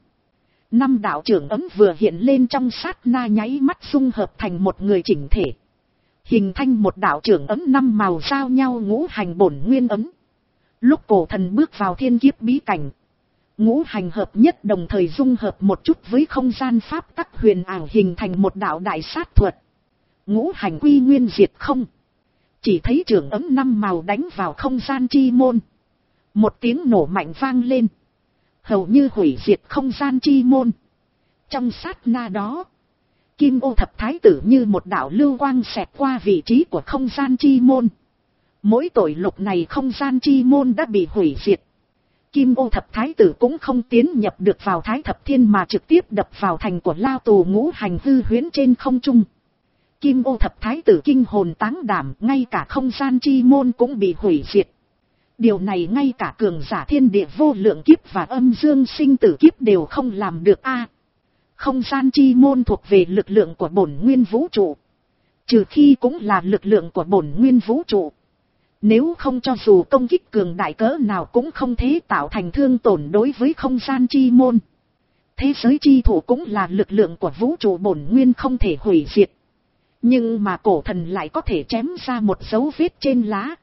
[SPEAKER 1] Năm đạo trưởng ấm vừa hiện lên trong sát na nháy mắt dung hợp thành một người chỉnh thể. Hình thành một đạo trưởng ấm năm màu giao nhau ngũ hành bổn nguyên ấm. Lúc cổ thần bước vào thiên kiếp bí cảnh. Ngũ hành hợp nhất đồng thời dung hợp một chút với không gian pháp tắc huyền ảo hình thành một đạo đại sát thuật. Ngũ hành quy nguyên diệt không. Chỉ thấy trưởng ấm năm màu đánh vào không gian chi môn. Một tiếng nổ mạnh vang lên. Hầu như hủy diệt không gian chi môn. Trong sát na đó. Kim Ô Thập Thái Tử như một đạo lưu quang xẹt qua vị trí của không gian chi môn. Mỗi tội lục này không gian chi môn đã bị hủy diệt. Kim Ô Thập Thái Tử cũng không tiến nhập được vào Thái Thập Thiên mà trực tiếp đập vào thành của lao tù ngũ hành hư huyễn trên không trung. Kim Ô Thập Thái Tử kinh hồn táng đảm, ngay cả không gian chi môn cũng bị hủy diệt. Điều này ngay cả cường giả thiên địa vô lượng kiếp và âm dương sinh tử kiếp đều không làm được a. Không gian chi môn thuộc về lực lượng của bổn nguyên vũ trụ. Trừ khi cũng là lực lượng của bổn nguyên vũ trụ. Nếu không cho dù công kích cường đại cỡ nào cũng không thể tạo thành thương tổn đối với không gian chi môn. Thế giới chi thủ cũng là lực lượng của vũ trụ bổn nguyên không thể hủy diệt. Nhưng mà cổ thần lại có thể chém ra một dấu vết trên lá.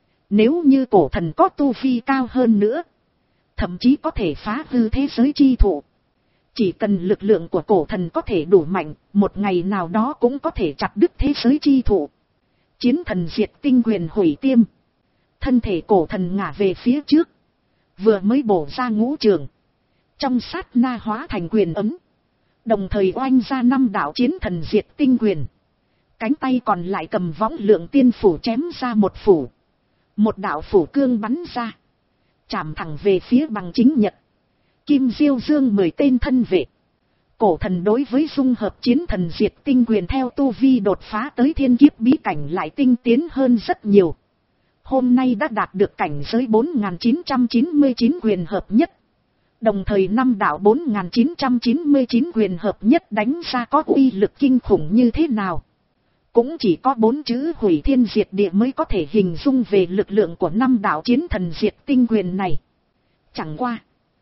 [SPEAKER 1] Nếu như cổ thần có tu vi cao hơn nữa, thậm chí có thể phá hư thế giới chi thủ. Chỉ cần lực lượng của cổ thần có thể đủ mạnh, một ngày nào đó cũng có thể chặt đứt thế giới chi thủ. Chiến thần diệt tinh quyền hủy tiêm. Thân thể cổ thần ngả về phía trước. Vừa mới bổ ra ngũ trường. Trong sát na hóa thành quyền ấm. Đồng thời oanh ra năm đạo chiến thần diệt tinh quyền. Cánh tay còn lại cầm võng lượng tiên phủ chém ra một phủ. Một đạo phủ cương bắn ra. Chạm thẳng về phía bằng chính nhật. Kim Diêu Dương mười tên thân vệ. Cổ thần đối với dung hợp chiến thần diệt tinh quyền theo tu vi đột phá tới thiên kiếp bí cảnh lại tinh tiến hơn rất nhiều. Hôm nay đã đạt được cảnh giới bốn nghìn chín trăm chín mươi chín quyền hợp nhất. Đồng thời năm đạo bốn nghìn chín trăm chín mươi chín quyền hợp nhất đánh ra có uy lực kinh khủng như thế nào. Cũng chỉ có bốn chữ hủy thiên diệt địa mới có thể hình dung về lực lượng của năm đạo chiến thần diệt tinh quyền này. Chẳng qua.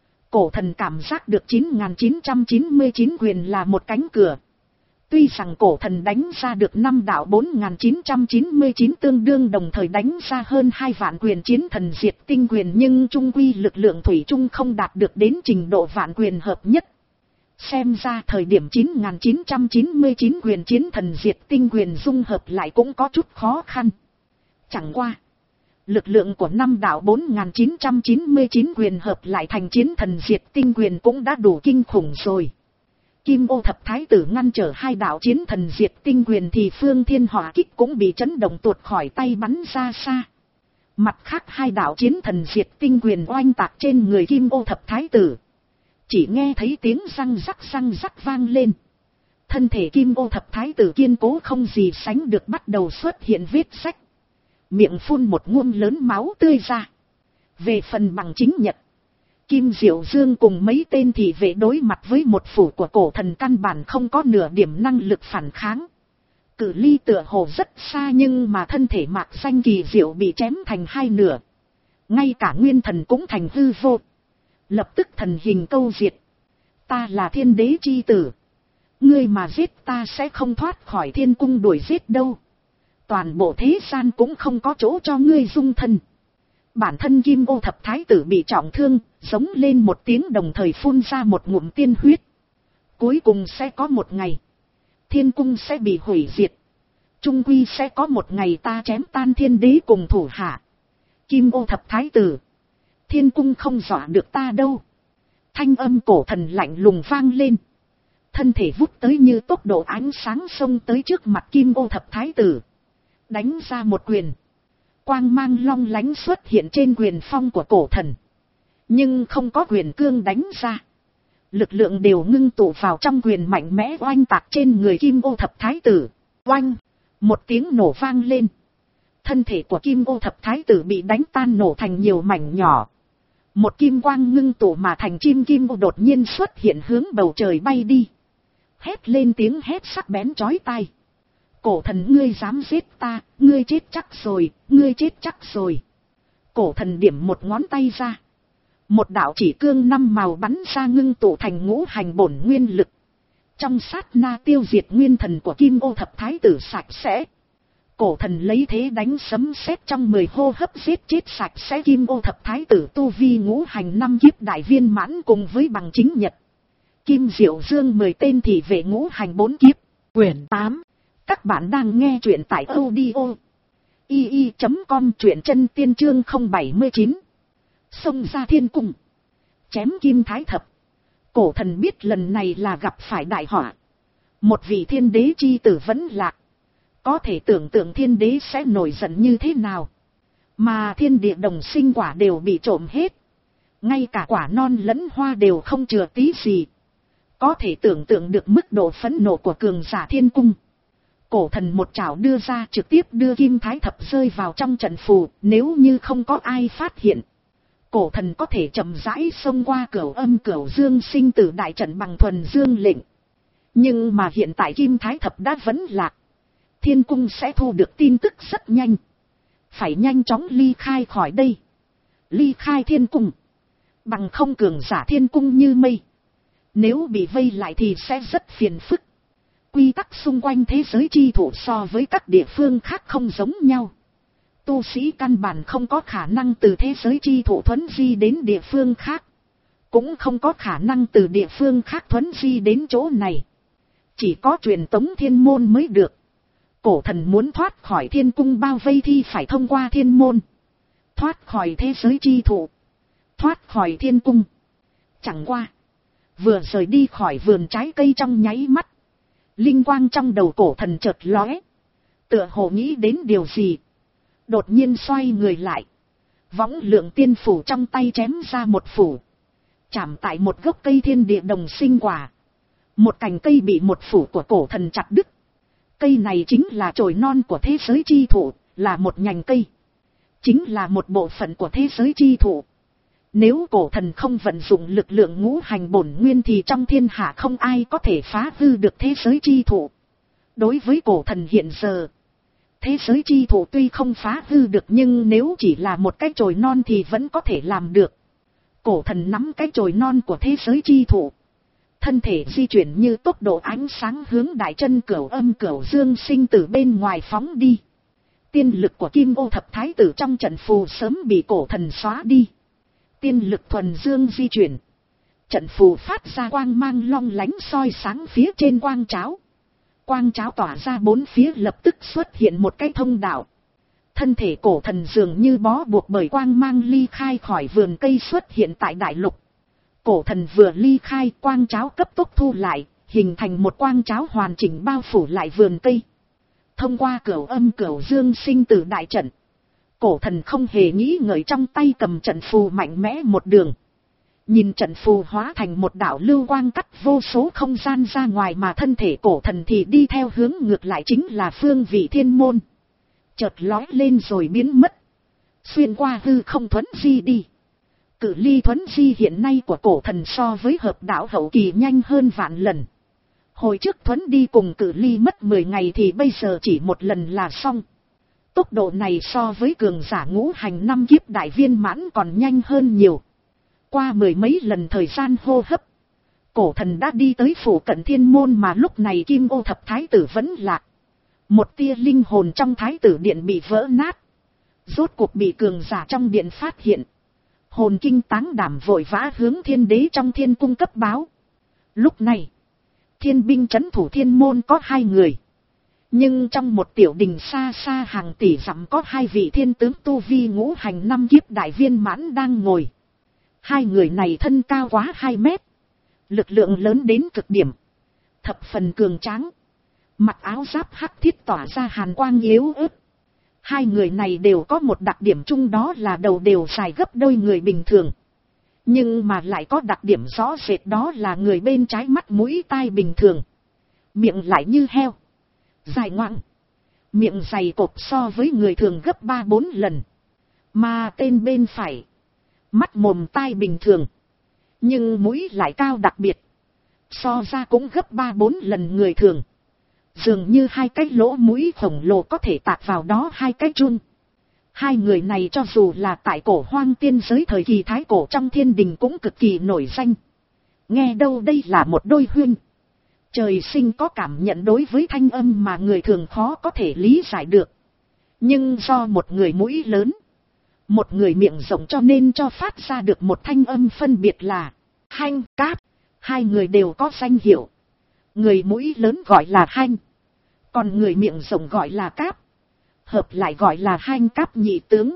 [SPEAKER 1] Cổ thần cảm giác được chín nghìn chín trăm chín mươi chín quyền là một cánh cửa. Tuy rằng cổ thần đánh ra được năm đạo bốn nghìn chín trăm chín mươi chín tương đương đồng thời đánh ra hơn hai vạn quyền chiến thần diệt tinh quyền nhưng trung quy lực lượng thủy chung không đạt được đến trình độ vạn quyền hợp nhất. Xem ra thời điểm chín nghìn chín trăm chín mươi chín quyền chiến thần diệt tinh quyền dung hợp lại cũng có chút khó khăn. Chẳng qua. Lực lượng của năm đạo bốn nghìn chín trăm chín mươi chín quyền hợp lại thành chiến thần diệt tinh quyền cũng đã đủ kinh khủng rồi. Kim Ô Thập Thái Tử ngăn trở hai đạo chiến thần diệt tinh quyền thì phương thiên hỏa kích cũng bị chấn động tuột khỏi tay bắn ra xa. Mặt khác hai đạo chiến thần diệt tinh quyền oanh tạc trên người Kim Ô Thập Thái Tử. Chỉ nghe thấy tiếng răng rắc răng rắc vang lên. Thân thể Kim Ô Thập Thái Tử kiên cố không gì sánh được bắt đầu xuất hiện vết rách. Miệng phun một ngụm lớn máu tươi ra. Về phần bằng chính nhật. Kim Diệu Dương cùng mấy tên thị vệ đối mặt với một phủ của cổ thần căn bản không có nửa điểm năng lực phản kháng. Cự ly tựa hồ rất xa nhưng mà thân thể Mạc Xanh kỳ diệu bị chém thành hai nửa. Ngay cả nguyên thần cũng thành hư vô. Lập tức thần hình câu diệt. Ta là thiên đế chi tử. Ngươi mà giết ta sẽ không thoát khỏi thiên cung đuổi giết đâu. Toàn bộ thế gian cũng không có chỗ cho ngươi dung thân. Bản thân Kim Ô Thập Thái Tử bị trọng thương, giống lên một tiếng đồng thời phun ra một ngụm tiên huyết. Cuối cùng sẽ có một ngày. Thiên cung sẽ bị hủy diệt. Trung quy sẽ có một ngày ta chém tan thiên đế cùng thủ hạ. Kim Ô Thập Thái Tử. Thiên cung không dọa được ta đâu. Thanh âm cổ thần lạnh lùng vang lên. Thân thể vút tới như tốc độ ánh sáng xông tới trước mặt Kim Ô Thập Thái Tử. Đánh ra một quyền. Quang mang long lánh xuất hiện trên quyền phong của cổ thần. Nhưng không có quyền cương đánh ra. lực lượng đều ngưng tụ vào trong quyền mạnh mẽ oanh tạc trên người Kim Ô Thập Thái Tử. Oanh, một tiếng nổ vang lên. Thân thể của Kim Ô Thập Thái Tử bị đánh tan nổ thành nhiều mảnh nhỏ. Một kim quang ngưng tụ mà thành chim kim ô đột nhiên xuất hiện hướng bầu trời bay đi. Hét lên tiếng hét sắc bén chói tai. Cổ thần, ngươi dám giết ta, ngươi chết chắc rồi, ngươi chết chắc rồi. Cổ thần điểm một ngón tay ra. Một đạo chỉ cương năm màu bắn ra ngưng tụ thành ngũ hành bổn nguyên lực. Trong sát na tiêu diệt nguyên thần của Kim Ô Thập Thái Tử sạch sẽ. Cổ thần lấy thế đánh sấm sét trong mười hô hấp giết chết sạch sẽ Kim Ô Thập Thái Tử tu vi ngũ hành năm kiếp đại viên mãn cùng với bằng chính nhật. Kim Diệu Dương mười tên thị vệ ngũ hành bốn kiếp. Quyển tám. Các bạn đang nghe truyện tại audio i i chấm com, truyện chân tiên chương không bảy chín. Xông ra thiên cung, chém Kim Thái Thập. Cổ thần biết lần này là gặp phải đại họa. Một vị thiên đế chi tử vẫn lạc. Có thể tưởng tượng thiên đế sẽ nổi giận như thế nào. Mà thiên địa đồng sinh quả đều bị trộm hết. Ngay cả quả non lẫn hoa đều không chừa tí gì. Có thể tưởng tượng được mức độ phẫn nộ của cường giả thiên cung. Cổ thần một chảo đưa ra trực tiếp đưa Kim Thái Thập rơi vào trong trận phù. Nếu như không có ai phát hiện, cổ thần có thể chậm rãi xông qua cửu âm cửu dương sinh tử đại trận bằng thuần dương lệnh. Nhưng mà hiện tại Kim Thái Thập đã vẫn lạc. Thiên cung sẽ thu được tin tức rất nhanh. Phải nhanh chóng ly khai khỏi đây. Ly khai thiên cung. Bằng không cường giả thiên cung như mây. Nếu bị vây lại thì sẽ rất phiền phức. Quy tắc xung quanh thế giới chi thụ so với các địa phương khác không giống nhau. Tu sĩ căn bản không có khả năng từ thế giới chi thụ thuấn di đến địa phương khác. Cũng không có khả năng từ địa phương khác thuấn di đến chỗ này. Chỉ có truyền tống thiên môn mới được. Cổ thần muốn thoát khỏi thiên cung bao vây thì phải thông qua thiên môn. Thoát khỏi thế giới chi thụ. Thoát khỏi thiên cung. Chẳng qua. Vừa rời đi khỏi vườn trái cây trong nháy mắt. Linh quang trong đầu cổ thần chợt lóe. Tựa hồ nghĩ đến điều gì. Đột nhiên xoay người lại. Võng lượng tiên phủ trong tay chém ra một phủ. Chạm tại một gốc cây thiên địa đồng sinh quả. Một cành cây bị một phủ của cổ thần chặt đứt. Cây này chính là chồi non của thế giới chi thụ, là một nhành cây. Chính là một bộ phận của thế giới chi thụ. Nếu cổ thần không vận dụng lực lượng ngũ hành bổn nguyên thì trong thiên hạ không ai có thể phá hư được thế giới chi thụ. Đối với cổ thần hiện giờ, thế giới chi thụ tuy không phá hư được nhưng nếu chỉ là một cái chồi non thì vẫn có thể làm được. Cổ thần nắm cái chồi non của thế giới chi thụ. Thân thể di chuyển như tốc độ ánh sáng hướng đại chân cửu âm cửu dương sinh tử bên ngoài phóng đi. Tiên lực của Kim Ô Thập Thái Tử trong trận phù sớm bị cổ thần xóa đi. Tiên lực thuần dương di chuyển. Trận phù phát ra quang mang long lánh soi sáng phía trên quang cháo. Quang cháo tỏa ra bốn phía lập tức xuất hiện một cái thông đạo. Thân thể cổ thần dường như bó buộc bởi quang mang ly khai khỏi vườn cây xuất hiện tại đại lục. Cổ thần vừa ly khai quang cháo cấp tốc thu lại, hình thành một quang cháo hoàn chỉnh bao phủ lại vườn cây. Thông qua cửu âm cửu dương sinh tử đại trận. Cổ thần không hề nghĩ ngợi trong tay cầm trận phù mạnh mẽ một đường. Nhìn trận phù hóa thành một đạo lưu quang cắt vô số không gian ra ngoài mà thân thể cổ thần thì đi theo hướng ngược lại chính là phương vị thiên môn. Chợt lói lên rồi biến mất. Xuyên qua hư không thuấn di đi. Cự ly thuấn di hiện nay của cổ thần so với hợp đạo hậu kỳ nhanh hơn vạn lần. Hồi trước thuấn đi cùng cự ly mất mười ngày thì bây giờ chỉ một lần là xong. Tốc độ này so với cường giả ngũ hành năm kiếp đại viên mãn còn nhanh hơn nhiều. Qua mười mấy lần thời gian hô hấp, cổ thần đã đi tới phủ cận thiên môn mà lúc này Kim Ô Thập Thái Tử vẫn lạc. Một tia linh hồn trong Thái Tử điện bị vỡ nát. Rốt cuộc bị cường giả trong điện phát hiện. Hồn kinh táng đảm vội vã hướng thiên đế trong thiên cung cấp báo. Lúc này, thiên binh trấn thủ thiên môn có hai người. Nhưng trong một tiểu đình xa xa hàng tỷ dặm có hai vị thiên tướng tu vi ngũ hành năm kiếp đại viên mãn đang ngồi. Hai người này thân cao quá hai mét. Lực lượng lớn đến cực điểm. Thập phần cường tráng. Mặc áo giáp hắc thiết tỏa ra hàn quang yếu ớt. Hai người này đều có một đặc điểm chung đó là đầu đều dài gấp đôi người bình thường. Nhưng mà lại có đặc điểm rõ rệt, đó là người bên trái mắt mũi tai bình thường. Miệng lại như heo. Dài ngoằng. Miệng dày cộp so với người thường gấp ba bốn lần. Mà tên bên phải. Mắt mồm tai bình thường. Nhưng mũi lại cao đặc biệt. So ra cũng gấp ba bốn lần người thường. Dường như hai cái lỗ mũi khổng lồ có thể tạc vào đó hai cái chun. Hai người này cho dù là tại cổ hoang tiên giới thời kỳ thái cổ trong thiên đình cũng cực kỳ nổi danh. Nghe đâu đây là một đôi huynh. Trời sinh có cảm nhận đối với thanh âm mà người thường khó có thể lý giải được. Nhưng do một người mũi lớn, một người miệng rộng cho nên cho phát ra được một thanh âm phân biệt là Hanh Cáp. Hai người đều có danh hiệu. Người mũi lớn gọi là Hanh, còn người miệng rộng gọi là Cáp. Hợp lại gọi là Hanh Cáp nhị tướng.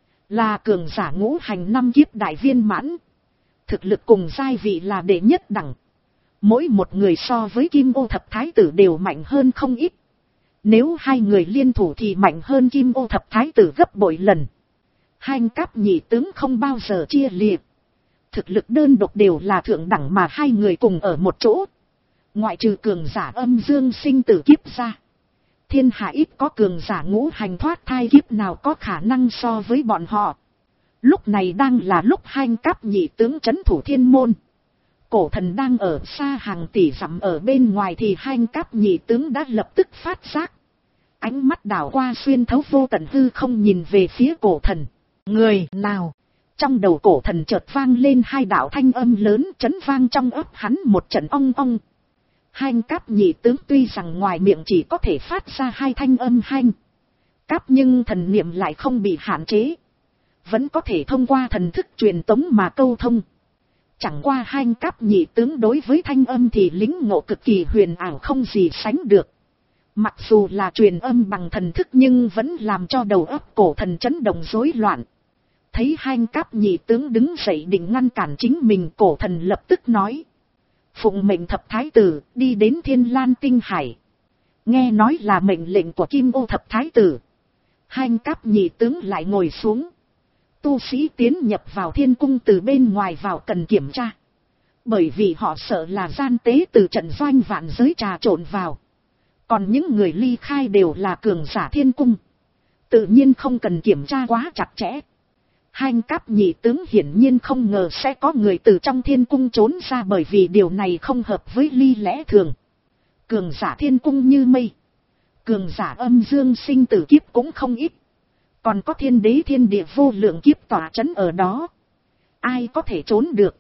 [SPEAKER 1] Là cường giả ngũ hành năm kiếp đại viên mãn. Thực lực cùng giai vị là đệ nhất đẳng. Mỗi một người so với Kim Ô Thập Thái Tử đều mạnh hơn không ít. Nếu hai người liên thủ thì mạnh hơn Kim Ô Thập Thái Tử gấp bội lần. Hanh Cáp nhị tướng không bao giờ chia liệt. Thực lực đơn độc đều là thượng đẳng, mà hai người cùng ở một chỗ. Ngoại trừ cường giả âm dương sinh tử kiếp ra, thiên hạ ít có cường giả ngũ hành thoát thai kiếp nào có khả năng so với bọn họ. Lúc này đang là lúc Hanh Cáp nhị tướng trấn thủ thiên môn. Cổ thần đang ở xa hàng tỷ dặm ở bên ngoài thì Hanh Cáp nhị tướng đã lập tức phát giác. Ánh mắt đảo qua xuyên thấu vô tận hư không nhìn về phía cổ thần. Người nào? Trong đầu cổ thần chợt vang lên hai đạo thanh âm lớn, chấn vang trong ấp hắn một trận ong ong. Hanh Cáp nhị tướng tuy rằng ngoài miệng chỉ có thể phát ra hai thanh âm Hanh Cáp, nhưng thần niệm lại không bị hạn chế. Vẫn có thể thông qua thần thức truyền tống mà câu thông. Chẳng qua Hanh Cáp nhị tướng đối với thanh âm thì lĩnh ngộ cực kỳ huyền ảo không gì sánh được. Mặc dù là truyền âm bằng thần thức nhưng vẫn làm cho đầu óc cổ thần chấn động rối loạn. Thấy Hanh Cáp nhị tướng đứng dậy định ngăn cản chính mình, cổ thần lập tức nói. Phụng mệnh Thập Thái Tử đi đến Thiên Lan Tinh Hải. Nghe nói là mệnh lệnh của Kim Ô Thập Thái Tử. Hanh Cáp nhị tướng lại ngồi xuống. Tu sĩ tiến nhập vào thiên cung từ bên ngoài vào cần kiểm tra. Bởi vì họ sợ là gian tế từ trận doanh vạn giới trà trộn vào. Còn những người ly khai đều là cường giả thiên cung. Tự nhiên không cần kiểm tra quá chặt chẽ. Hanh Cáp nhị tướng hiển nhiên không ngờ sẽ có người từ trong thiên cung trốn ra, bởi vì điều này không hợp với ly lẽ thường. Cường giả thiên cung như mây. Cường giả âm dương sinh tử kiếp cũng không ít. Còn có thiên đế thiên địa vô lượng kiếp tỏa chấn ở đó. Ai có thể trốn được.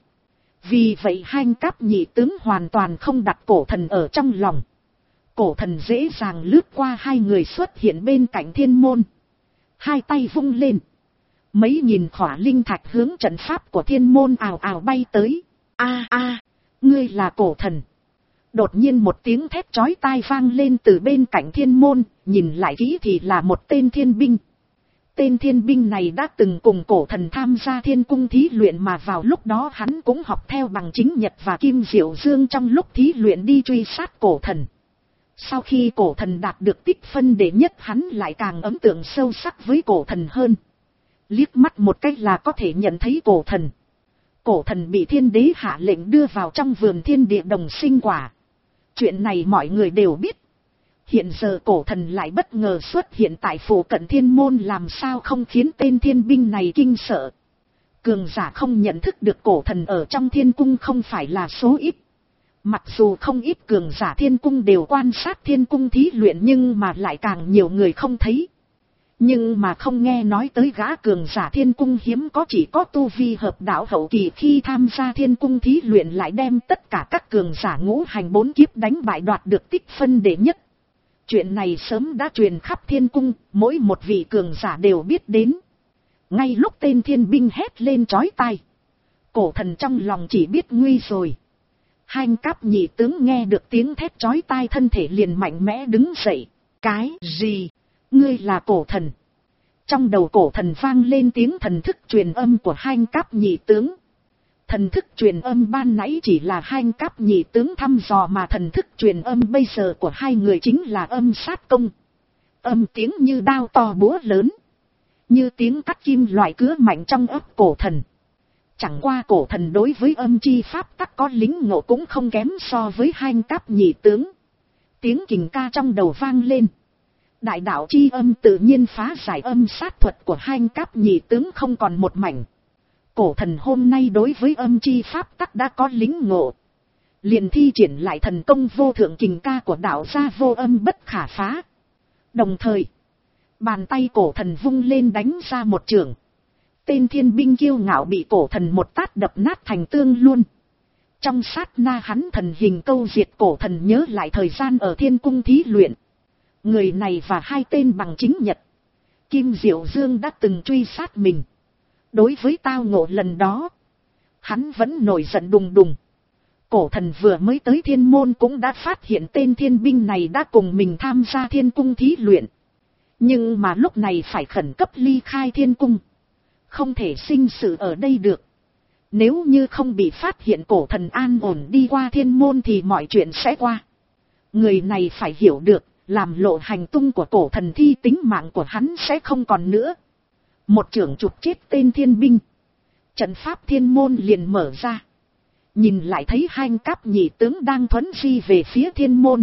[SPEAKER 1] Vì vậy Hanh Cáp nhị tướng hoàn toàn không đặt cổ thần ở trong lòng. Cổ thần dễ dàng lướt qua hai người xuất hiện bên cạnh thiên môn. Hai tay vung lên. Mấy nghìn khỏa linh thạch hướng trận pháp của thiên môn ào ào bay tới. A a, ngươi là cổ thần. Đột nhiên một tiếng thét chói tai vang lên từ bên cạnh thiên môn, nhìn lại kỹ thì là một tên thiên binh. Tên thiên binh này đã từng cùng cổ thần tham gia thiên cung thí luyện, mà vào lúc đó hắn cũng học theo bằng chính nhật và kim diệu dương trong lúc thí luyện đi truy sát cổ thần. Sau khi cổ thần đạt được tích phân đệ nhất, hắn lại càng ấn tượng sâu sắc với cổ thần hơn. Liếc mắt một cách là có thể nhận thấy cổ thần. Cổ thần bị thiên đế hạ lệnh đưa vào trong vườn thiên địa đồng sinh quả. Chuyện này mọi người đều biết. Hiện giờ cổ thần lại bất ngờ xuất hiện tại phủ cận thiên môn, làm sao không khiến tên thiên binh này kinh sợ. Cường giả không nhận thức được cổ thần ở trong thiên cung không phải là số ít. Mặc dù không ít cường giả thiên cung đều quan sát thiên cung thí luyện, nhưng mà lại càng nhiều người không thấy. Nhưng mà không nghe nói tới gã cường giả thiên cung hiếm có chỉ có tu vi hợp đạo hậu kỳ khi tham gia thiên cung thí luyện lại đem tất cả các cường giả ngũ hành bốn kiếp đánh bại đoạt được tích phân đệ nhất. Chuyện này sớm đã truyền khắp thiên cung, mỗi một vị cường giả đều biết đến. Ngay lúc tên thiên binh hét lên chói tai, cổ thần trong lòng chỉ biết nguy rồi. Hanh Cáp nhị tướng nghe được tiếng thét chói tai thân thể liền mạnh mẽ đứng dậy. Cái gì? Ngươi là cổ thần? Trong đầu cổ thần vang lên tiếng thần thức truyền âm của Hanh Cáp nhị tướng. Thần thức truyền âm ban nãy chỉ là Hanh Cáp nhị tướng thăm dò, mà thần thức truyền âm bây giờ của hai người chính là âm sát công. Âm tiếng như đao to búa lớn, như tiếng cắt kim loại cứa mạnh trong ấp cổ thần. Chẳng qua cổ thần đối với âm chi pháp tắc có lính ngộ cũng không kém so với Hành Cáp nhị tướng. Tiếng kình ca trong đầu vang lên. Đại đạo chi âm tự nhiên phá giải âm sát thuật của Hành Cáp nhị tướng không còn một mảnh. Cổ thần hôm nay đối với âm chi pháp tắc đã có lính ngộ. Liền thi triển lại thần công vô thượng kình ca của đạo gia vô âm bất khả phá. Đồng thời, bàn tay cổ thần vung lên đánh ra một chưởng. Tên thiên binh kiêu ngạo bị cổ thần một tát đập nát thành tương luôn. Trong sát na hắn thần hình câu diệt, cổ thần nhớ lại thời gian ở thiên cung thí luyện. Người này và hai tên bằng chính nhật, Kim Diệu Dương đã từng truy sát mình. Đối với tao ngộ lần đó, hắn vẫn nổi giận đùng đùng. Cổ thần vừa mới tới thiên môn cũng đã phát hiện tên thiên binh này đã cùng mình tham gia thiên cung thí luyện. Nhưng mà lúc này phải khẩn cấp ly khai thiên cung. Không thể sinh sự ở đây được. Nếu như không bị phát hiện, cổ thần an ổn đi qua thiên môn thì mọi chuyện sẽ qua. Người này phải hiểu được, làm lộ hành tung của cổ thần thì tính mạng của hắn sẽ không còn nữa. Một chưởng chụp chết tên thiên binh. Trận pháp thiên môn liền mở ra. Nhìn lại thấy Hành Cáp nhị tướng đang thuấn di về phía thiên môn.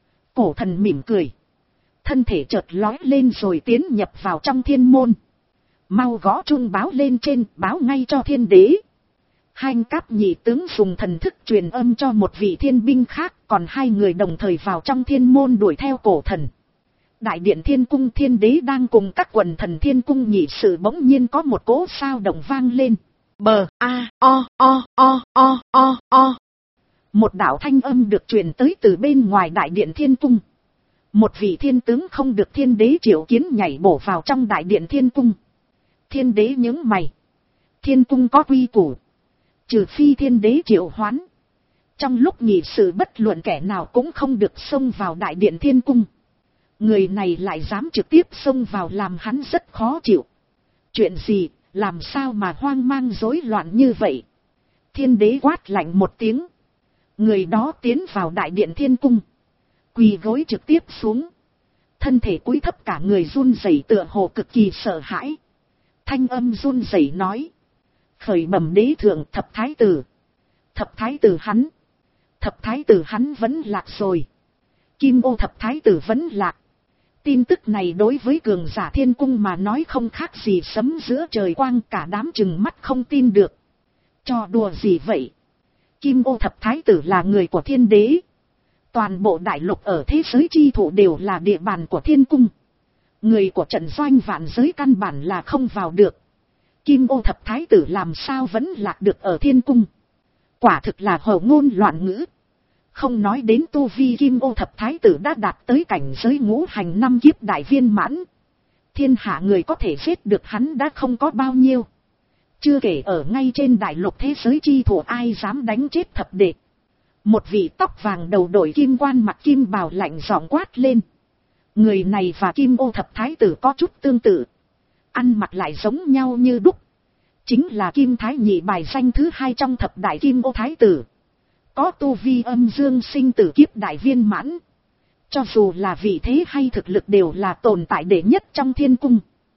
[SPEAKER 1] Cổ thần mỉm cười. Thân thể chợt lói lên rồi tiến nhập vào trong thiên môn. Mau gõ chuông báo lên trên, báo ngay cho thiên đế. Hành Cáp nhị tướng dùng thần thức truyền âm cho một vị thiên binh khác, còn hai người đồng thời vào trong thiên môn đuổi theo cổ thần. Đại điện thiên cung, thiên đế đang cùng các quần thần thiên cung nhị sự, bỗng nhiên có một cỗ sao động vang lên. Bờ a o o o o o o. Một đạo thanh âm được truyền tới từ bên ngoài đại điện thiên cung. Một vị thiên tướng không được thiên đế triệu kiến nhảy bổ vào trong đại điện thiên cung. Thiên đế nhướng mày. Thiên cung có quy củ. Trừ phi thiên đế triệu hoán. Trong lúc nghị sự bất luận kẻ nào cũng không được xông vào đại điện thiên cung. Người này lại dám trực tiếp xông vào làm hắn rất khó chịu. Chuyện gì, làm sao mà hoang mang rối loạn như vậy? Thiên đế quát lạnh một tiếng. Người đó tiến vào đại điện thiên cung. Quỳ gối trực tiếp xuống. Thân thể cúi thấp, cả người run rẩy tựa hồ cực kỳ sợ hãi. Thanh âm run rẩy nói. Khởi bẩm đế thượng, thập thái tử. Thập thái tử hắn. Thập thái tử hắn vẫn lạc rồi. Kim ô thập thái tử vẫn lạc. Tin tức này đối với cường giả thiên cung mà nói không khác gì sấm giữa trời quang, cả đám chừng mắt không tin được. Trò đùa gì vậy? Kim ô thập thái tử là người của thiên đế. Toàn bộ đại lục ở thế giới chi thụ đều là địa bàn của thiên cung. Người của trận doanh vạn giới căn bản là không vào được. Kim ô thập thái tử làm sao vẫn lạc được ở thiên cung? Quả thực là hổ ngôn loạn ngữ. Không nói đến tu vi, Kim ô thập thái tử đã đạt tới cảnh giới ngũ hành năm kiếp đại viên mãn. Thiên hạ người có thể giết được hắn đã không có bao nhiêu. Chưa kể ở ngay trên đại lục thế giới chi thụ ai dám đánh chết thập đệ. Một vị tóc vàng đầu đội kim quan mặc kim bào lạnh giọng quát lên. Người này và Kim ô thập thái tử có chút tương tự. Ăn mặc lại giống nhau như đúc. Chính là Kim Thái Nhị, bài danh thứ hai trong thập đại Kim ô thái tử. Có tu vi âm dương sinh tử kiếp đại viên mãn. Cho dù là vị thế hay thực lực đều là tồn tại đệ nhất trong thiên cung.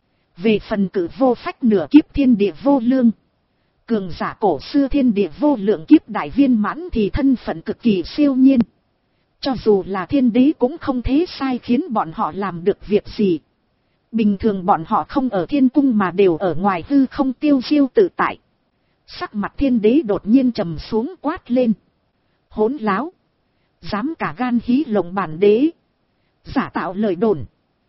[SPEAKER 1] Về phần cử vô phách nửa kiếp thiên địa vô lương. Cường giả cổ xưa thiên địa vô lượng kiếp đại viên mãn thì thân phận cực kỳ siêu nhiên. Cho dù là thiên đế cũng không thế sai khiến bọn họ làm được việc gì. Bình thường bọn họ không ở thiên cung mà đều ở ngoài hư không tiêu diêu tự tại. Sắc mặt thiên đế đột nhiên trầm xuống, quát lên. Hỗn láo. Dám cả gan hí lộng bản đế. Giả tạo lời đồn.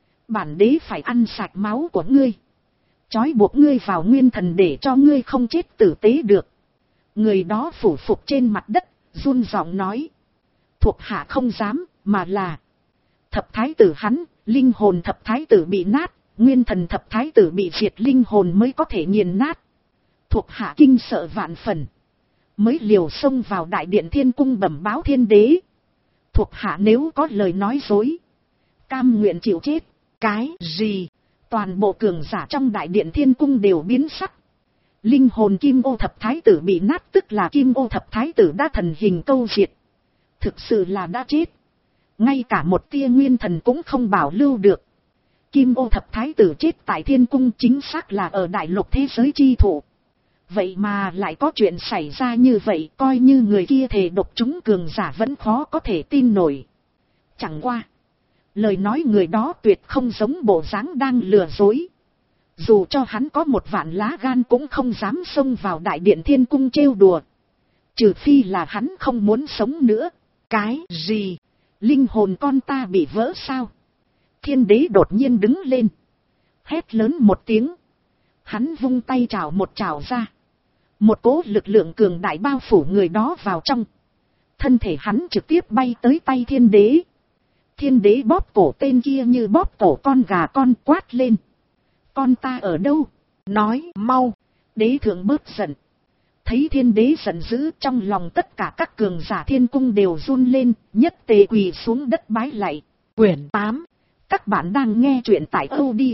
[SPEAKER 1] Bản đế phải ăn sạch máu của ngươi. Chói buộc ngươi vào nguyên thần để cho ngươi không chết tử tế được. Người đó phủ phục trên mặt đất, run giọng nói. Thuộc hạ không dám, mà là. Thập thái tử hắn, linh hồn thập thái tử bị nát, nguyên thần thập thái tử bị diệt, linh hồn mới có thể nghiền nát. Thuộc hạ kinh sợ vạn phần. Mới liều xông vào đại điện thiên cung bẩm báo thiên đế. Thuộc hạ nếu có lời nói dối, cam nguyện chịu chết. Cái gì? Toàn bộ cường giả trong đại điện thiên cung đều biến sắc. Linh hồn Kim ô thập thái tử bị nát, tức là Kim ô thập thái tử đã thần hình câu diệt. Thực sự là đã chết. Ngay cả một tia nguyên thần cũng không bảo lưu được. Kim ô thập thái tử chết tại thiên cung, chính xác là ở đại lục thế giới chi thụ. Vậy mà lại có chuyện xảy ra như vậy, coi như người kia thề độc chúng cường giả vẫn khó có thể tin nổi. Chẳng qua, lời nói người đó tuyệt không giống bộ dáng đang lừa dối. Dù cho hắn có một vạn lá gan cũng không dám xông vào đại điện thiên cung trêu đùa. Trừ phi là hắn không muốn sống nữa. Cái gì? Linh hồn con ta bị vỡ sao? Thiên đế đột nhiên đứng lên. Hét lớn một tiếng. Hắn vung tay chảo một chảo ra. Một cỗ lực lượng cường đại bao phủ người đó vào trong. Thân thể hắn trực tiếp bay tới tay thiên đế. Thiên đế bóp cổ tên kia như bóp cổ con gà con, quát lên. Con ta ở đâu? Nói mau. Đế thượng bớt giận. Thấy thiên đế giận dữ, trong lòng tất cả các cường giả thiên cung đều run lên, nhất tề quỳ xuống đất bái lạy. Quyển tám. Các bạn đang nghe truyện tại audio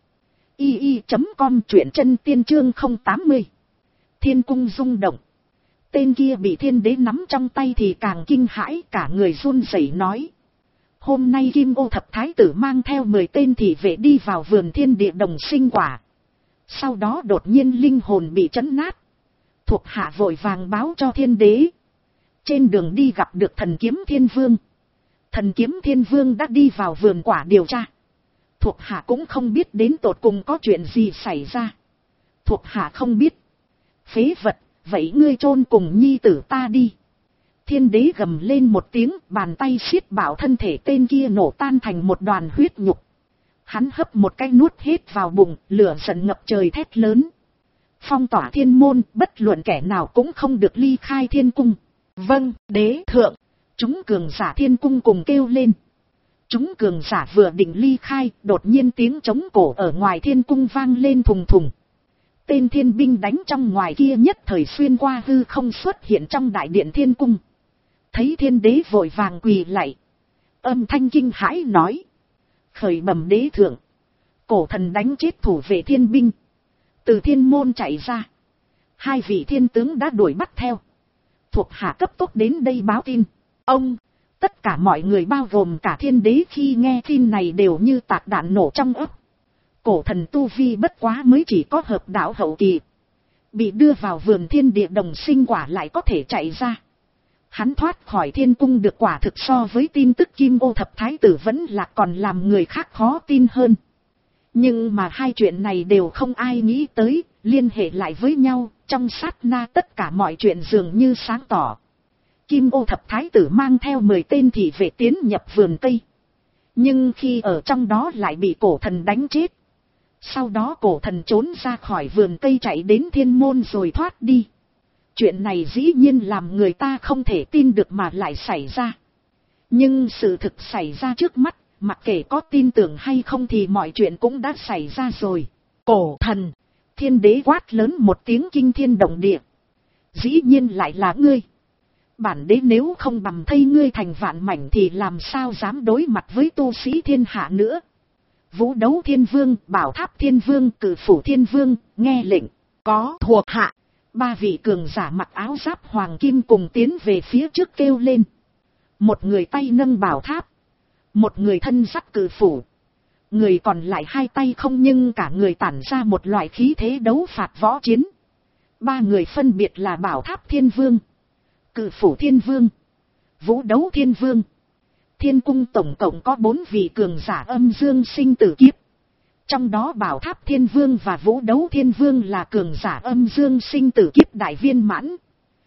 [SPEAKER 1] i i chấm com, truyện chân tiên chương không tám mươi. Thiên cung rung động. Tên kia bị thiên đế nắm trong tay thì càng kinh hãi, cả người run rẩy nói. Hôm nay Kim Ô Thập Thái tử mang theo mười tên thị vệ đi vào vườn thiên địa đồng sinh quả. Sau đó đột nhiên linh hồn bị trấn nát. Thuộc hạ vội vàng báo cho thiên đế. Trên đường đi gặp được thần kiếm thiên vương. Thần kiếm thiên vương đã đi vào vườn quả điều tra. Thuộc hạ cũng không biết đến tột cùng có chuyện gì xảy ra. Thuộc hạ không biết. Phế vật, vậy ngươi chôn cùng nhi tử ta đi. Thiên đế gầm lên một tiếng, bàn tay siết bảo thân thể tên kia nổ tan thành một đoàn huyết nhục. Hắn hấp một cái nuốt hết vào bụng, lửa giận ngập trời thét lớn. Phong tỏa thiên môn, bất luận kẻ nào cũng không được ly khai thiên cung. Vâng, đế thượng. Chúng cường giả thiên cung cùng kêu lên. Chúng cường giả vừa định ly khai, đột nhiên tiếng trống cổ ở ngoài thiên cung vang lên thùng thùng. Tên thiên binh đánh trong ngoài kia nhất thời xuyên qua hư không xuất hiện trong đại điện thiên cung. Thấy thiên đế vội vàng quỳ lạy. Âm thanh kinh hãi nói. Khởi bẩm đế thượng. Cổ thần đánh chết thủ vệ thiên binh. Từ thiên môn chạy ra. Hai vị thiên tướng đã đuổi bắt theo. Thuộc hạ cấp tốc đến đây báo tin. Ông, tất cả mọi người bao gồm cả thiên đế khi nghe tin này đều như tạc đạn nổ trong ấp. Cổ thần tu vi bất quá mới chỉ có hợp đạo hậu kỳ. Bị đưa vào vườn thiên địa đồng sinh quả lại có thể chạy ra. Hắn thoát khỏi thiên cung được quả thực so với tin tức Kim Ô Thập Thái tử vẫn là còn làm người khác khó tin hơn. Nhưng mà hai chuyện này đều không ai nghĩ tới, liên hệ lại với nhau, trong sát na tất cả mọi chuyện dường như sáng tỏ. Kim Ô Thập Thái tử mang theo mười tên thị vệ tiến nhập vườn cây. Nhưng khi ở trong đó lại bị cổ thần đánh chết. Sau đó cổ thần trốn ra khỏi vườn cây chạy đến thiên môn rồi thoát đi. Chuyện này dĩ nhiên làm người ta không thể tin được mà lại xảy ra. Nhưng sự thực xảy ra trước mắt, mặc kệ có tin tưởng hay không thì mọi chuyện cũng đã xảy ra rồi. Cổ thần, thiên đế quát lớn một tiếng kinh thiên động địa. Dĩ nhiên lại là ngươi. Bản đế nếu không bầm thây ngươi thành vạn mảnh thì làm sao dám đối mặt với tu sĩ thiên hạ nữa. Vũ Đấu Thiên Vương, Bảo Tháp Thiên Vương, Cử Phủ Thiên Vương, nghe lệnh, có thuộc hạ. Ba vị cường giả mặc áo giáp hoàng kim cùng tiến về phía trước kêu lên. Một người tay nâng bảo tháp. Một người thân dắt cử phủ. Người còn lại hai tay không nhưng cả người tản ra một loại khí thế đấu phạt võ chiến. Ba người phân biệt là Bảo Tháp Thiên Vương, Cử Phủ Thiên Vương, Vũ Đấu Thiên Vương. Thiên cung tổng cộng có bốn vị cường giả âm dương sinh tử kiếp. Trong đó Bảo Tháp Thiên Vương và Vũ Đấu Thiên Vương là cường giả âm dương sinh tử kiếp đại viên mãn.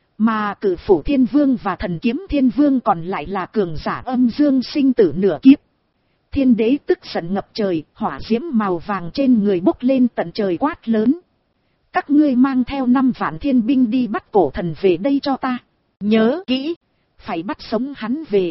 [SPEAKER 1] Mà Cử Phủ Thiên Vương và Thần Kiếm Thiên Vương còn lại là cường giả âm dương sinh tử nửa kiếp. Thiên đế tức giận ngập trời, hỏa diễm màu vàng trên người bốc lên tận trời quát lớn. Các ngươi mang theo năm vạn thiên binh đi bắt cổ thần về đây cho ta. Nhớ kỹ, phải bắt sống hắn về.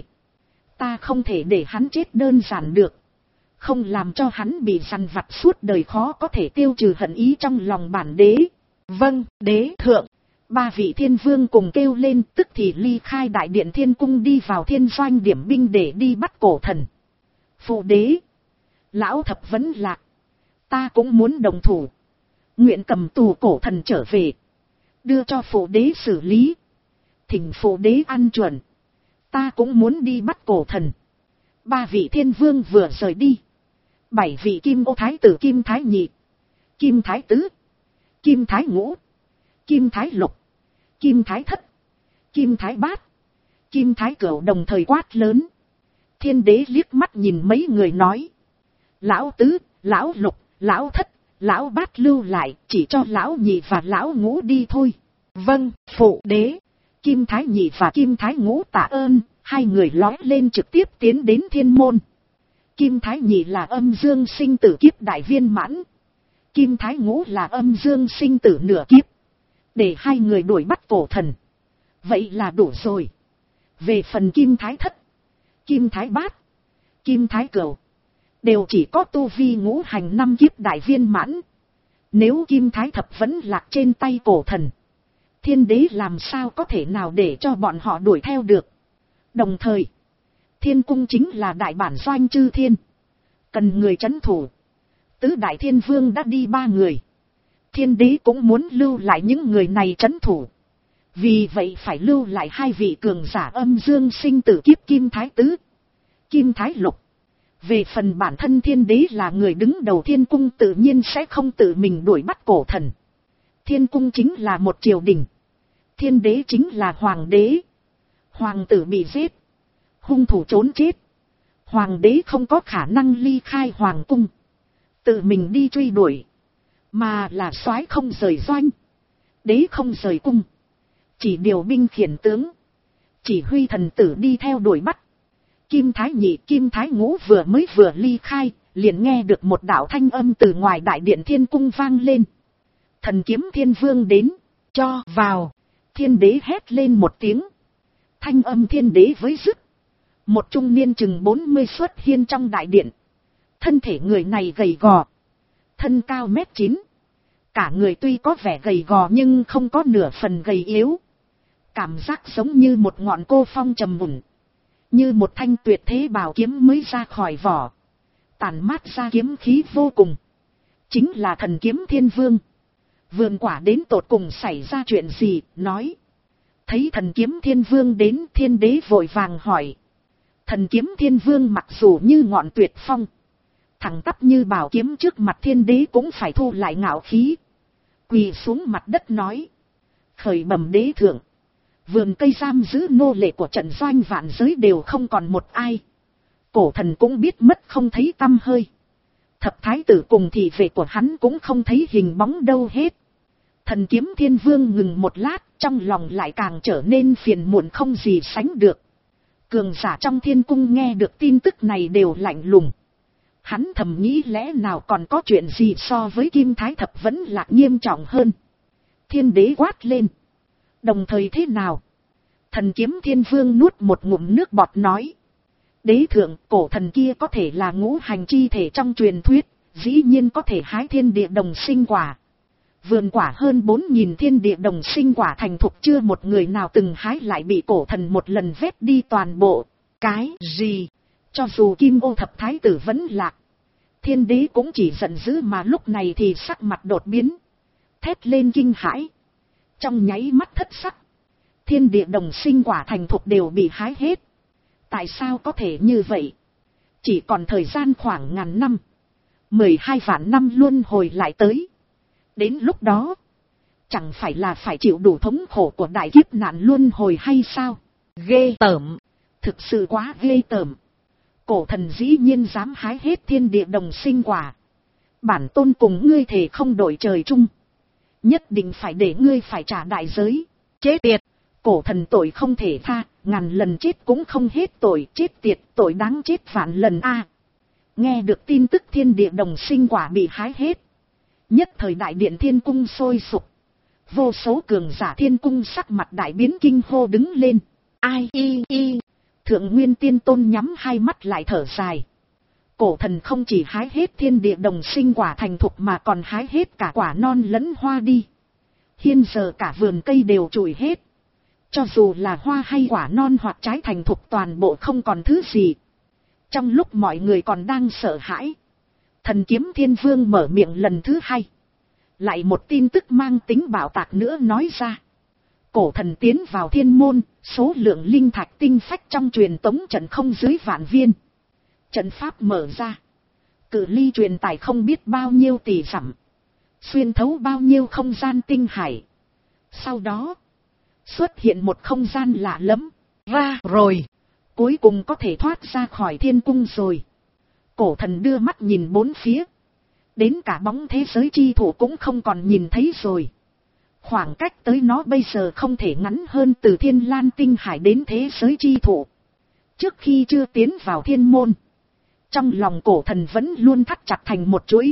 [SPEAKER 1] Ta không thể để hắn chết đơn giản được. Không làm cho hắn bị dằn vặt suốt đời khó có thể tiêu trừ hận ý trong lòng bản đế. Vâng, đế thượng. Ba vị thiên vương cùng kêu lên tức thì ly khai đại điện thiên cung đi vào thiên doanh điểm binh để đi bắt cổ thần. Phụ đế. Lão thập vấn lạc. Ta cũng muốn đồng thủ. Nguyện cầm tù cổ thần trở về. Đưa cho phụ đế xử lý. Thỉnh phụ đế ăn chuẩn. Ta cũng muốn đi bắt cổ thần. Ba vị thiên vương vừa rời đi. Bảy vị Kim Ô Thái tử Kim Thái Nhị, Kim Thái Tứ, Kim Thái Ngũ, Kim Thái Lục, Kim Thái Thất, Kim Thái Bát, Kim Thái Cửu đồng thời quát lớn. Thiên đế liếc mắt nhìn mấy người nói. Lão Tứ, Lão Lục, Lão Thất, Lão Bát lưu lại, chỉ cho Lão Nhị và Lão Ngũ đi thôi. Vâng, phụ đế. Kim Thái Nhị và Kim Thái Ngũ tạ ơn, hai người lói lên trực tiếp tiến đến thiên môn. Kim Thái Nhị là âm dương sinh tử kiếp đại viên mãn. Kim Thái Ngũ là âm dương sinh tử nửa kiếp. Để hai người đuổi bắt cổ thần. Vậy là đủ rồi. Về phần Kim Thái Thất, Kim Thái Bát, Kim Thái Cửu, đều chỉ có tu vi ngũ hành năm kiếp đại viên mãn. Nếu Kim Thái Thập vẫn lạc trên tay cổ thần, thiên đế làm sao có thể nào để cho bọn họ đuổi theo được. Đồng thời, thiên cung chính là đại bản doanh chư thiên. Cần người trấn thủ. Tứ đại thiên vương đã đi ba người. Thiên đế cũng muốn lưu lại những người này trấn thủ. Vì vậy phải lưu lại hai vị cường giả âm dương sinh tử kiếp Kim Thái Tứ, Kim Thái Lục. Về phần bản thân thiên đế là người đứng đầu thiên cung tự nhiên sẽ không tự mình đuổi bắt cổ thần. Thiên cung chính là một triều đình. Thiên đế chính là hoàng đế. Hoàng tử bị giết, hung thủ trốn chết. Hoàng đế không có khả năng ly khai hoàng cung, tự mình đi truy đuổi. Mà là soái không rời doanh, đế không rời cung. Chỉ điều binh khiển tướng, chỉ huy thần tử đi theo đuổi bắt. Kim Thái Nhị, Kim Thái Ngũ vừa mới vừa ly khai, liền nghe được một đạo thanh âm từ ngoài đại điện thiên cung vang lên. Thần kiếm thiên vương đến, cho vào. Thiên đế hét lên một tiếng. Thanh âm thiên đế với dứt. Một trung niên chừng bốn mươi xuất hiện trong đại điện. Thân thể người này gầy gò, thân cao mét chín. Cả người tuy có vẻ gầy gò nhưng không có nửa phần gầy yếu. Cảm giác giống như một ngọn cô phong trầm mùn. Như một thanh tuyệt thế bảo kiếm mới ra khỏi vỏ. Tàn mát ra kiếm khí vô cùng. Chính là thần kiếm thiên vương. Vườn Quả đến tột cùng xảy ra chuyện gì, nói. Thấy thần kiếm thiên vương đến, thiên đế vội vàng hỏi. Thần kiếm thiên vương mặc dù như ngọn tuyệt phong, thẳng tắp như bảo kiếm trước mặt thiên đế cũng phải thu lại ngạo khí. Quỳ xuống mặt đất nói. Khởi bẩm đế thượng. Vườn cây giam giữ nô lệ của trận doanh vạn giới đều không còn một ai. Cổ thần cũng biết mất không thấy tăm hơi. Thập thái tử cùng thị vệ của hắn cũng không thấy hình bóng đâu hết. Thần kiếm thiên vương ngừng một lát, trong lòng lại càng trở nên phiền muộn không gì sánh được. Cường giả trong thiên cung nghe được tin tức này đều lạnh lùng. Hắn thầm nghĩ lẽ nào còn có chuyện gì so với Kim Thái Thập vẫn là nghiêm trọng hơn. Thiên đế quát lên. Đồng thời thế nào? Thần kiếm thiên vương nuốt một ngụm nước bọt nói. Đế thượng, cổ thần kia có thể là ngũ hành chi thể trong truyền thuyết, dĩ nhiên có thể hái thiên địa đồng sinh quả. Vườn quả hơn bốn nghìn thiên địa đồng sinh quả thành thục chưa một người nào từng hái lại bị cổ thần một lần vét đi toàn bộ. Cái gì? Cho dù Kim Ô thập thái tử vẫn lạc, thiên đế cũng chỉ giận dữ mà lúc này thì sắc mặt đột biến. Thét lên kinh hãi. Trong nháy mắt thất sắc. Thiên địa đồng sinh quả thành thục đều bị hái hết. Tại sao có thể như vậy? Chỉ còn thời gian khoảng ngàn năm. Mười hai vạn năm luân hồi lại tới. Đến lúc đó, chẳng phải là phải chịu đủ thống khổ của đại kiếp nạn luân hồi hay sao? Ghê tởm. Thực sự quá ghê tởm. Cổ thần dĩ nhiên dám hái hết thiên địa đồng sinh quả. Bản tôn cùng ngươi thề không đổi trời chung. Nhất định phải để ngươi phải trả đại giới. Chết tiệt. Cổ thần tội không thể tha. Ngàn lần chết cũng không hết tội. Chết tiệt, tội đáng chết vạn lần a. Nghe được tin tức thiên địa đồng sinh quả bị hái hết. Nhất thời đại điện thiên cung sôi sục. Vô số cường giả thiên cung sắc mặt đại biến kinh hô đứng lên. Ai y y. Thượng Nguyên Tiên Tôn nhắm hai mắt lại thở dài. Cổ thần không chỉ hái hết thiên địa đồng sinh quả thành thục mà còn hái hết cả quả non lẫn hoa đi. Hiện giờ cả vườn cây đều trụi hết. Cho dù là hoa hay quả non hoặc trái thành thục toàn bộ không còn thứ gì. Trong lúc mọi người còn đang sợ hãi, thần kiếm thiên vương mở miệng lần thứ hai. Lại một tin tức mang tính bạo tạc nữa nói ra. Cổ thần tiến vào thiên môn, số lượng linh thạch tinh phách trong truyền tống trận không dưới vạn viên. Trận pháp mở ra. Cự ly truyền tải không biết bao nhiêu tỷ dặm. Xuyên thấu bao nhiêu không gian tinh hải. Sau đó, xuất hiện một không gian lạ lẫm, ra rồi, cuối cùng có thể thoát ra khỏi thiên cung rồi. Cổ thần đưa mắt nhìn bốn phía, đến cả bóng thế giới chi thủ cũng không còn nhìn thấy rồi. Khoảng cách tới nó bây giờ không thể ngắn hơn từ Thiên Lan Tinh Hải đến thế giới chi thủ. Trước khi chưa tiến vào thiên môn, trong lòng cổ thần vẫn luôn thắt chặt thành một chuỗi.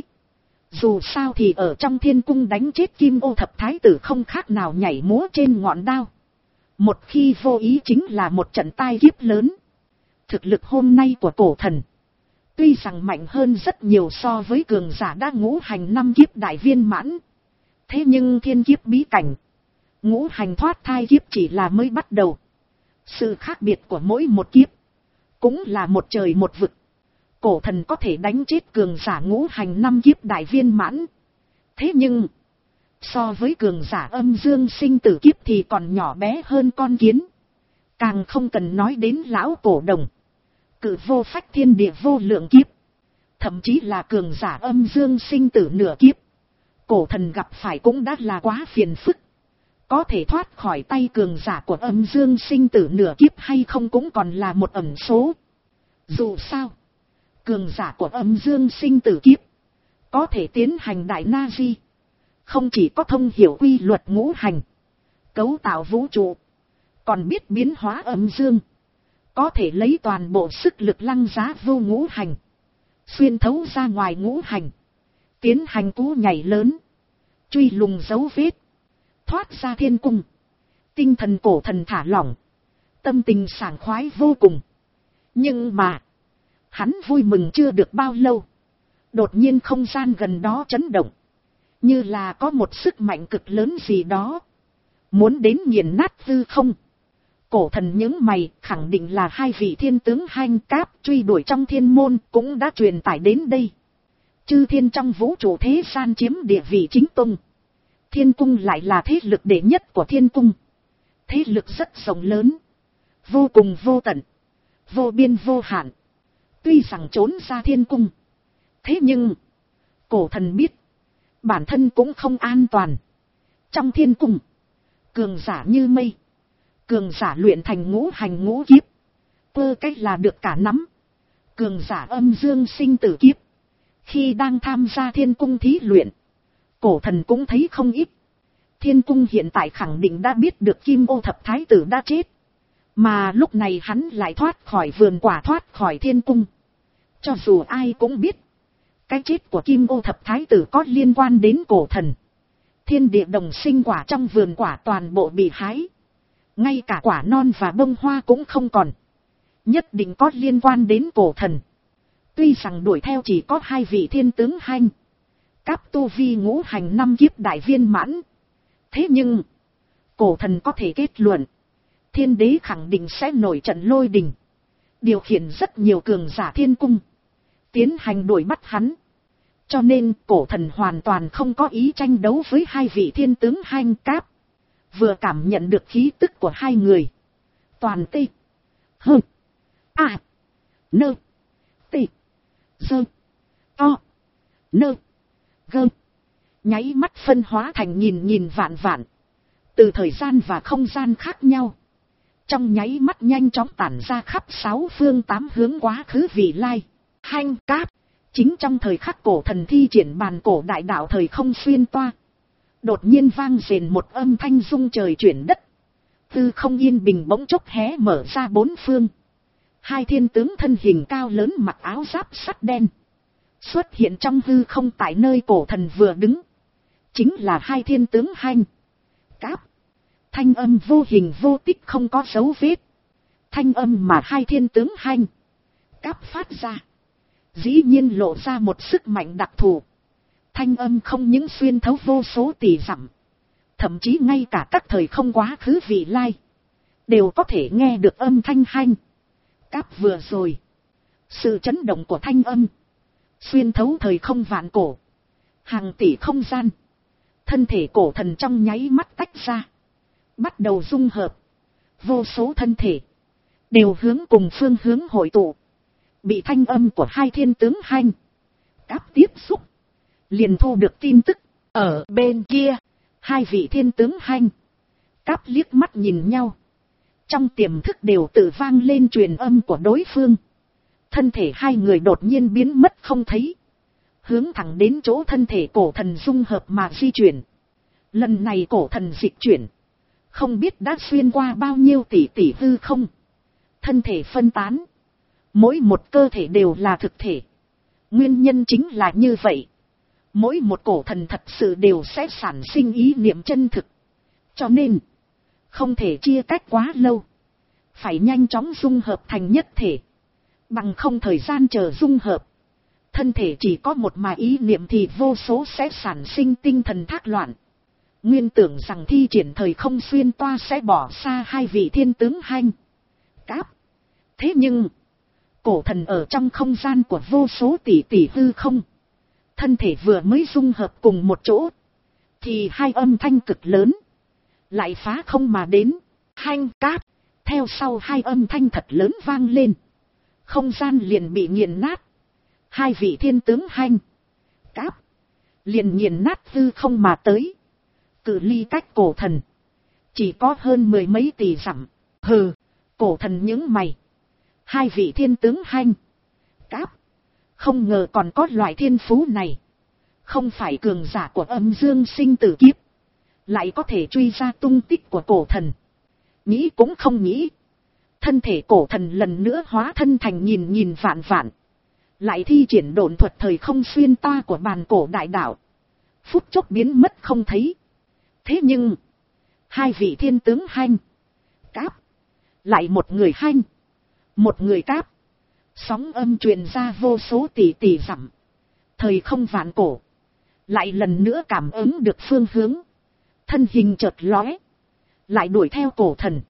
[SPEAKER 1] Dù sao thì ở trong thiên cung đánh chết Kim Ô Thập Thái Tử không khác nào nhảy múa trên ngọn đao. Một khi vô ý chính là một trận tai kiếp lớn. Thực lực hôm nay của cổ thần, tuy rằng mạnh hơn rất nhiều so với cường giả đã ngũ hành năm kiếp đại viên mãn. Thế nhưng thiên kiếp bí cảnh, ngũ hành thoát thai kiếp chỉ là mới bắt đầu. Sự khác biệt của mỗi một kiếp, cũng là một trời một vực. Cổ thần có thể đánh chết cường giả ngũ hành năm kiếp đại viên mãn. Thế nhưng, so với cường giả âm dương sinh tử kiếp thì còn nhỏ bé hơn con kiến. Càng không cần nói đến lão cổ đồng, cự vô phách thiên địa vô lượng kiếp. Thậm chí là cường giả âm dương sinh tử nửa kiếp. Cổ thần gặp phải cũng đã là quá phiền phức. Có thể thoát khỏi tay cường giả của âm dương sinh tử nửa kiếp hay không cũng còn là một ẩn số. Dù sao, cường giả của âm dương sinh tử kiếp có thể tiến hành đại na di, không chỉ có thông hiểu quy luật ngũ hành, cấu tạo vũ trụ, còn biết biến hóa âm dương, có thể lấy toàn bộ sức lực lăng giá vô ngũ hành, xuyên thấu ra ngoài ngũ hành, tiến hành cú nhảy lớn, truy lùng dấu vết, thoát ra thiên cung. Tinh thần cổ thần thả lỏng, tâm tình sảng khoái vô cùng. Nhưng mà, hắn vui mừng chưa được bao lâu, đột nhiên không gian gần đó chấn động, như là có một sức mạnh cực lớn gì đó muốn đến nghiền nát hư không. Cổ thần những mày, khẳng định là hai vị thiên tướng Hanh Cáp truy đuổi trong thiên môn cũng đã truyền tải đến đây. Chư thiên trong vũ trụ thế gian chiếm địa vị chính tông, thiên cung lại là thế lực đệ nhất của thiên cung. Thế lực rất rộng lớn, vô cùng vô tận, vô biên vô hạn. Tuy rằng trốn ra thiên cung, thế nhưng cổ thần biết bản thân cũng không an toàn. Trong thiên cung, cường giả như mây, cường giả luyện thành ngũ hành ngũ kiếp, cơ cách là được cả nắm. Cường giả âm dương sinh tử kiếp, khi đang tham gia thiên cung thí luyện, cổ thần cũng thấy không ít. Thiên cung hiện tại khẳng định đã biết được Kim Ô Thập Thái Tử đã chết, mà lúc này hắn lại thoát khỏi vườn quả, thoát khỏi thiên cung. Cho dù ai cũng biết, cái chết của Kim Ô Thập Thái Tử có liên quan đến cổ thần. Thiên địa đồng sinh quả trong vườn quả toàn bộ bị hái, ngay cả quả non và bông hoa cũng không còn. Nhất định có liên quan đến cổ thần. Tuy rằng đuổi theo chỉ có hai vị thiên tướng Hanh Cáp tu vi ngũ hành năm kiếp đại viên mãn, thế nhưng cổ thần có thể kết luận thiên đế khẳng định sẽ nổi trận lôi đình, điều khiển rất nhiều cường giả thiên cung tiến hành đuổi bắt hắn. Cho nên cổ thần hoàn toàn không có ý tranh đấu với hai vị thiên tướng Hanh Cáp. Vừa cảm nhận được khí tức của hai người, toàn tê hơ a nơ tê dơ to nơ gơ nháy mắt phân hóa thành nghìn nghìn vạn vạn, từ thời gian và không gian khác nhau, trong nháy mắt nhanh chóng tản ra khắp sáu phương tám hướng quá khứ vị lai. Hanh Cáp, chính trong thời khắc cổ thần thi triển bàn cổ đại đạo thời không xuyên toa, đột nhiên vang rền một âm thanh rung trời chuyển đất, tư không yên bình bỗng chốc hé mở ra bốn phương. Hai thiên tướng thân hình cao lớn mặc áo giáp sắt đen xuất hiện trong hư không tại nơi cổ thần vừa đứng, chính là hai thiên tướng Hanh Cáp. Thanh âm vô hình vô tích không có dấu vết, thanh âm mà hai thiên tướng Hanh Cáp phát ra dĩ nhiên lộ ra một sức mạnh đặc thù. Thanh âm không những xuyên thấu vô số tỷ dặm, thậm chí ngay cả các thời không quá khứ vị lai đều có thể nghe được âm thanh Hanh Cáp vừa rồi. Sự chấn động của thanh âm xuyên thấu thời không vạn cổ, hàng tỷ không gian. Thân thể cổ thần trong nháy mắt tách ra, bắt đầu dung hợp. Vô số thân thể đều hướng cùng phương hướng hội tụ, bị thanh âm của hai thiên tướng Hanh Cáp tiếp xúc, liền thu được tin tức. Ở bên kia, hai vị thiên tướng Hanh Cáp liếc mắt nhìn nhau. Trong tiềm thức đều tự vang lên truyền âm của đối phương. Thân thể hai người đột nhiên biến mất không thấy. Hướng thẳng đến chỗ thân thể cổ thần dung hợp mà di chuyển. Lần này cổ thần dịch chuyển. Không biết đã xuyên qua bao nhiêu tỷ tỷ hư không. Thân thể phân tán. Mỗi một cơ thể đều là thực thể. Nguyên nhân chính là như vậy. Mỗi một cổ thần thật sự đều sẽ sản sinh ý niệm chân thực. Cho nên, không thể chia cách quá lâu. Phải nhanh chóng dung hợp thành nhất thể. Bằng không thời gian chờ dung hợp. Thân thể chỉ có một mà ý niệm thì vô số sẽ sản sinh tinh thần thác loạn. Nguyên tưởng rằng thi triển thời không xuyên toa sẽ bỏ xa hai vị thiên tướng Hanh, Cáp. Thế nhưng, cổ thần ở trong không gian của vô số tỷ tỷ hư không. Thân thể vừa mới dung hợp cùng một chỗ. Thì hai âm thanh cực lớn. Lại phá không mà đến. Hanh, Cáp. Theo sau hai âm thanh thật lớn vang lên. Không gian liền bị nghiền nát. Hai vị thiên tướng Hanh, Cáp. Liền nghiền nát hư không mà tới. Cự ly cách cổ thần. Chỉ có hơn mười mấy tỷ dặm. Hừ, cổ thần những mày. Hai vị thiên tướng Hanh, Cáp. Không ngờ còn có loại thiên phú này. Không phải cường giả của âm dương sinh tử kiếp. Lại có thể truy ra tung tích của cổ thần. Nghĩ cũng không nghĩ. Thân thể cổ thần lần nữa hóa thân thành nghìn nghìn vạn vạn. Lại thi triển độn thuật thời không xuyên toa của bàn cổ đại đạo. Phút chốc biến mất không thấy. Thế nhưng, hai vị thiên tướng Hanh, Cáp. Lại một người Hanh, một người Cáp. Sóng âm truyền ra vô số tỷ tỷ dặm. Thời không vạn cổ. Lại lần nữa cảm ứng được phương hướng. Thân hình chợt lóe. Lại đuổi theo cổ thần.